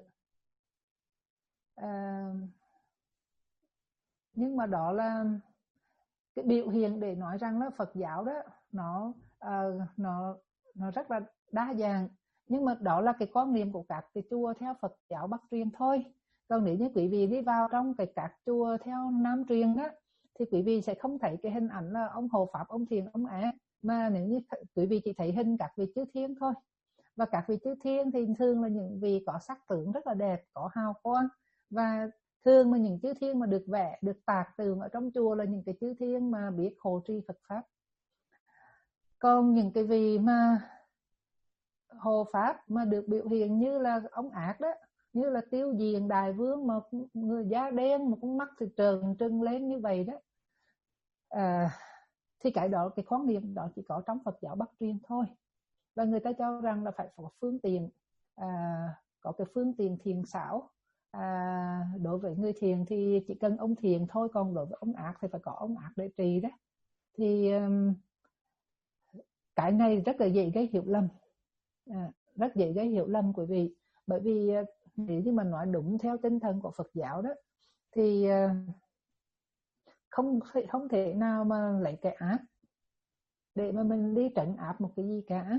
A: uh, nhưng mà đó là cái biểu hiện để nói rằng là Phật giáo đó nó uh, nó nó rất là đa dạng, nhưng mà đó là cái quan niệm của các cái chùa theo Phật giáo Bắc truyền thôi. Còn nếu như quý vị đi vào trong cái các chùa theo Nam truyền đó thì quý vị sẽ không thấy cái hình ảnh là ông hộ pháp, ông thiền, ông ác, mà nếu như quý vị chỉ thấy hình các vị chư thiên thôi. Và các vị chư thiên thì thường là những vị có sắc tướng rất là đẹp, có hào quang, và thường mà những chư thiên mà được vẽ, được tạc tượng ở trong chùa là những cái chư thiên mà biết hộ trì Phật pháp. Còn những cái vị mà hộ pháp mà được biểu hiện như là ông ác đó, như là Tiêu Diền Đại Vương mà người da đen mà con mắt thì trợn trừng lên như vậy đó, à, thì cái đó, cái quan niệm đó chỉ có trong Phật giáo Bắc truyền thôi. Và người ta cho rằng là phải có phương tiện, à, có cái phương tiện thiền xảo. À, đối với người thiền thì chỉ cần ông thiền thôi, còn đối với ông ác thì phải có ông ác để trì đó. Thì um, cái này rất là dễ gây hiểu lầm, à, rất dễ gây hiểu lầm quý vị. Bởi vì nếu như mà nói đúng theo tinh thần của Phật giáo đó thì uh, không không thể nào mà lấy cái ác để mà mình đi trấn áp một cái gì cả.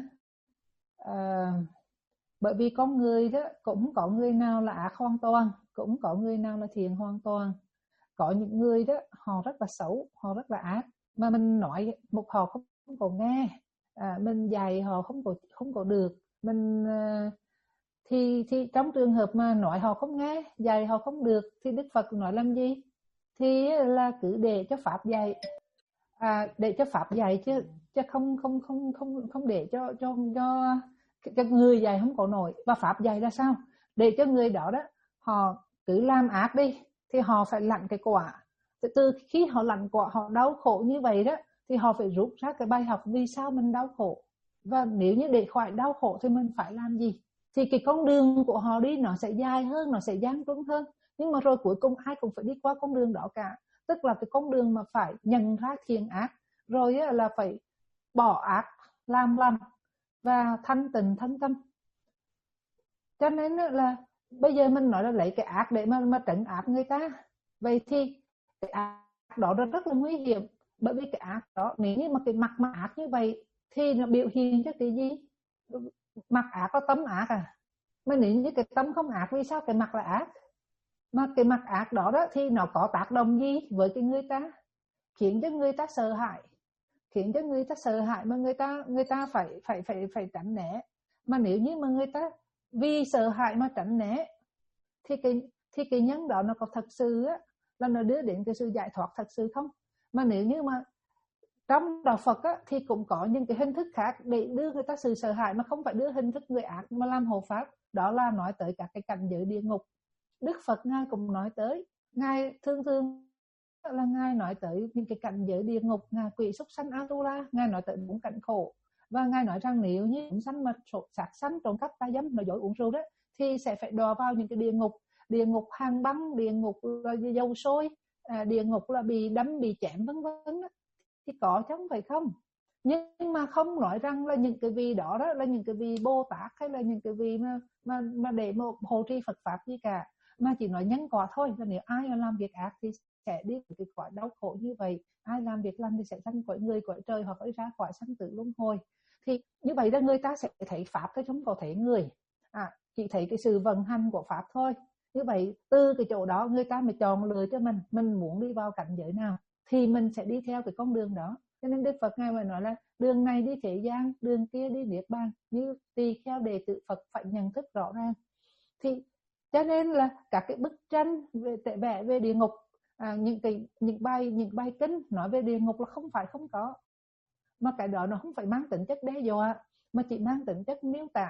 A: À, bởi vì con người đó cũng có người nào là ác hoàn toàn, cũng có người nào là thiện hoàn toàn. Có những người đó họ rất là xấu, họ rất là ác, mà mình nói một họ không, không có nghe, à, mình dạy họ không có không có được. Mình uh, thì thì trong trường hợp mà nói họ không nghe, dạy họ không được thì Đức Phật nói làm gì? Thì là cứ để cho pháp dạy, à, để cho pháp dạy chứ chứ không không không không không để cho cho cho cho người dạy không có nổi. Và pháp dạy ra sao? Để cho người đó đó họ cứ làm ác đi thì họ phải lãnh cái quả. Từ khi họ lãnh quả, họ đau khổ như vậy đó, thì họ phải rút ra cái bài học vì sao mình đau khổ, và nếu như để khỏi đau khổ thì mình phải làm gì. Thì cái con đường của họ đi nó sẽ dài hơn, nó sẽ gian truân hơn, nhưng mà rồi cuối cùng ai cũng phải đi qua con đường đó cả. Tức là cái con đường mà phải nhận ra thiện ác, rồi là phải bỏ ác làm lành và thanh tịnh thân tâm. Cho nên là bây giờ mình nói là lấy cái ác để mà, mà trấn áp người ta, vậy thì cái ác đó rất là nguy hiểm. Bởi vì cái ác đó, nếu như mà cái mặt mà ác như vậy thì nó biểu hiện cho cái gì? Mặt ác có tâm ác à? Mà nếu như cái tâm không ác, vì sao cái mặt là ác? Mà cái mặt ác đó, đó thì nó có tác động gì với cái người ta? Khiến cho người ta sợ hãi, khiến cho người ta sợ hãi mà người ta người ta phải phải phải phải tránh né. Mà nếu như mà người ta vì sợ hãi mà tránh né thì cái thì cái nhân đó nó có thật sự á, là nó đưa đến cái sự giải thoát thật sự không? Mà nếu như mà trong đạo Phật á, thì cũng có những cái hình thức khác để đưa người ta sự sợ hãi, mà không phải đưa hình thức người ác mà làm hộ pháp. Đó là nói tới các cái cảnh giới địa ngục. Đức Phật Ngài cũng nói tới, Ngài thường thường là Ngài nói tới những cái cảnh giới địa ngục, Ngài quỷ súc sanh Atula, Ngài nói tới bốn cảnh khổ. Và Ngài nói rằng nếu như chúng sanh mà sát sanh, trộm cắp, tà dâm, nói dối, uống rượu đó thì sẽ phải đọa vào những cái địa ngục. Địa ngục hàng băng, địa ngục là dầu sôi, à, địa ngục là bị đâm, bị chém vân vân đó. Thì có chứ không phải không. Nhưng mà không nói rằng là những cái vị đó, đó là những cái vị Bồ Tát hay là những cái vị mà mà mà để mà hộ trì Phật pháp gì cả, mà chỉ nói nhân quả thôi. Là nếu ai mà làm việc ác thì sẽ đi cái cõi đau khổ như vậy, ai làm việc lành thì sẽ sanh cõi người, cõi trời, hoặc phải ra cõi sanh tử luân hồi. Thì như vậy là người ta sẽ thấy pháp chứ không có thấy người, à, chỉ thấy cái sự vận hành của pháp thôi. Như vậy từ cái chỗ đó người ta mới chọn lựa cho mình mình muốn đi vào cảnh giới nào thì mình sẽ đi theo cái con đường đó. Cho nên Đức Phật Ngài mới nói là đường này đi thế gian, đường kia đi niết bàn, như tùy theo đệ tử Phật phải nhận thức rõ ràng. Thì cho nên là các cái bức tranh về tệ vẽ về địa ngục, à, những cái những bài những bài kinh nói về địa ngục là không phải không có, mà cái đó nó không phải mang tính chất đe dọa, mà chỉ mang tính chất miêu tả.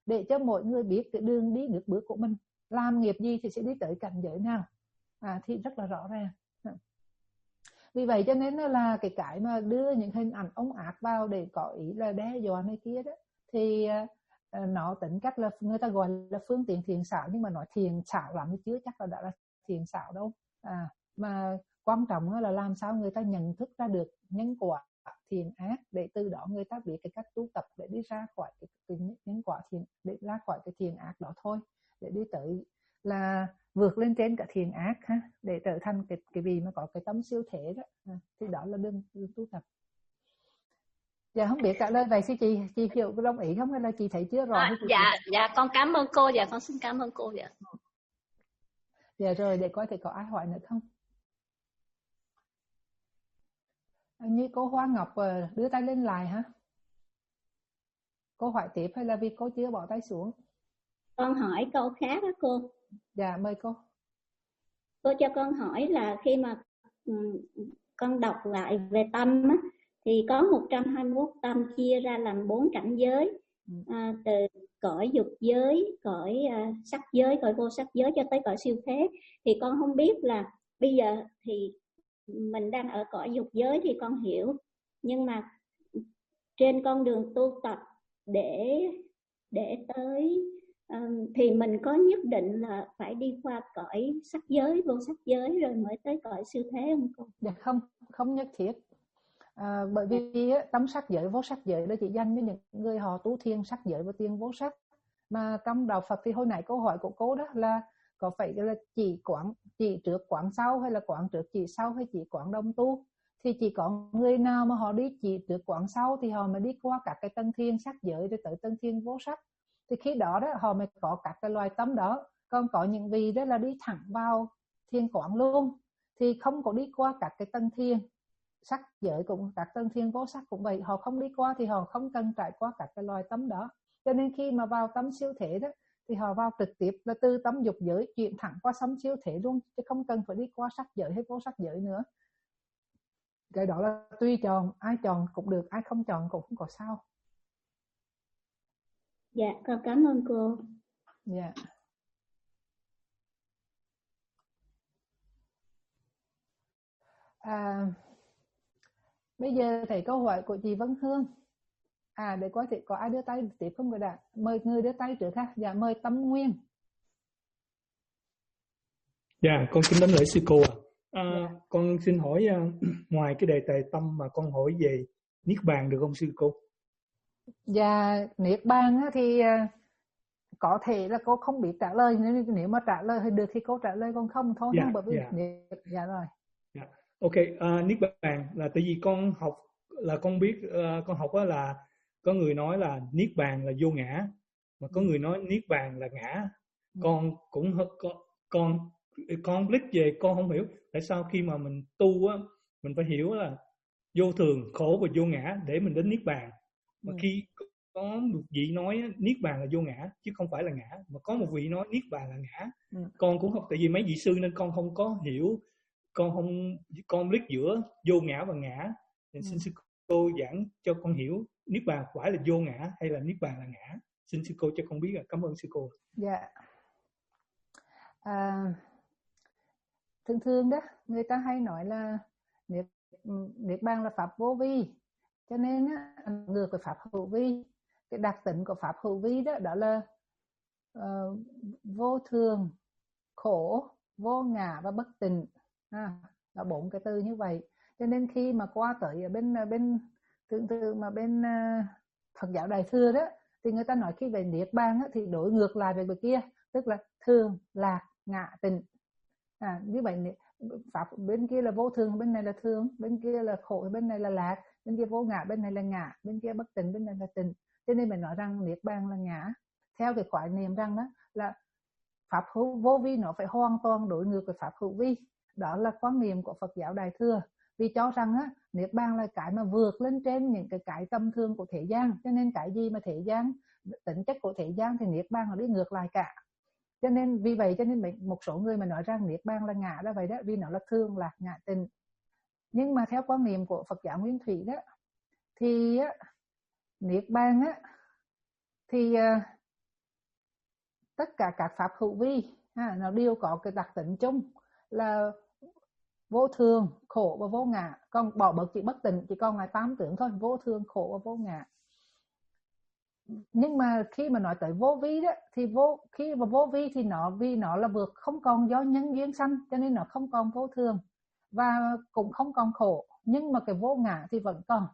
A: để cho mọi người biết cái đường đi nước bước của mình, làm nghiệp gì thì sẽ đi tới cảnh giới nào, à, thì rất là rõ ràng. Vì vậy cho nên là cái cái mà đưa những hình ảnh ống ác vào để có ý là đe dọa này kia đó, thì uh, nó tính cách là người ta gọi là phương tiện thiện xảo, nhưng mà nói thiện xảo lắm thì chưa chắc là đã là thiện xảo đâu. À, mà quan trọng là làm sao người ta nhận thức ra được nhân quả thiện ác, để từ đó người ta biết cái cách tu tập để đi ra khỏi cái, cái nhân quả thiện, để ra khỏi cái thiện ác đó thôi, để đi tới là vượt lên trên cả thiện ác ha, để trở thành cái cái vị mà có cái tâm siêu thể đó, à, thì đó là đường, đường tu tập. Dạ không biết trả lời vậy thì chị chị hiểu đồng ý không, hay là chị thấy chưa rõ?
C: À, dạ chị... dạ con cảm ơn cô, dạ con xin cảm ơn cô. Dạ
A: dạ rồi, để coi thì có ai hỏi nữa không. À, như cô Hoa Ngọc đưa tay lên lại hả? Cô hỏi tiếp hay là vì cô chưa bỏ tay xuống?
B: Con hỏi câu khác đó cô.
A: Dạ mời cô.
B: Cô cho con hỏi là khi mà con đọc lại về tâm á, thì có một trăm hai mươi mốt tâm chia ra làm bốn cảnh giới, à, từ cõi dục giới, cõi à, sắc giới, cõi vô sắc giới cho tới cõi siêu thế. Thì con không biết là bây giờ thì mình đang ở cõi dục giới thì con hiểu, nhưng mà trên con đường tu tập để để tới uh, thì mình có nhất định là phải đi qua cõi sắc giới, vô sắc giới rồi mới tới cõi siêu thế không cô?
A: Dạ không, không nhất thiết. À, bởi vì tâm sắc giới, vô sắc giới đó chỉ dành cho những người họ tu thiên sắc giới và thiên vô sắc. Mà trong đạo Phật thì hồi nãy câu hỏi của cô đó là có phải là chỉ quán chỉ trước quán sau, hay là quán trước chỉ sau, hay chỉ quán đồng tu? Thì chỉ có người nào mà họ đi chỉ trước quán sau thì họ mới đi qua các cái tân thiên sắc giới rồi tới tân thiên vô sắc. Thì khi đó đó họ mới có các cái loài tâm đó. Còn có những vị đó là đi thẳng vào thiên quán luôn, thì không có đi qua các cái tân thiên sắc giới, cũng các tân thiên vô sắc cũng vậy, họ không đi qua thì họ không cần trải qua các cái loài tâm đó. Cho nên khi mà vào tâm siêu thể đó thì họ vào trực tiếp là từ tâm dục giới chuyển thẳng qua tâm siêu thể luôn, chứ không cần phải đi qua sắc giới hay vô sắc giới nữa. Cái đó là tùy chọn, ai chọn cũng được, ai không chọn cũng không có sao.
B: Dạ con cảm ơn cô.
A: Dạ. À, bây giờ thầy câu hỏi của chị Vân Hương. À, để coi thì có ai đưa tay tiếp không người đã. Mời người đưa tay trước ha. Dạ, mời Tâm Nguyên.
E: Dạ, con kính đánh lễ sư cô ạ. À, dạ. Con xin hỏi uh, ngoài cái đề tài tâm mà con hỏi về Niết Bàn được không sư cô?
A: Dạ, Niết Bàn thì uh, có thể là cô không biết trả lời, nên nếu mà trả lời thì được thì cô trả lời, còn không thôi.
E: Dạ,
A: không, bởi vì
E: dạ.
A: Niết... dạ rồi.
E: Dạ. Ok, uh, Niết Bàn là tại vì con học là con biết uh, con học là có người nói là Niết Bàn là vô ngã, mà có người nói Niết Bàn là ngã. Con cũng con con con lít về con không hiểu tại sao khi mà mình tu á, mình phải hiểu là vô thường, khổ và vô ngã để mình đến Niết Bàn. Mà ừ. khi có một vị nói Niết Bàn là vô ngã chứ không phải là ngã, mà có một vị nói Niết Bàn là ngã. Ừ. Con cũng không, tại vì mấy vị sư nên con không có hiểu, con không con lít giữa vô ngã và ngã. Nên ừ. xin sư cô giảng cho con hiểu Niết Bàn phải là vô ngã hay là Niết Bàn là ngã. Xin sư cô cho con biết. Cảm ơn sư cô.
A: Dạ. À, thường thường đó người ta hay nói là Niết, Niết Bàn là pháp vô vi, cho nên á, ngược với pháp hữu vi. Cái đặc tính của pháp hữu vi đó đó là uh, vô thường, khổ, vô ngã và bất tịnh, à, là bốn cái từ như vậy. Cho nên khi mà qua tới ở bên bên thường thường mà bên uh, Phật giáo Đại thừa đó thì người ta nói khi về Niết Bàn á, thì đối ngược lại về bên kia, tức là thường, lạc, ngã, tịnh. À, như vậy pháp bên kia là vô thường, bên này là thường, bên kia là khổ, bên này là lạc, bên kia vô ngã, bên này là ngã, bên kia bất tịnh, bên này là tịnh. Cho nên mình nói rằng Niết Bàn là ngã, theo cái khái niệm rằng đó là pháp hữu vô vi nó phải hoàn toàn đối ngược với pháp hữu vi. Đó là quan niệm của Phật giáo Đại thừa, vì cho rằng á, Niết Bàn là cái mà vượt lên trên những cái cái tâm thương của thế gian. Cho nên cái gì mà thế gian, tính chất của thế gian thì Niết Bàn nó đi ngược lại cả. Cho nên vì vậy cho nên một số người mà nói rằng Niết Bàn là ngã là vậy đó, vì nó là thương, lạc, ngã, tịnh. Nhưng mà theo quan niệm của Phật giáo Nguyên Thủy đó thì á, Niết Bàn á thì tất cả các pháp hữu vi ha, nó đều có cái đặc tính chung là vô thường, khổ và vô ngã. Còn bỏ bớt chữ bất tịnh chỉ còn là tám tướng thôi, vô thường, khổ và vô ngã. Nhưng mà khi mà nói tới vô vi đó thì vô khi mà vô vi thì nó vì nó là vượt không còn do nhân duyên sanh, cho nên nó không còn vô thường và cũng không còn khổ, nhưng mà cái vô ngã thì vẫn còn.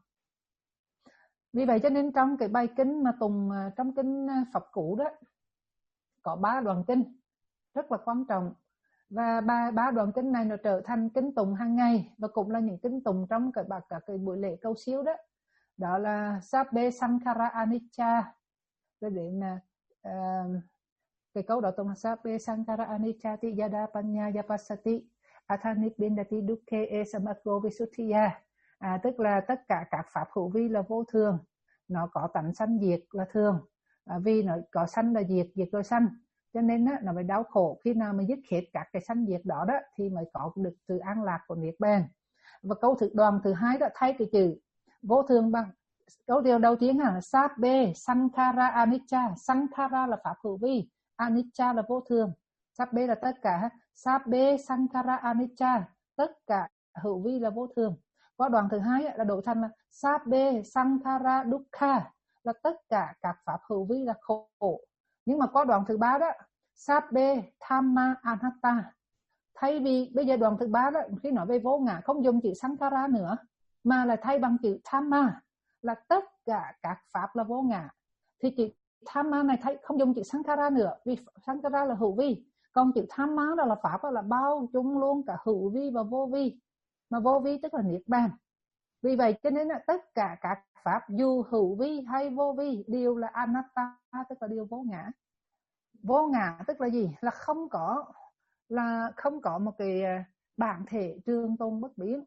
A: Vì vậy cho nên trong cái bài kinh mà tùng trong kinh Pháp Cú đó có ba đoạn kinh rất là quan trọng, và ba ba đoạn kinh này nó trở thành kinh tùng hàng ngày và cũng là những kinh tùng trong cái bạc cả cái buổi lễ cầu siêu đó. Đó là Sabbe Sankhara Anicca. Để đến uh, cái câu đó tùng là Sabbe Sankhara Anicca ti yada panya yapasati athanit bindati dukkhe esamaggo visuddhiya. À, tức là tất cả các pháp hữu vi là vô thường, nó có tánh sanh diệt là thường, à, vì nó có sanh là diệt, diệt rồi sanh, cho nên á, nó phải đau khổ. Khi nào mà dứt hết các cái sanh diệt đó đó thì mới có được sự an lạc của niết bàn. Và câu thứ đoàn thứ hai đó thay cái chữ vô thường bằng câu điều đầu tiên là Sabbe Sankhara Anicca. Sankhara là pháp hữu vi, Anicca là vô thường. Sabbe là tất cả, Sabbe Sankhara Anicca, tất cả hữu vi là vô thường. Qua đoạn thứ hai là đổi thành là Sabbe Sankhara Dukkha, là tất cả các pháp hữu vi là khổ. Nhưng mà qua đoạn thứ ba đó Sabbe Dhamma Anatta, thay vì bây giờ đoạn thứ ba đó khi nói về vô ngã không dùng chữ Sankhara nữa mà là thay bằng chữ Dhamma, là tất cả các pháp là vô ngã. Thì chữ Dhamma này thay không dùng chữ Sankhara nữa, vì Sankhara là hữu vi, còn chữ Dhamma đó là pháp là bao chung luôn cả hữu vi và vô vi, mà vô vi tức là niết bàn. Vì vậy cho nên là tất cả các pháp dù hữu vi hay vô vi đều là anatta, tức là đều vô ngã. Vô ngã tức là gì? Là không có là không có một cái bản thể trường tồn bất biến.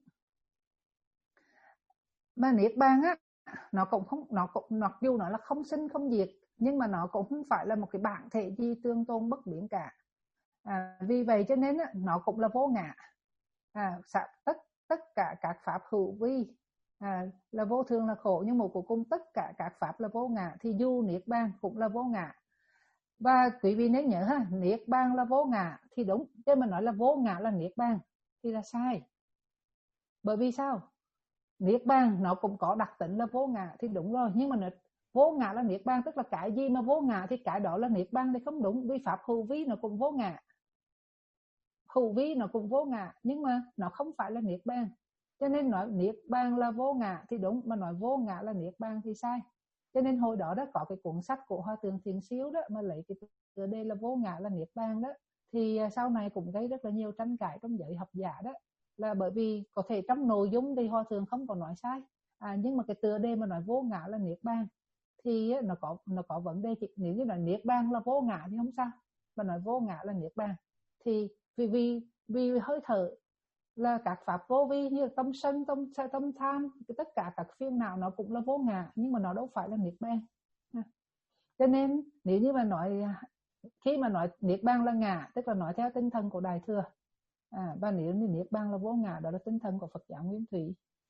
A: Mà niết bàn á, nó cũng không nó cũng mặc dù nó là không sinh không diệt, nhưng mà nó cũng không phải là một cái bản thể gì tương tôn bất biến cả. À, vì vậy cho nên á, nó cũng là vô ngã. À, tất tất cả các pháp hữu vi à, là vô thường là khổ, nhưng một cuối cùng tất cả các pháp là vô ngã, thì dù niết bàn cũng là vô ngã. Và quý vị nên nhớ ha, niết bàn là vô ngã thì đúng, chứ mà nói là vô ngã là niết bàn thì là sai. Bởi vì sao? Niết bàn nó cũng có đặc tính là vô ngã thì đúng rồi, nhưng mà nó, vô ngã là niết bàn tức là cái gì mà vô ngã thì cái đó là niết bàn thì không đúng, vì pháp hữu vi nó cũng vô ngã. Hữu vi nó cũng vô ngã nhưng mà nó không phải là niết bàn, cho nên nói niết bàn là vô ngã thì đúng, mà nói vô ngã là niết bàn thì sai. Cho nên hồi đó đó có cái cuốn sách của Hòa Thượng Thiền Siêu đó mà lấy cái tựa đề là vô ngã là niết bàn đó, thì sau này cũng gây rất là nhiều tranh cãi trong giới học giả đó, là bởi vì có thể trong nội dung thì Hòa Thượng không có nói sai, à, nhưng mà cái tựa đề mà nói vô ngã là niết bàn thì nó có nó có vấn đề. Nếu như là niết bàn là vô ngã thì không sao, mà nói vô ngã là niết bàn thì vì vì vì hơi thở là các pháp vô vi như tâm sân, tâm tâm tham, tất cả các phiền não nó cũng là vô ngã, nhưng mà nó đâu phải là niết bàn. Cho nên nếu như mà nói khi mà nói niết bàn là ngã tức là nói theo tinh thần của Đại Thừa, à, và nếu như niết bàn là vô ngã đó là tinh thần của Phật giáo Nguyên Thủy.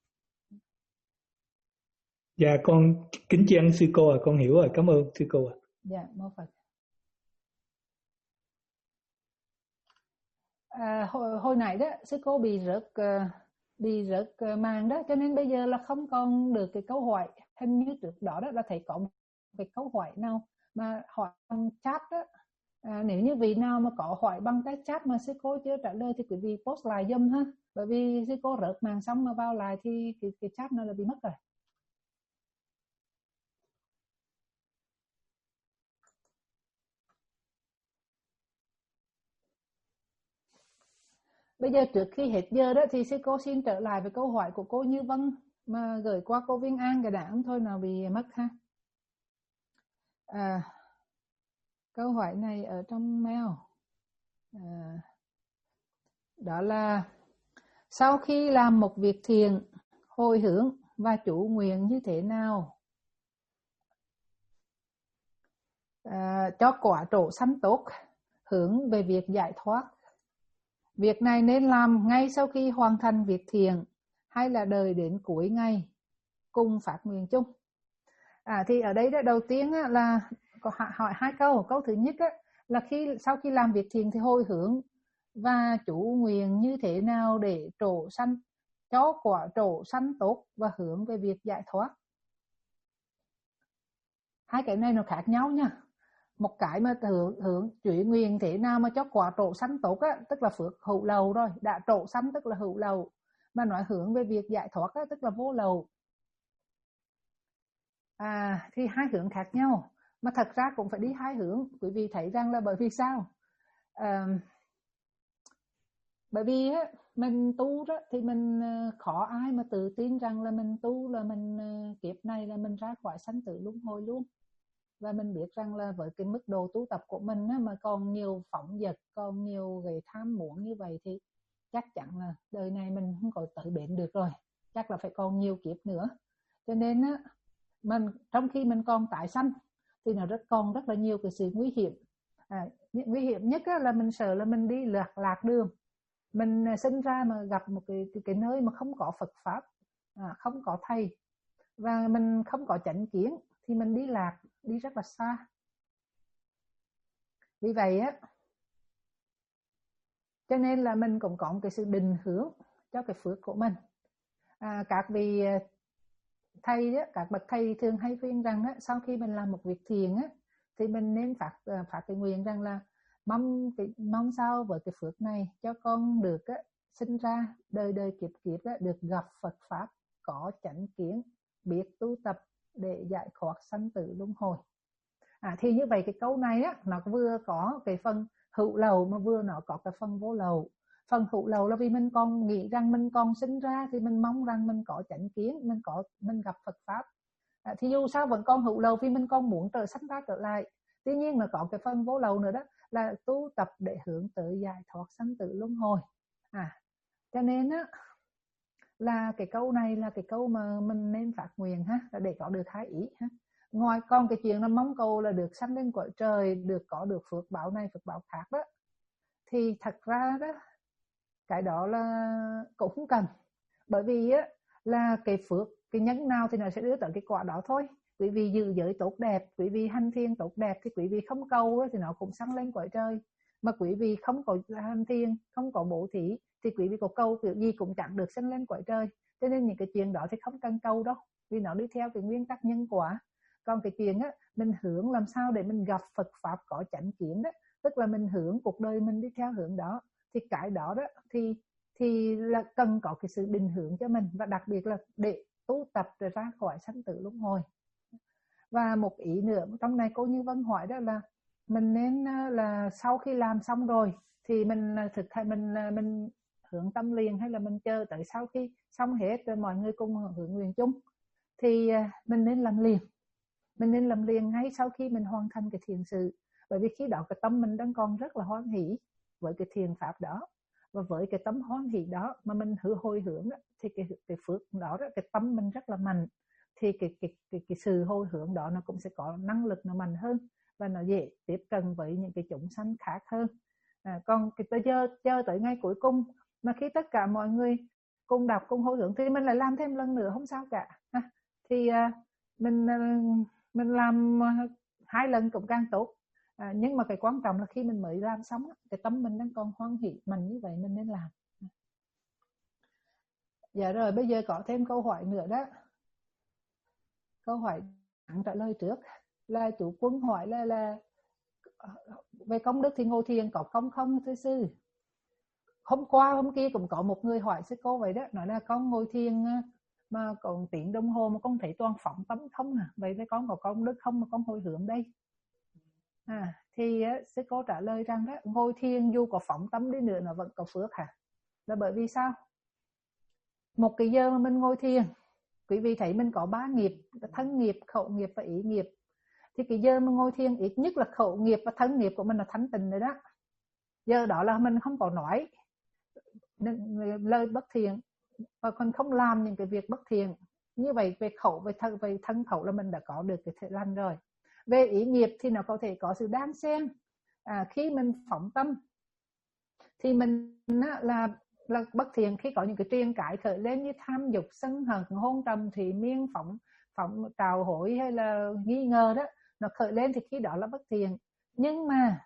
E: Dạ con kính tri ân sư cô, à con hiểu rồi, cảm ơn sư cô ạ. À.
A: Dạ mô Phật. À, hồi, hồi nãy đó sư cô bị rớt uh, bị rớt uh, màn đó, cho nên bây giờ là không còn được cái câu hỏi. Hình như trước đó đó là thấy có một cái câu hỏi nào mà hỏi bằng chat đó. À, nếu như vị nào mà có hỏi bằng cái chat mà sư cô chưa trả lời thì quý vị post lại giùm ha, bởi vì sư cô rớt màn xong mà vào lại thì cái, cái chat nó là bị mất rồi. Bây giờ trước khi hết giờ đó thì sư cô xin trở lại với câu hỏi của cô Như Vân mà gửi qua cô Viên An, cái đảng thôi nào bị mất ha. À, câu hỏi này ở trong mail. À, đó là sau khi làm một việc thiện, hồi hướng và chủ nguyện như thế nào à, cho quả trổ sanh tốt, hướng về việc giải thoát. Việc này nên làm ngay sau khi hoàn thành việc thiện hay là đợi đến cuối ngày cùng phát nguyện chung? À, thì ở đây đó, đầu tiên á, là có hỏi hai câu. Câu thứ nhất á, là khi sau khi làm việc thiện thì hồi hướng và chủ nguyện như thế nào để trổ sanh, cho quả trổ sanh tốt và hướng về việc giải thoát. Hai cái này nó khác nhau nha. Một cái mà hướng, hướng chủ nguyện thế nào mà cho quả trổ sanh tốt á, tức là phước hữu lầu rồi, đã trổ sanh tức là hữu lầu. Mà nói hướng về việc giải thoát á, tức là vô lầu. À, thì hai hướng khác nhau. Mà thật ra cũng phải đi hai hướng. Quý vị thấy rằng là bởi vì sao? À, bởi vì á, mình tu đó thì mình khó ai mà tự tin rằng là mình tu là mình kiếp này là mình ra khỏi sanh tử luân hồi luôn. Và mình biết rằng là với cái mức độ tu tập của mình á, mà còn nhiều phỏng vật, còn nhiều cái tham muốn như vậy thì chắc chắn là đời này mình không có tới bến được rồi, chắc là phải còn nhiều kiếp nữa. Cho nên á, mình trong khi mình còn tái sanh thì nó rất còn rất là nhiều cái sự nguy hiểm. À, nguy hiểm nhất á, là mình sợ là mình đi lạc lạc đường, mình sinh ra mà gặp một cái cái, cái nơi mà không có Phật pháp, à, không có thầy và mình không có chánh kiến thì mình đi lạc, đi rất là xa. Vì vậy á, cho nên là mình cũng có một cái sự định hướng cho cái phước của mình. À, các vị thầy đó, các bậc thầy thường hay khuyên rằng á, sau khi mình làm một việc thiện á, thì mình nên phát phát cái nguyện rằng là mong cái mong sao với cái phước này cho con được á, sinh ra đời đời kiếp kiếp á, được gặp Phật pháp, có chánh kiến, biết tu tập để giải thoát sanh tử luân hồi. À, thì như vậy cái câu này á, nó vừa có cái phần hữu lầu mà vừa nó có cái phần vô lầu. Phần hữu lầu là vì mình còn nghĩ rằng mình còn sinh ra thì mình mong rằng mình có chánh kiến, mình có mình gặp Phật pháp. À, thì dù sao vẫn còn hữu lầu vì mình còn muốn trở sanh ra trở lại. Tuy nhiên là có cái phần vô lầu nữa đó là tu tập để hướng tới giải thoát sanh tử luân hồi. À, cho nên á là cái câu này là cái câu mà mình nên phát nguyện ha, để có được hai ý ha. Ngoài còn cái chuyện là mong cầu là được sanh lên cõi trời, được có được phước báo này phước báo khác đó, thì thật ra đó cái đó là cũng không cần. Bởi vì á là cái phước, cái nhân nào thì nó sẽ đưa tới cái quả đó thôi. Quý vị giữ giới tốt đẹp, quý vị hành thiền tốt đẹp thì quý vị không cầu đó, thì nó cũng sanh lên cõi trời. Mà quý vị không có hành thiền, không có bố thí thì quý vị có cầu kiểu gì cũng chẳng được sanh lên cõi trời. Cho nên những cái chuyện đó thì không cần cầu đâu, vì nó đi theo cái nguyên tắc nhân quả. Còn cái chuyện á, mình hướng làm sao để mình gặp Phật pháp có chánh kiến đó, tức là mình hướng cuộc đời mình đi theo hướng đó, thì cái đó đó thì thì là cần có cái sự định hướng cho mình, và đặc biệt là để tu tập rồi ra khỏi sanh tử luân hồi. Và một ý nữa trong này cô Như Vân hỏi đó là mình nên là sau khi làm xong rồi thì mình thực hành mình mình hướng tâm liền, hay là mình chờ tới sau khi xong hết rồi mọi người cùng hưởng nguyện chung. Thì mình nên làm liền, mình nên làm liền ngay sau khi mình hoàn thành cái thiền sự. Bởi vì khi đó cái tâm mình đang còn rất là hoan hỷ với cái thiền pháp đó, và với cái tấm hoan hỷ đó mà mình hứa hồi hướng đó, thì cái, cái phước đó, đó cái tâm mình rất là mạnh, thì cái, cái, cái, cái sự hồi hướng đó nó cũng sẽ có năng lực nó mạnh hơn, và nó dễ tiếp cận với những cái chúng sanh khác hơn. À, còn cái tới giờ chờ tới ngay cuối cùng mà khi tất cả mọi người cùng đọc cùng hồi hướng thì mình lại làm thêm lần nữa không sao cả. À, thì à, mình mình làm hai lần cũng càng tốt. À, nhưng mà cái quan trọng là khi mình mới làm xong cái tâm mình đang còn hoan hỷ mạnh như vậy mình nên làm. Dạ rồi, bây giờ có thêm câu hỏi nữa đó. Câu hỏi trả lời trước là chủ Quân hỏi là là về công đức thì ngồi thiền có công không thưa sư? Hôm qua hôm kia cũng có một người hỏi sư cô vậy đó, nói là con ngồi thiền mà còn tiếng đồng hồ mà con thấy toàn phóng tâm không à, vậy với con có công đức không mà con hồi hướng đây? À, thì sư cô trả lời rằng đó, ngồi thiền dù có phóng tâm đi nữa nó vẫn có phước hả? Là bởi vì sao? Một cái giờ mà mình ngồi thiền, quý vị thấy mình có ba nghiệp, thân nghiệp, khẩu nghiệp và ý nghiệp. Thì cái giờ mà ngồi thiền ít nhất là khẩu nghiệp và thân nghiệp của mình là thanh tịnh rồi đó. Giờ đó là mình không có nói lời bất thiện và còn không làm những cái việc bất thiện. Như vậy về khẩu, về thân, về thân khẩu là mình đã có được cái thể lành rồi. Về ý nghiệp thì nó có thể có sự đan xen. À, khi mình phóng tâm thì mình là là bất thiện. Khi có những cái triền cái khởi lên như tham dục, sân hận, hôn trầm, thủy miên, phỏng phỏng trào hối hay là nghi ngờ đó, nó khởi lên thì khi đó là bất thiện. Nhưng mà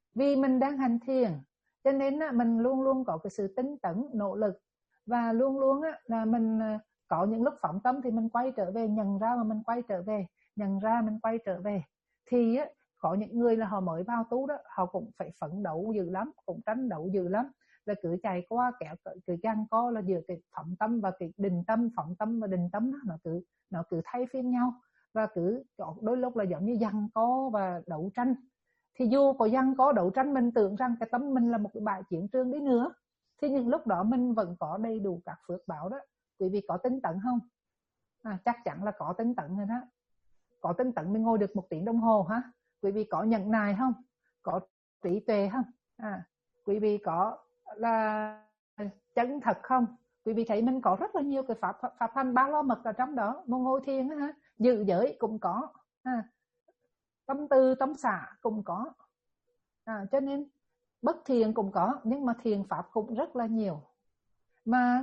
A: Vì mình đang hành thiền cho nên á, mình luôn luôn có cái sự tinh tấn, nỗ lực, và luôn luôn á, là mình có những lúc phóng tâm thì mình quay trở về, nhận ra mà mình quay trở về, nhận ra mình quay trở về. Thì á, có những người là họ mới vào tu đó, họ cũng phải phấn đấu dữ lắm, cũng tranh đấu dữ lắm, là cứ chạy qua kéo cứ giằng co là giữa cái phóng tâm và cái định tâm, phóng tâm và định tâm nó cứ nó cứ thay phiên nhau, và cứ đôi lúc là giống như giằng co và đấu tranh. Thì dù có giằng co đấu tranh, mình tưởng rằng cái tâm mình là một cái bãi chiến trường đi nữa, thì những lúc đó mình vẫn có đầy đủ các phước báo đó. Quý vị có tinh tấn không? À, chắc chắn là có tinh tấn rồi đó. Có tinh tấn mình ngồi được một tiếng đồng hồ hả? Quý vị có nhẫn nại không? Có trí tuệ không? À, quý vị có là chân thật không? Quý vị thấy mình có rất là nhiều cái pháp pháp hành ba la mật ở trong đó. Một ngồi thiền á, giữ giới cũng có, à, tâm tư tâm xả cũng có, à, cho nên bất thiền cũng có, nhưng mà thiền pháp cũng rất là nhiều. Mà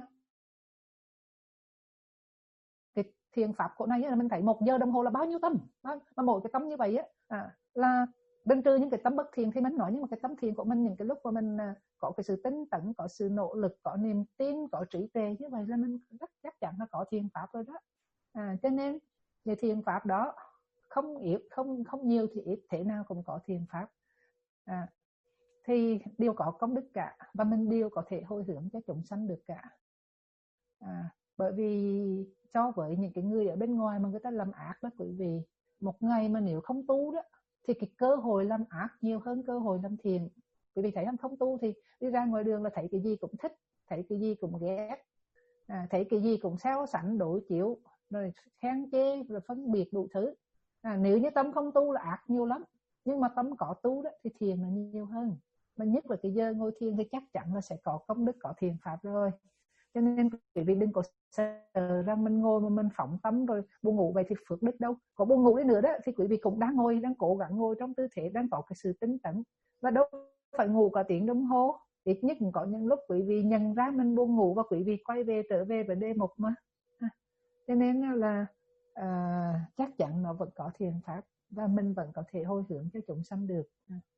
A: cái thiền pháp của này là mình thấy một giờ đồng hồ là bao nhiêu tâm, mà mỗi cái tâm như vậy á, à, là bên trừ những cái tâm bất thiền thì mình nói, nhưng mà cái tâm thiền của mình, những cái lúc mà mình có cái sự tinh tấn, có sự nỗ lực, có niềm tin, có trí tuệ như vậy là mình rất chắc chắn là có thiền pháp rồi đó. À, cho nên về thiền pháp đó không ít, không không nhiều thì ít, thế nào cũng có thiền pháp, à, thì đều có công đức cả, và mình đều có thể hồi hướng cho chúng sanh được cả. À, bởi vì so với những cái người ở bên ngoài mà người ta làm ác đó quý vị, một ngày mà nếu không tu đó thì cái cơ hội làm ác nhiều hơn cơ hội làm thiện. Quý vị thấy không? Không tu thì đi ra ngoài đường là thấy cái gì cũng thích, thấy cái gì cũng ghét, à, thấy cái gì cũng so sánh đối chiếu, rồi khen chê, rồi phân biệt đủ thứ. À, nếu như tâm không tu là ác nhiều lắm, nhưng mà tâm có tu đó thì thiền là nhiều hơn. Mà nhất là cái giờ ngồi thiền thì chắc chắn là sẽ có công đức, có thiền pháp rồi. Cho nên quý vị đừng có sợ rằng mình ngồi mà mình phóng tâm rồi buồn ngủ vậy thì phước đức đâu. Có buồn ngủ đi nữa đó thì quý vị cũng đang ngồi, đang cố gắng ngồi trong tư thế đang có cái sự tinh tấn, và đâu phải ngủ cả tiếng đồng hồ. Ít nhất cũng có những lúc quý vị nhận ra mình buồn ngủ và quý vị quay về trở về vấn đề một mà. Cho nên là à, chắc chắn nó vẫn có thiền pháp và mình vẫn có thể hồi hướng cho chúng sanh được.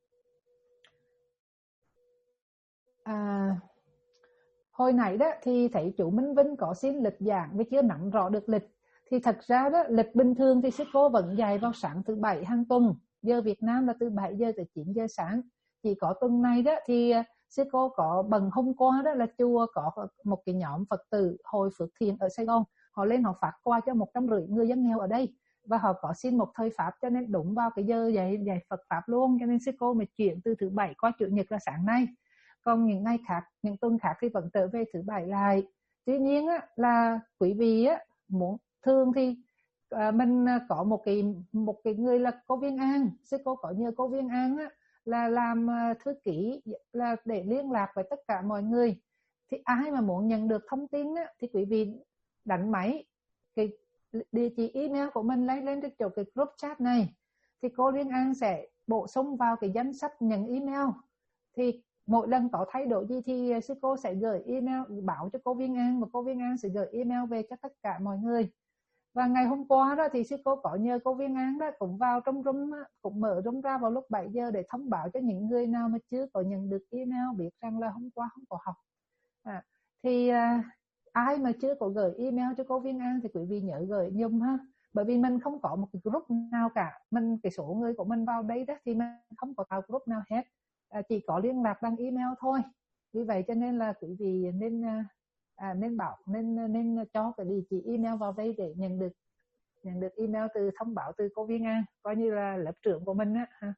A: À, hồi nãy đó thì thấy chú Minh Vinh có xin lịch giảng vì chưa nắm rõ được lịch. Thì thật ra đó, lịch bình thường thì sư cô vẫn dạy vào sáng thứ bảy hàng tuần, giờ Việt Nam là từ bảy giờ tới chín giờ sáng. Chỉ có tuần này đó thì sư cô có bận hôm qua đó là chùa có một cái nhóm Phật tử Hội Phước Thiện ở Sài Gòn, họ lên họ phát quà cho một trăm rưỡi người dân nghèo ở đây, và họ có xin một thời pháp, cho nên đúng vào cái giờ dạy dạy Phật pháp luôn, cho nên sư cô mới chuyển từ thứ bảy qua chủ nhật là sáng nay. Còn những ngày khác, những tuần khác thì vẫn trở về thứ bảy lại. Tuy nhiên á, là quý vị á, muốn thường thì à, mình có một cái một cái người là cô Viên An, sư cô có nhờ cô Viên An á, là làm thư ký, là để liên lạc với tất cả mọi người. Thì ai mà muốn nhận được thông tin á, thì quý vị đánh máy cái địa chỉ email của mình lấy lên trên chỗ cái group chat này, thì cô Liên An sẽ bổ sung vào cái danh sách nhận email. Thì mỗi lần có thay đổi gì thì sư cô sẽ gửi email báo cho cô Viên An, và cô Viên An sẽ gửi email về cho tất cả mọi người. Và ngày hôm qua đó thì sư cô có nhờ cô Viên An đó cũng vào trong room, cũng mở room ra vào lúc bảy giờ để thông báo cho những người nào mà chưa có nhận được email biết rằng là hôm qua không có học. À, thì à, ai mà chưa có gửi email cho cô Viên An thì quý vị nhớ gửi giùm ha, bởi vì mình không có một cái group nào cả, mình cái số người của mình vào đây đó thì mình không có tạo group nào hết, à, chỉ có liên lạc bằng email thôi. Vì vậy cho nên là quý vị nên à, nên bảo nên nên cho cái địa chỉ email vào đây để nhận được nhận được email từ thông báo từ cô Viên An, coi như là lớp trưởng của mình á ha.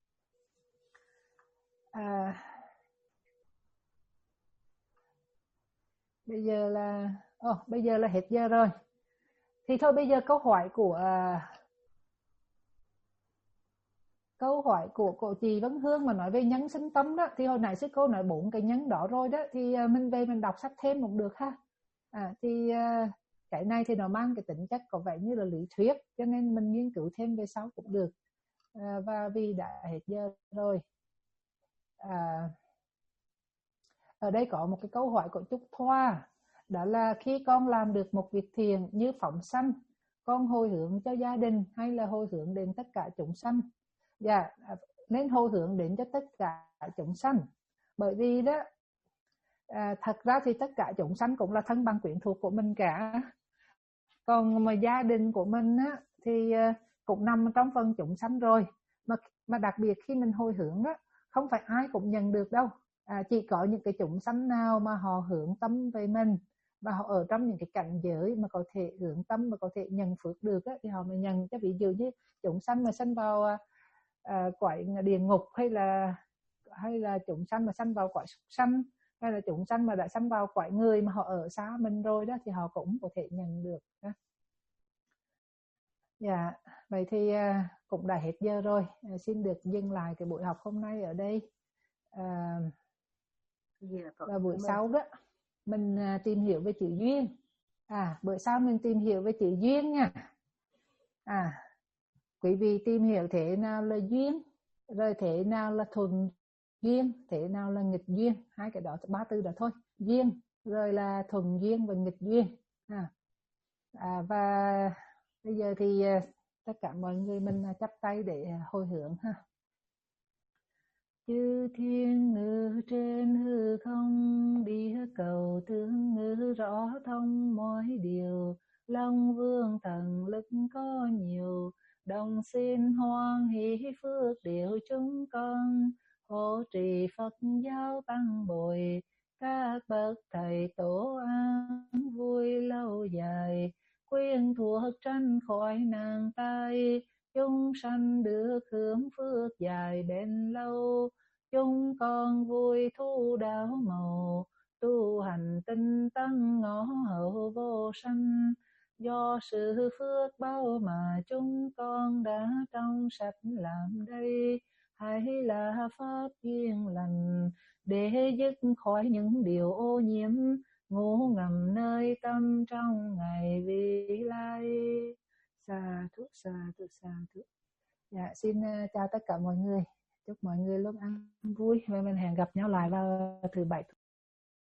A: À, bây giờ là oh, bây giờ là hết giờ rồi. Thì thôi bây giờ câu hỏi của à, câu hỏi của cô chị Vân Hương mà nói về nhân sinh tâm đó, thì hồi nãy sư cô nói bốn cái nhân đó rồi đó, thì à, mình về mình đọc sách thêm cũng được ha. À, thì à, cái này thì nó mang cái tính chất có vẻ như là lý thuyết, cho nên mình nghiên cứu thêm về sau cũng được. À, và vì đã hết giờ rồi, à, ở đây có một cái câu hỏi của Trúc Thoa, đó là khi con làm được một việc thiện như phóng sanh, con hồi hướng cho gia đình hay là hồi hướng đến tất cả chúng sanh? Dạ, nên hồi hướng đến cho tất cả chúng sanh. Bởi vì đó à, thật ra thì tất cả chúng sanh cũng là thân bằng quyến thuộc của mình cả. Còn mà gia đình của mình á, thì cũng nằm trong phần chúng sanh rồi. Mà, mà đặc biệt khi mình hồi hướng đó, không phải ai cũng nhận được đâu. À, chỉ có những cái chúng sanh nào mà họ hướng tâm về mình, và họ ở trong những cái cảnh giới mà có thể hướng tâm và có thể nhận phước được á, thì họ mới nhận. Chứ ví dụ như chúng sanh mà sanh vào à, cõi địa ngục, hay là hay là chúng sanh mà sanh vào cõi súc sanh, hay là chúng sanh mà đã sanh vào cõi người mà họ ở xa mình rồi đó, thì họ cũng có thể nhận được đó. Dạ, vậy thì à, cũng đã hết giờ rồi. À, xin được dừng lại cái buổi học hôm nay ở đây. À, và buổi sau đó mình à, tìm hiểu về chữ duyên. À, bữa sau mình tìm hiểu về chữ duyên nha. À, quý vị tìm hiểu thế nào là duyên, rồi thế nào là thuận duyên, thế nào là nghịch duyên. Hai cái đó, ba từ đó thôi. Duyên, rồi là thuận duyên và nghịch duyên. À, à, và bây giờ thì tất cả mọi người mình chắp tay để hồi hướng ha. Chư thiên ngự trên hư không, đi cầu tương ngự rõ thông mọi điều. Long vương thần lực có nhiều, đồng xin hoan hỷ phước điều chúng con. Hộ trì Phật giáo tăng bồi, các bậc thầy tổ an vui lâu dài. Khuyên thuộc tránh khỏi nạn tai, chúng sanh được hưởng phước dài bền lâu. Chúng con vui thu đạo màu, tu hành tinh tấn ngõ hậu vô sanh. Do sự phước bao mà chúng con đã trong sạch làm đây, hay là pháp duyên lành để dứt khỏi những điều ô nhiễm ngủ ngầm nơi tâm trong ngày vị lai. Sa thú sa thú sa thú. Dạ, xin uh, chào tất cả mọi người, chúc mọi người luôn ăn vui và mình hẹn gặp nhau lại vào thứ bảy.